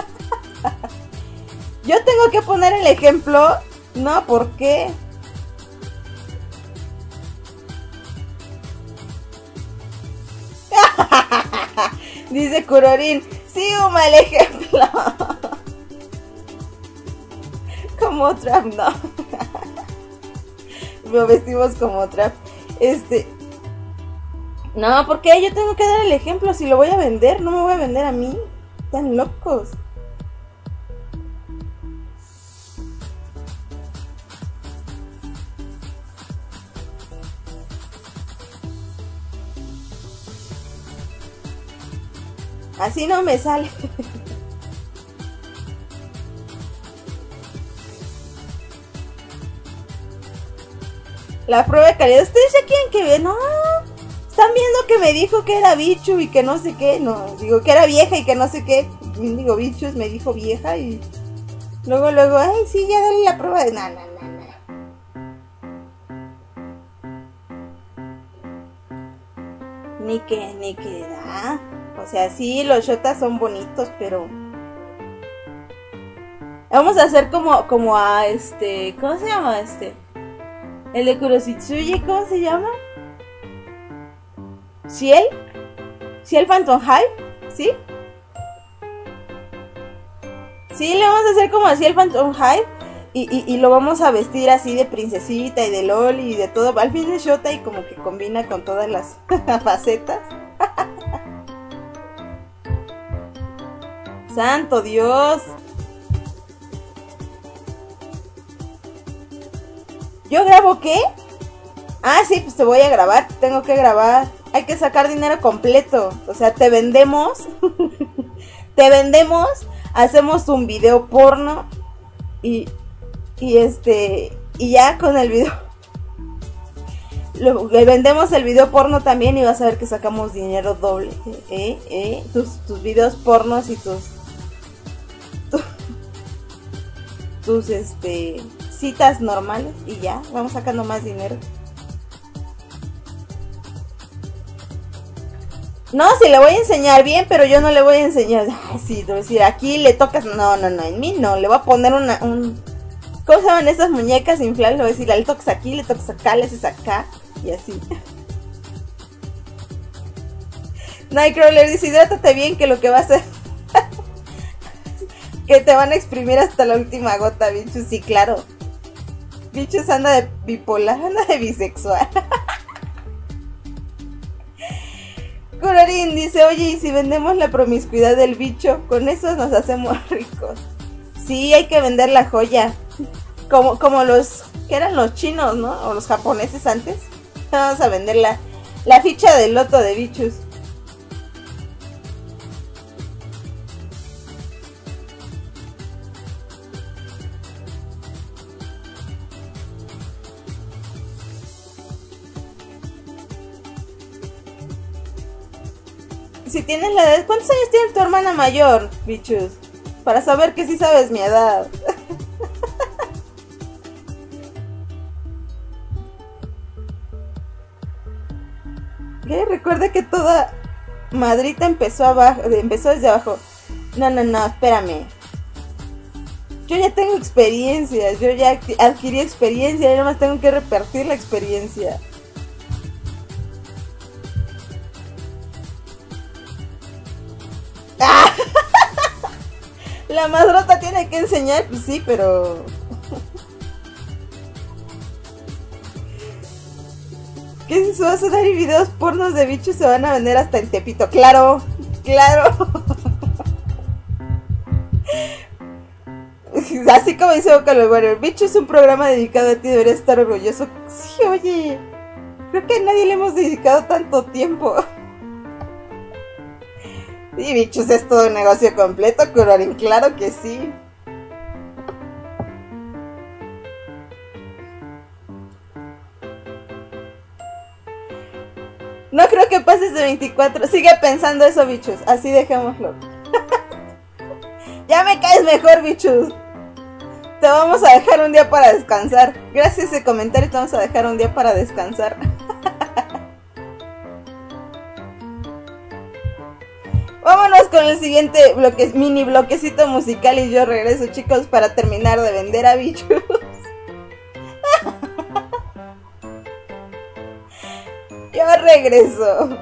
Yo tengo que poner el ejemplo. No, ¿por qué? Dice Kurorin, sí, un mal ejemplo. Como Trap, no. Lo vestimos como Trap. No, ¿por qué? Yo tengo que dar el ejemplo. Si lo voy a vender, no me voy a vender a mí. Están locos. Así no me sale. La prueba de calidad. ¿Ustedes ya quieren que vea? No. Están viendo que me dijo que era bicho y que no sé qué. No, digo que era vieja y que no sé qué. Digo, bichos, me dijo vieja y... Luego, ay, sí, ya dale la prueba de... No. Ni que da. O sea, sí, los shotas son bonitos, pero... Vamos a hacer como a ¿cómo se llama el de Kuroshitsuji, ¿cómo se llama? ¿Ciel Phantom Hype? ¿Sí? Sí, le vamos a hacer como así el Phantom Hype y lo vamos a vestir así de princesita y de LOL y de todo. Al fin de Shota y como que combina con todas las facetas. ¡Santo Dios! ¿Yo grabo qué? Ah, sí, pues te voy a grabar. Tengo que grabar. Hay que sacar dinero completo. O sea, te vendemos. Te vendemos. Hacemos un video porno. Y ya con el video. Le vendemos el video porno también. Y vas a ver que sacamos dinero doble. Tus videos pornos y tus citas normales y ya, vamos sacando más dinero. No, si le voy a enseñar bien, pero yo no le voy a enseñar. Ay, sí, te voy a decir, aquí le tocas. No, en mí no, le voy a poner ¿cómo se llaman esas muñecas inflables? Le voy a decir, le tocas aquí, le tocas acá, le haces acá y así. Nightcrawler dice, hidrátate bien, que lo que va a hacer que te van a exprimir hasta la última gota, bichos. Sí, claro. Bichos anda de bipolar, anda de bisexual. Kurorin dice, oye, ¿y si vendemos la promiscuidad del bicho? Con eso nos hacemos ricos. Sí, hay que vender la joya. Como los, que eran los chinos, ¿no? O los japoneses antes. Vamos a vender la ficha del loto de bichos. Si tienes la edad, ¿cuántos años tiene tu hermana mayor, bichos? Para saber que sí sabes mi edad. ¿Qué? Recuerda que toda Madrita empezó desde abajo. No, espérame. Yo ya tengo experiencia, yo ya adquirí experiencia, y nada más tengo que repartir la experiencia. La madrota tiene que enseñar, pues sí, pero... ¿Qué se va a hacer? Y videos pornos de bichos se van a vender hasta en Tepito. ¡Claro! Así como dice Vocalo, bueno, el bicho es un programa dedicado a ti, deberías estar orgulloso. Sí, oye, creo que a nadie le hemos dedicado tanto tiempo. Y bichos, es todo un negocio completo, Kurorin, claro que sí. No creo que pases de 24. Sigue pensando eso, bichos. Así dejémoslo. Ya me caes mejor, bichos. Te vamos a dejar un día para descansar. Gracias a ese comentario te vamos a dejar un día para descansar. Vámonos con el siguiente mini bloquecito musical y yo regreso, chicos, para terminar de vender a bichos. Yo regreso.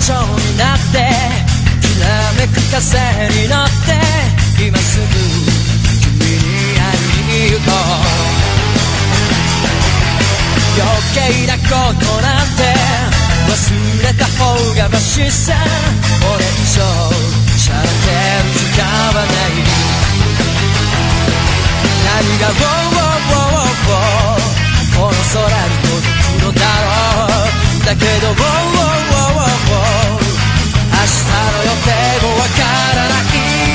蝶になってきらめく風に乗って今すぐ君に会いに行こう。余計なことなんて忘れた方がマシさ。これ以上しゃれてる時間はない。何がこの空に届くのだろう。だけど明日の予定もわからない。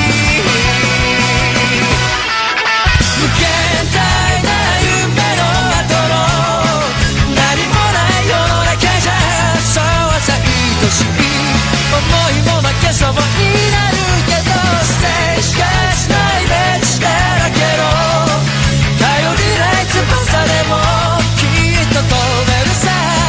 無限大な夢の後の何もない世の中じゃそうはさ愛しい思いも負けそうになるけどステージがしないベンチだらけど頼りない翼でもきっと飛べるさ。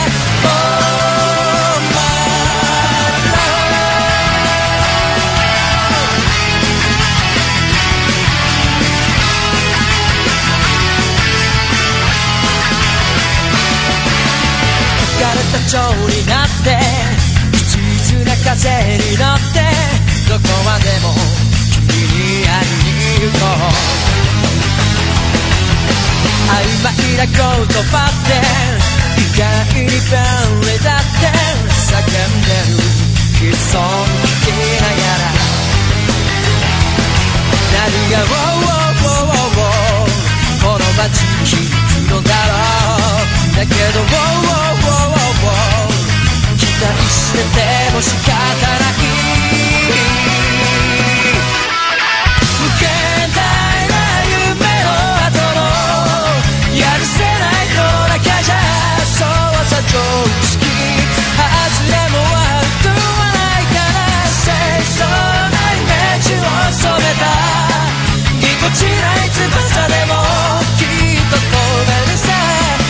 蝶になって一途な風に乗ってどこまでも君に会いに行こう。曖昧な言葉って意外に便利だって叫んでる悲壮に聞きながら何がこの街に響くのだろう。だけど期待してても仕方ない。無限大な夢の後のやるせない世の中じゃそうさ常識外れも悪くはないから清楚なイメージを染めたぎこちない翼でもきっと飛べるさ。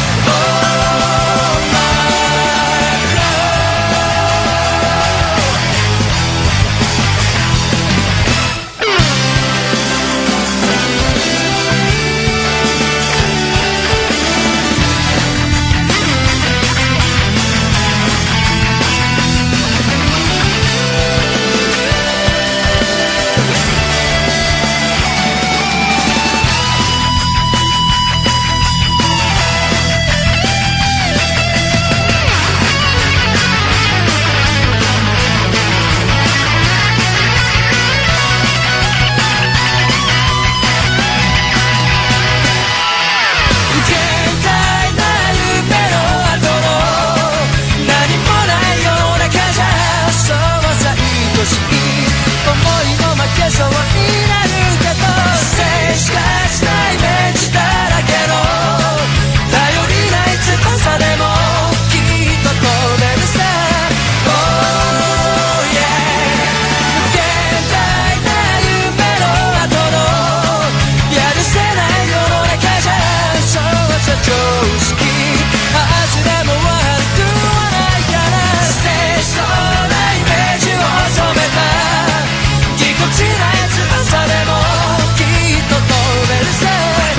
そうになるけどステージがしないベンチだらけど頼りない翼でもきっと飛べるさ。Oh yeah 無限大な夢の後のやるせない世の中じゃそうさ常識外れも悪くはないから清楚なイメージを染めたぎこちない翼でもきっと飛べるぜ。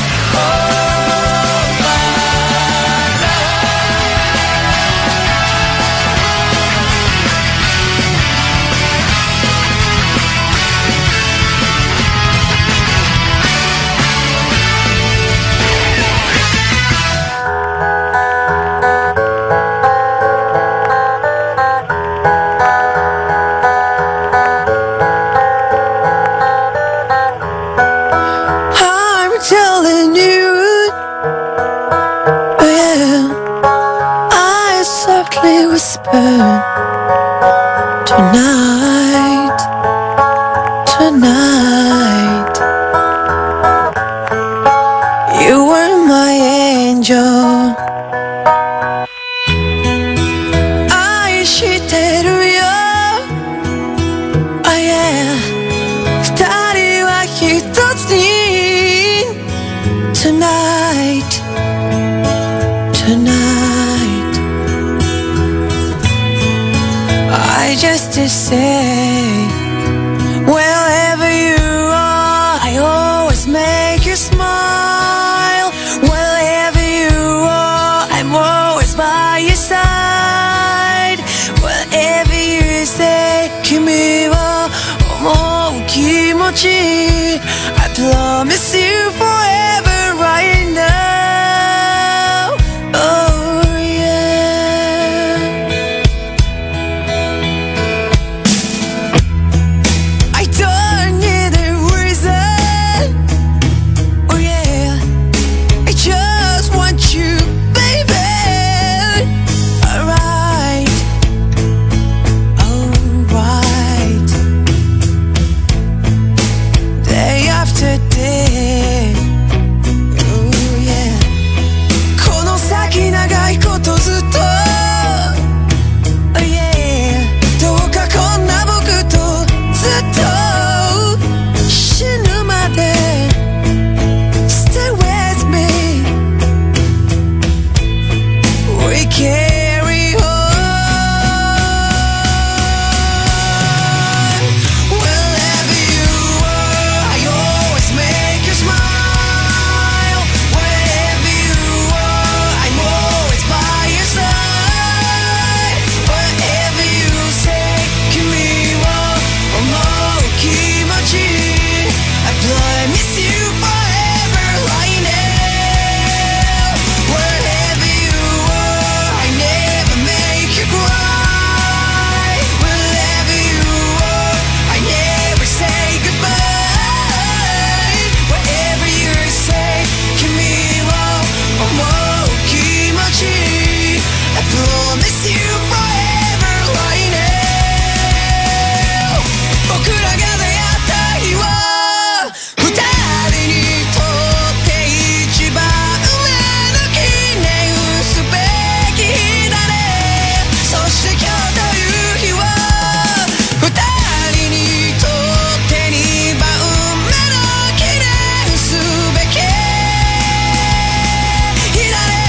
Tonight, you were my angel. 愛してるよ、oh yeah。二人は一つに Tonight, tonight I just to say wherever you are, I always make you smile. Wherever you are, I'm always by your side. Wherever you 気持ち I promise you forever right now. Oh yeah. I don't need a reason. Oh yeah. I just want you, baby. Alright. Alright. Day after day. Oh yeah. この先長いことずっと Oh yeah. どうかこんな僕とずっと死ぬまで Stay with me. We carry on. Wherever you are, I always make you smile. Wherever you are, I'm always by your side. Whatever you say, 君を思う気持ち I promise you forever right now. Wherever you are, I never make you cry. Wherever you are, I never say goodbye. Whatever you say, 君を思う気持ち I promise you forever right now. 僕らが出会った日は二人にとって一番上の記念すべき日だね。そして今日という日は二人にとって二番目の記念すべき日だね。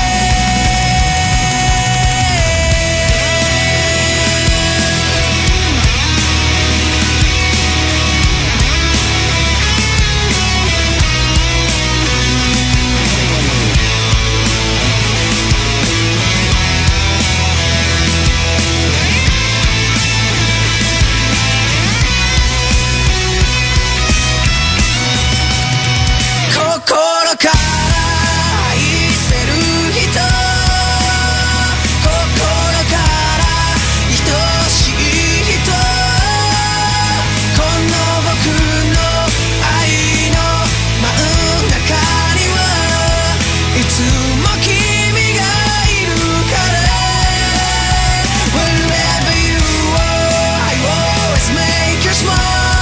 心から愛せる人、心から愛しい人、この僕の愛の真ん中にはいつも君がいるから。 Wherever you are, I always make you smile.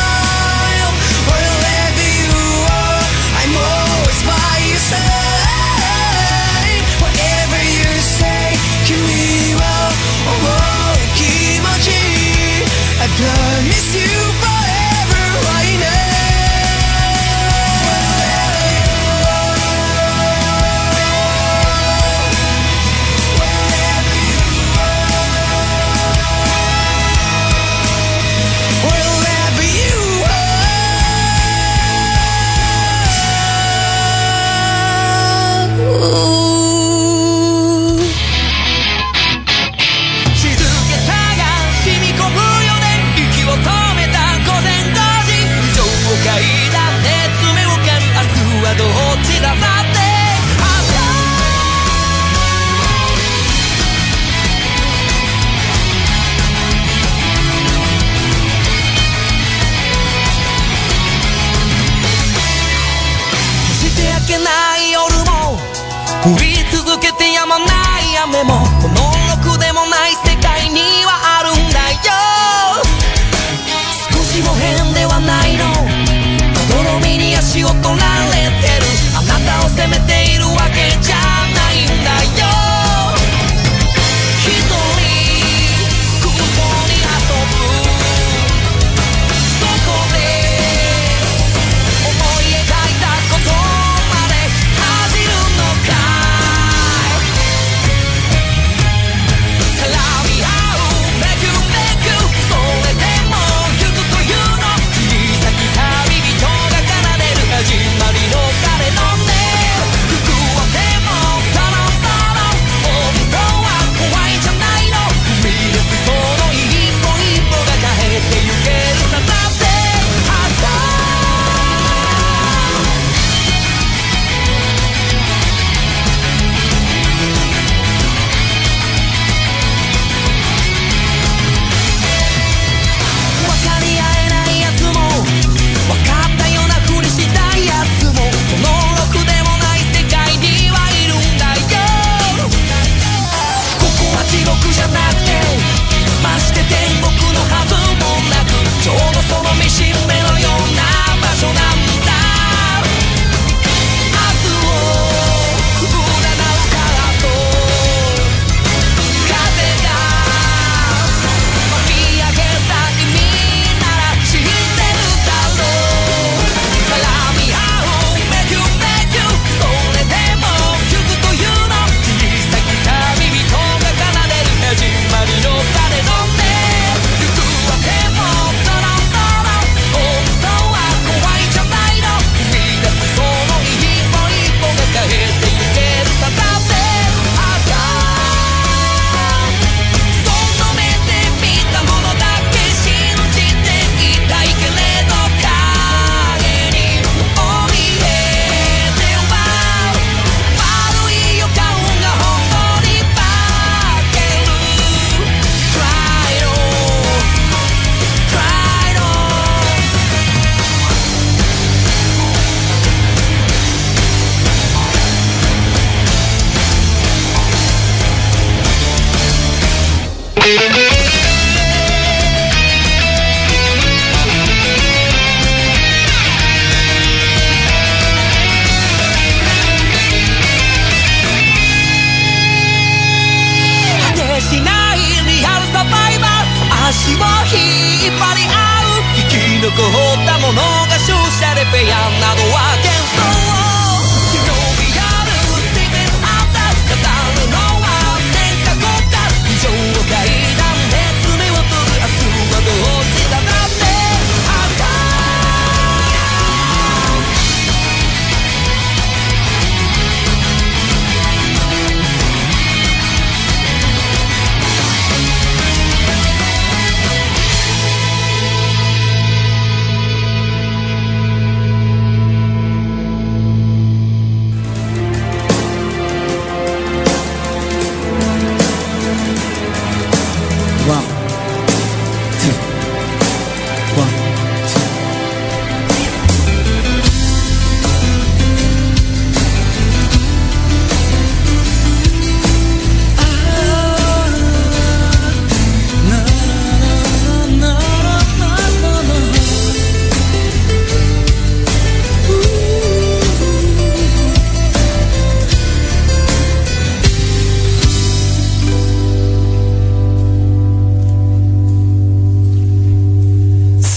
Wherever you are, I'm always by your side. Whatever you say, 君を思う気持ち I promise you forever right now. Wherever you are. 静けさが染み込むよね。息を止めた午前5時、情を嗅いだ熱目をかる。明日はどっちださってして明けない夜も降り続けてやまない雨も、このろくでもない世界にはあるんだよ。少しも変ではないの、まどろみに足を取られてる。あなたを責めているわけじゃないんだよ。一人空想に遊ぶ、そこで思い描いたことまで恥じるのか。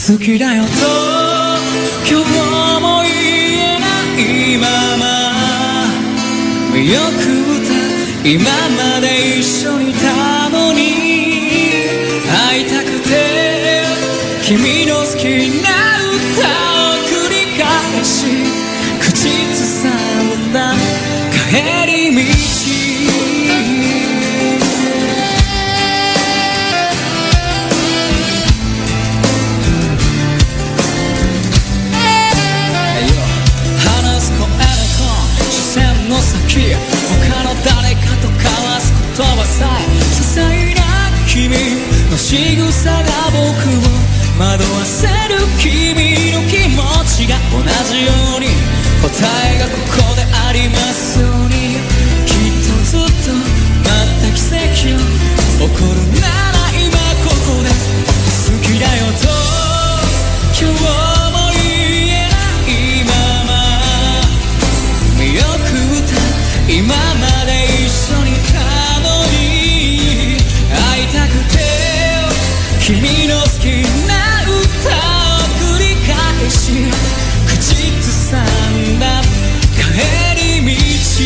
好きだよと今日も言えないままよく歌今まで一緒にいたのに会いたくて君の好きな歌を繰り返し口ずさんだ帰り道話す声と視線の先他の誰かと交わす言葉さえ些細な君の仕草が僕を惑わせる君の気持ちが同じように答えがここでありますようにきっとずっと待った奇跡を起こるなら今ここで好きだよと今日も言えないままよく歌今まで一緒にいたのに会いたくて君の好きな歌を繰り返し口ずさんだ帰り道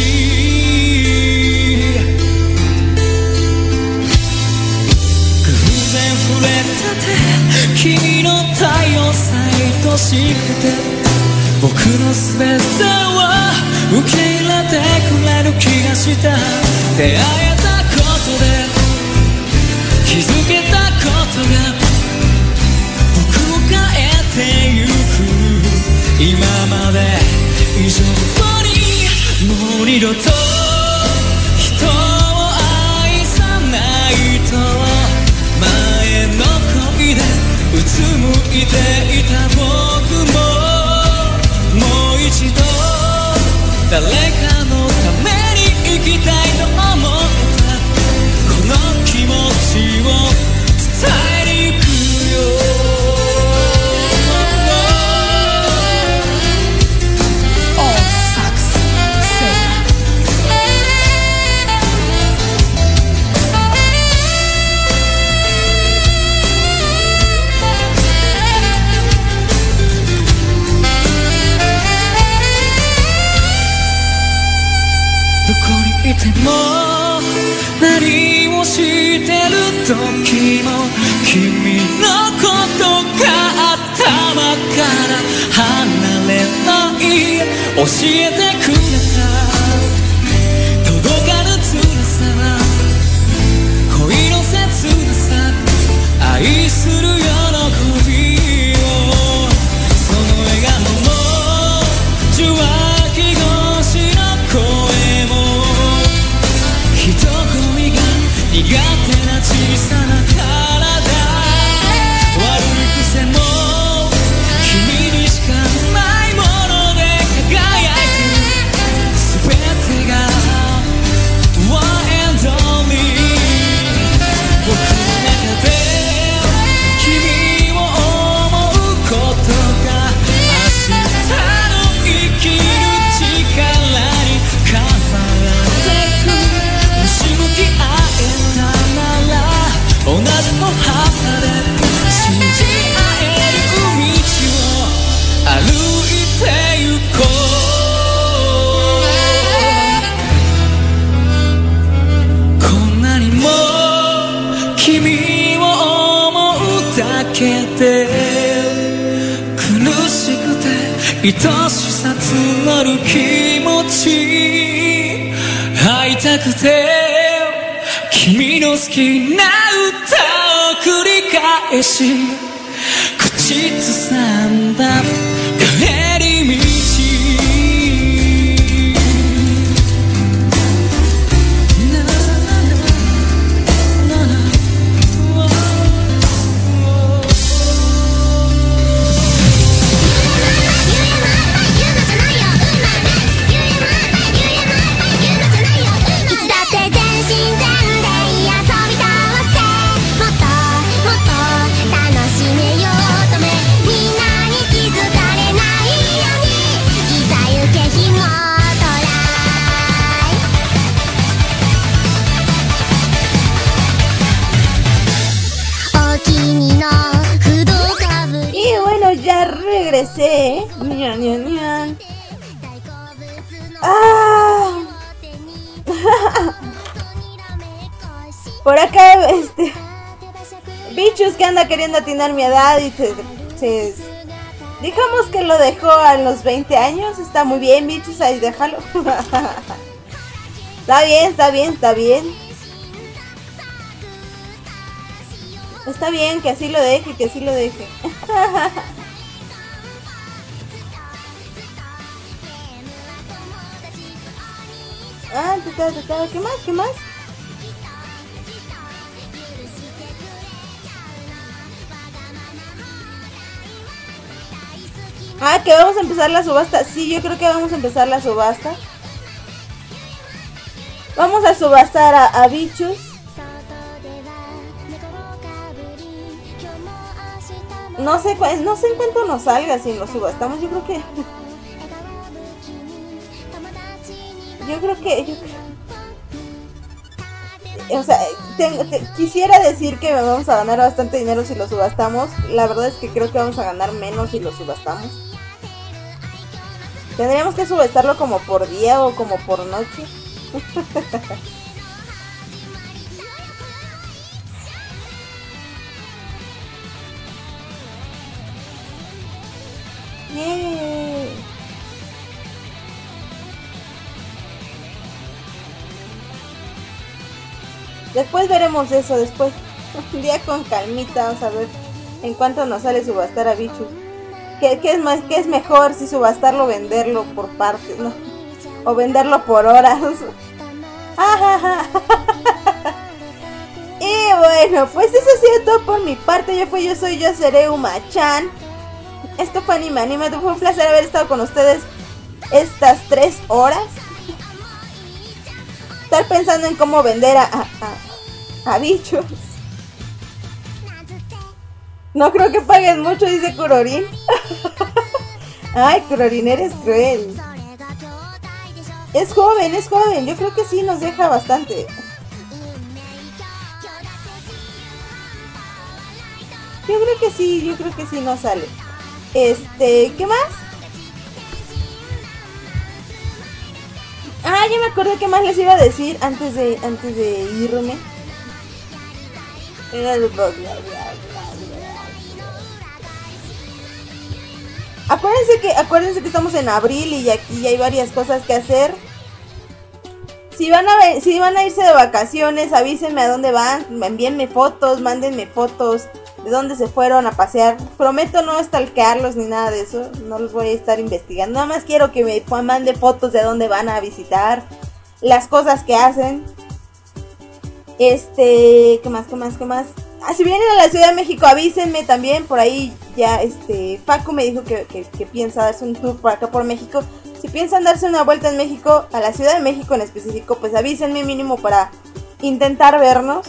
偶然触れた手君の太陽さえ愛しくて僕の全ては受け入れてくれる気がした出会えたことで気づけたことが僕を変えてゆく今まで以上にもう二度と人を愛さないと前の恋でうつむいていた僕ももう一度誰かのために生きたいと思ったこの気持ちを伝えに行くよいても何をしてる時も君のことが頭から離れない教えてくれた届かぬ辛さは恋の切なさ愛する喜びをその笑顔も受話器越しの声も人恋が苦手な小さな体悪い癖も君にしかないもので輝いてる全てが One and only 僕の中で君を思うことが明日の生きる力に変わってくもし向き合えたなら同じ歩幅で信じ合える道を歩いてゆこうこんなにも君を思うだけで苦しくて愛しさ募る気持ち会いたくて君の好きな歌を繰り返し口ずさんだ帰り道もっと楽しめようとみんなに気づ PC. Ah. Por acá, Bichus que anda queriendo atinar mi edad y digamos que lo dejó a los 20 años. Está muy bien, Bichus, ahí déjalo. Está bien. Está bien, que así lo deje, Ah, ¿qué más? Ah, que vamos a empezar la subasta. Sí, yo creo que vamos a empezar la subasta. Vamos a subastar a Bichus. No sé en cuánto nos salga si lo subastamos. Yo creo que o sea, quisiera decir que vamos a ganar bastante dinero si lo subastamos. La verdad es que creo que vamos a ganar menos si lo subastamos. Tendríamos que subastarlo como por día o como por noche. Yeah. Después veremos eso, después. Un día con calmita, vamos a ver en cuánto nos sale subastar a Bichus. ¿Qué es mejor si subastarlo o venderlo por partes, no? O venderlo por horas. Y bueno, pues eso ha sido todo por mi parte. Yo seré Uma-chan. Esto fue Anime Anímate. Fue un placer haber estado con ustedes estas 3 horas. Estar pensando en cómo vender a Bichus. No creo que paguen mucho, dice Kurorin. Ay, Kurorin, eres cruel. Es joven. Yo creo que sí nos deja bastante. Yo creo que sí nos sale. ¿Qué más? Ah, ya me acordé qué más les iba a decir antes de irme. Acuérdense que estamos en abril y aquí hay varias cosas que hacer. Si van a irse de vacaciones, avísenme a dónde van, envíenme fotos, mándenme fotos de dónde se fueron a pasear. Prometo no stalkearlos ni nada de eso, no los voy a estar investigando. Nada más quiero que me mande fotos de dónde van a visitar, las cosas que hacen. ¿Qué más? Ah, si vienen a la Ciudad de México, avísenme también. Por ahí ya Facu me dijo que piensa darse un tour por acá por México. Si piensan darse una vuelta en México, a la Ciudad de México en específico, pues avísenme mínimo para intentar vernos.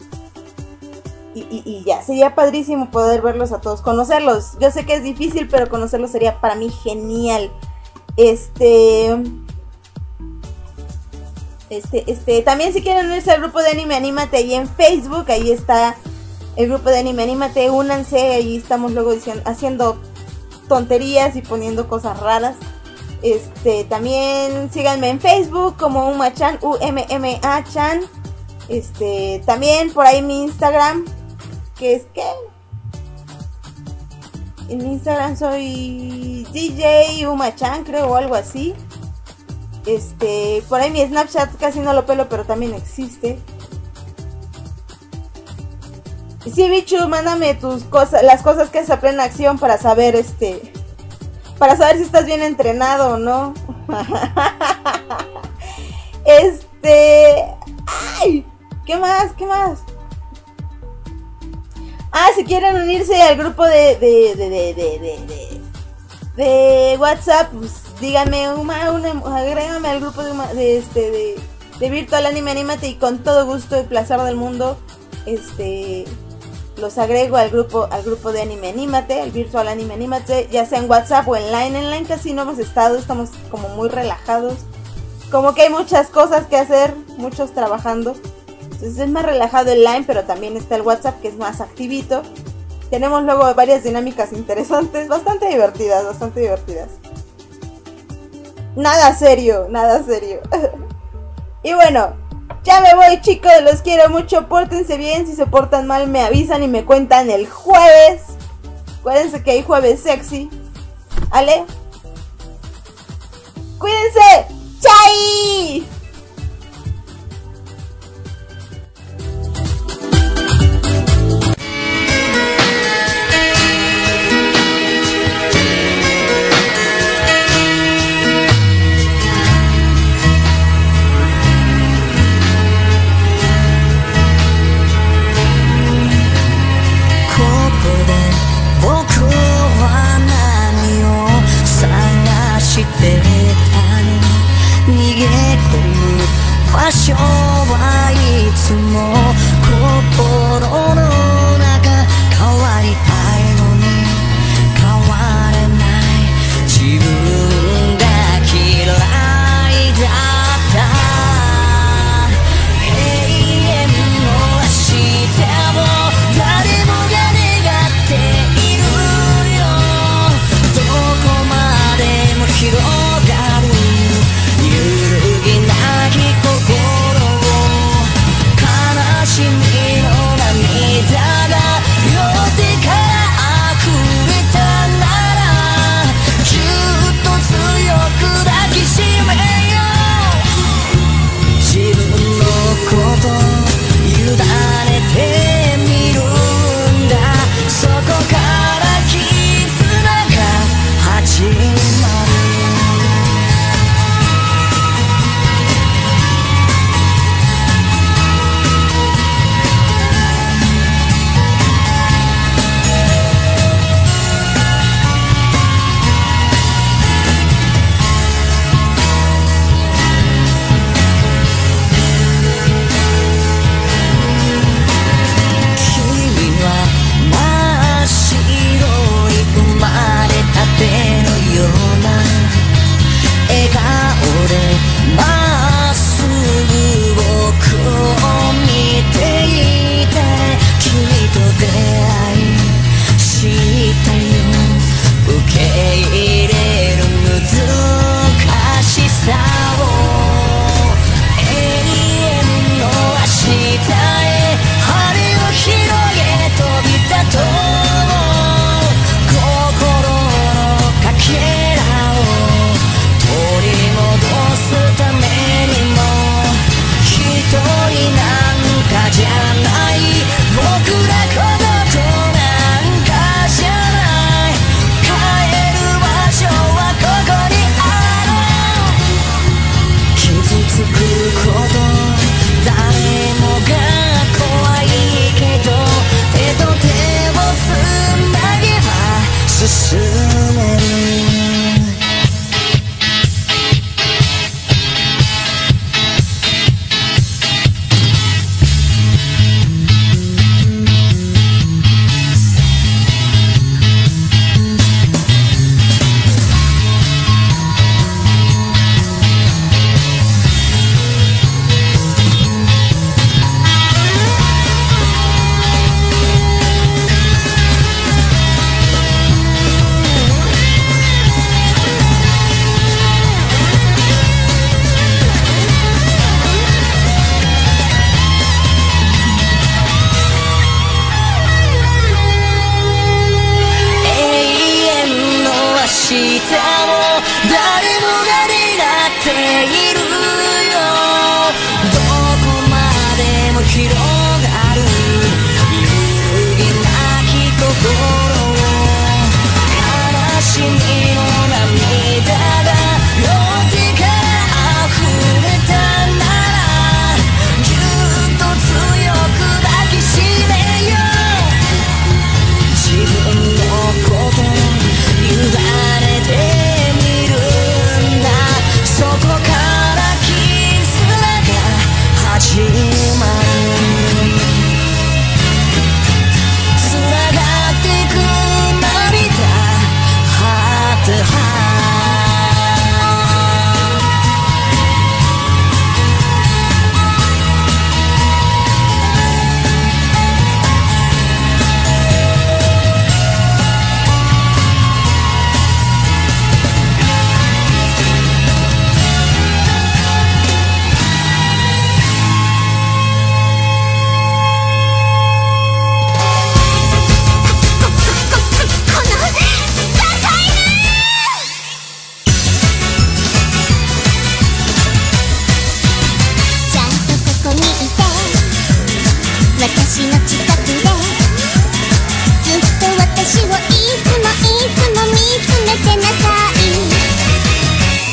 Y ya, sería padrísimo poder verlos a todos, conocerlos. Yo sé que es difícil, pero conocerlos sería para mí genial. También si quieren unirse al grupo de Anime Anímate ahí en Facebook, ahí está el grupo de Anime Anímate, únanse, ahí estamos luego haciendo tonterías y poniendo cosas raras. También síganme en Facebook como Uma-chan, UMMA-chan. También por ahí mi Instagram, que es que en Instagram soy DJ Uma-chan, creo, o algo así. Por ahí mi Snapchat casi no lo pelo, pero también existe. Y sí, Bichu, mándame tus cosas, las cosas que haces a plena acción para saber para saber si estás bien entrenado o no. Ay, ¿qué más? Ah, si quieren unirse al grupo de WhatsApp, pues díganme, agrégame al grupo de Virtual Anime Anímate y con todo gusto y placer del mundo, los agrego al grupo de Anime Anímate, al Virtual Anime Anímate, ya sea en WhatsApp o en Line. En Line casi no hemos estado, estamos como muy relajados, como que hay muchas cosas que hacer, muchos trabajando, entonces es más relajado el Line, pero también está el WhatsApp que es más activito. Tenemos luego varias dinámicas interesantes, bastante divertidas. Nada serio. Y bueno, ya me voy, chicos, los quiero mucho, pórtense bien, si se portan mal me avisan y me cuentan el jueves. Acuérdense que hay jueves sexy. ¿Ale? ¡Cuídense! ¡Chai! 「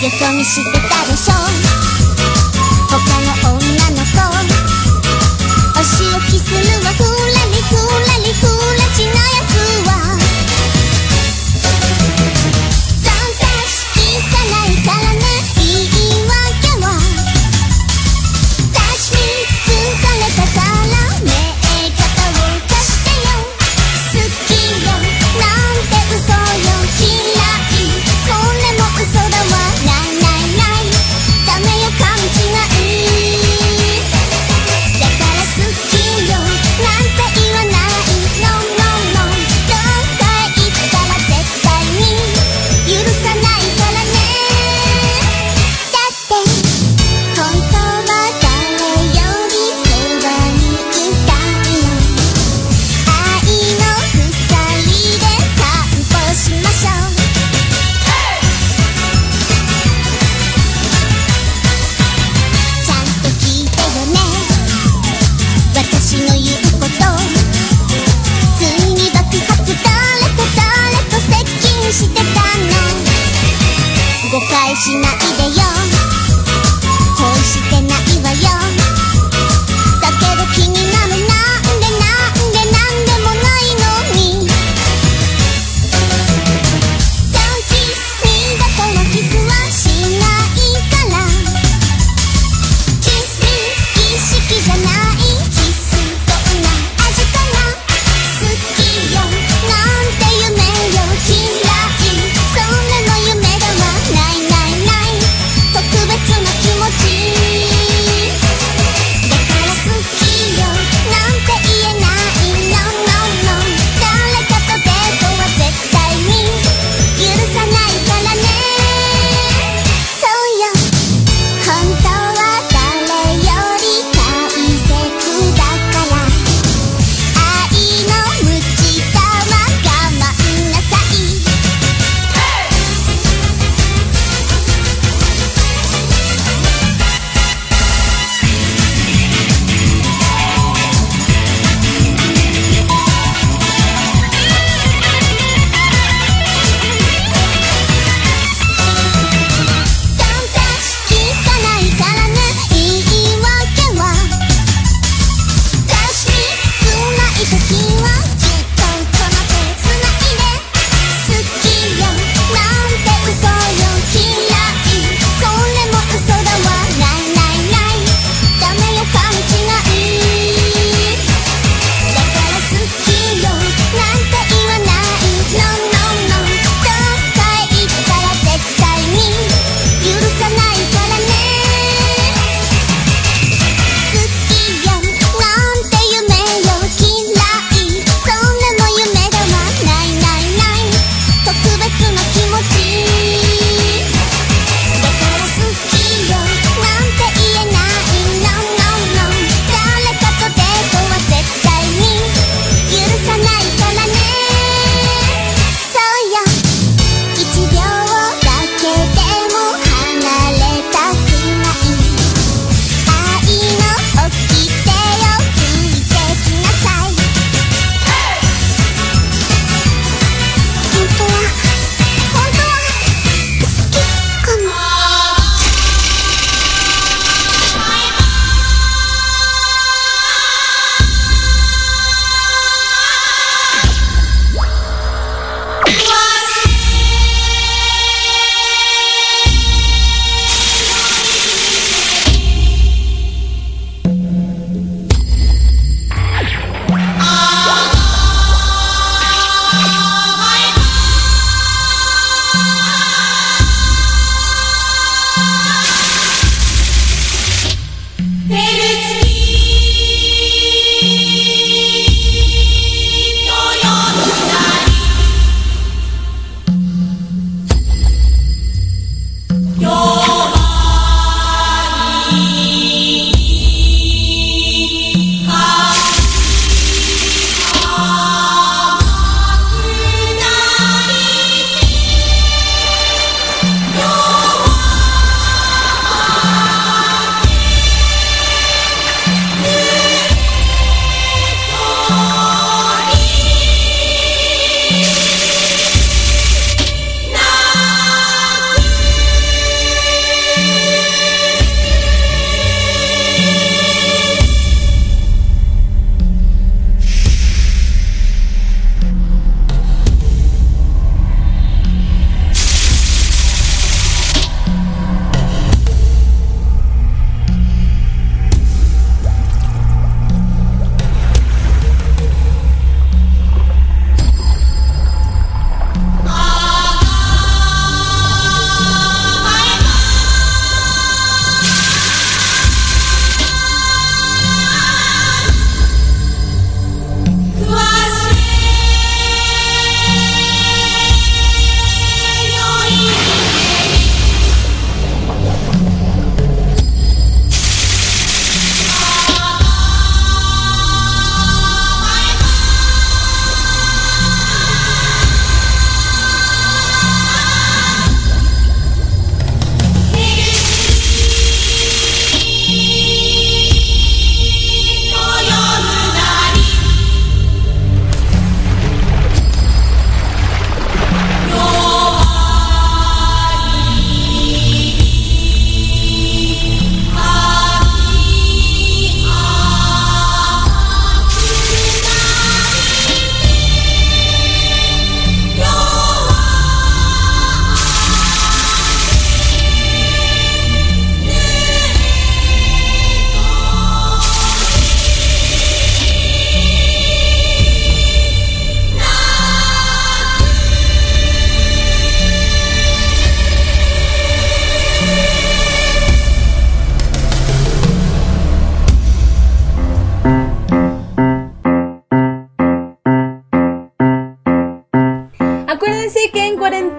よそ見してたでしょ他の女の子お仕置きするわふらりふらりふらちなやつはそんたしかないからね言い訳は私に疲れたからねえ方を貸してよ好きよなんて嘘よ嫌いそれも嘘だわないないないダメよ勘違いだから好きよなんて言わないのののどっかへ行ったら絶対に許さないからねだって本当は誰よりそばにいたいの愛の鎖で散歩しましょうちゃんと聞いてよね私の言うことついに爆発誰と接近してたの誤解しないでよ恋してないわよだけど気になるなんでもないのに Don't kiss me だからキスはしないからキス意識じゃないキスどんな味かな好きよなんて夢よ嫌いそれも夢だわないないない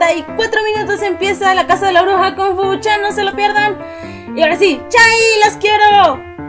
34 minutos empieza La Casa de la Bruja con Fubuchan, no se lo pierdan. Y ahora sí, ¡chai! ¡Los quiero!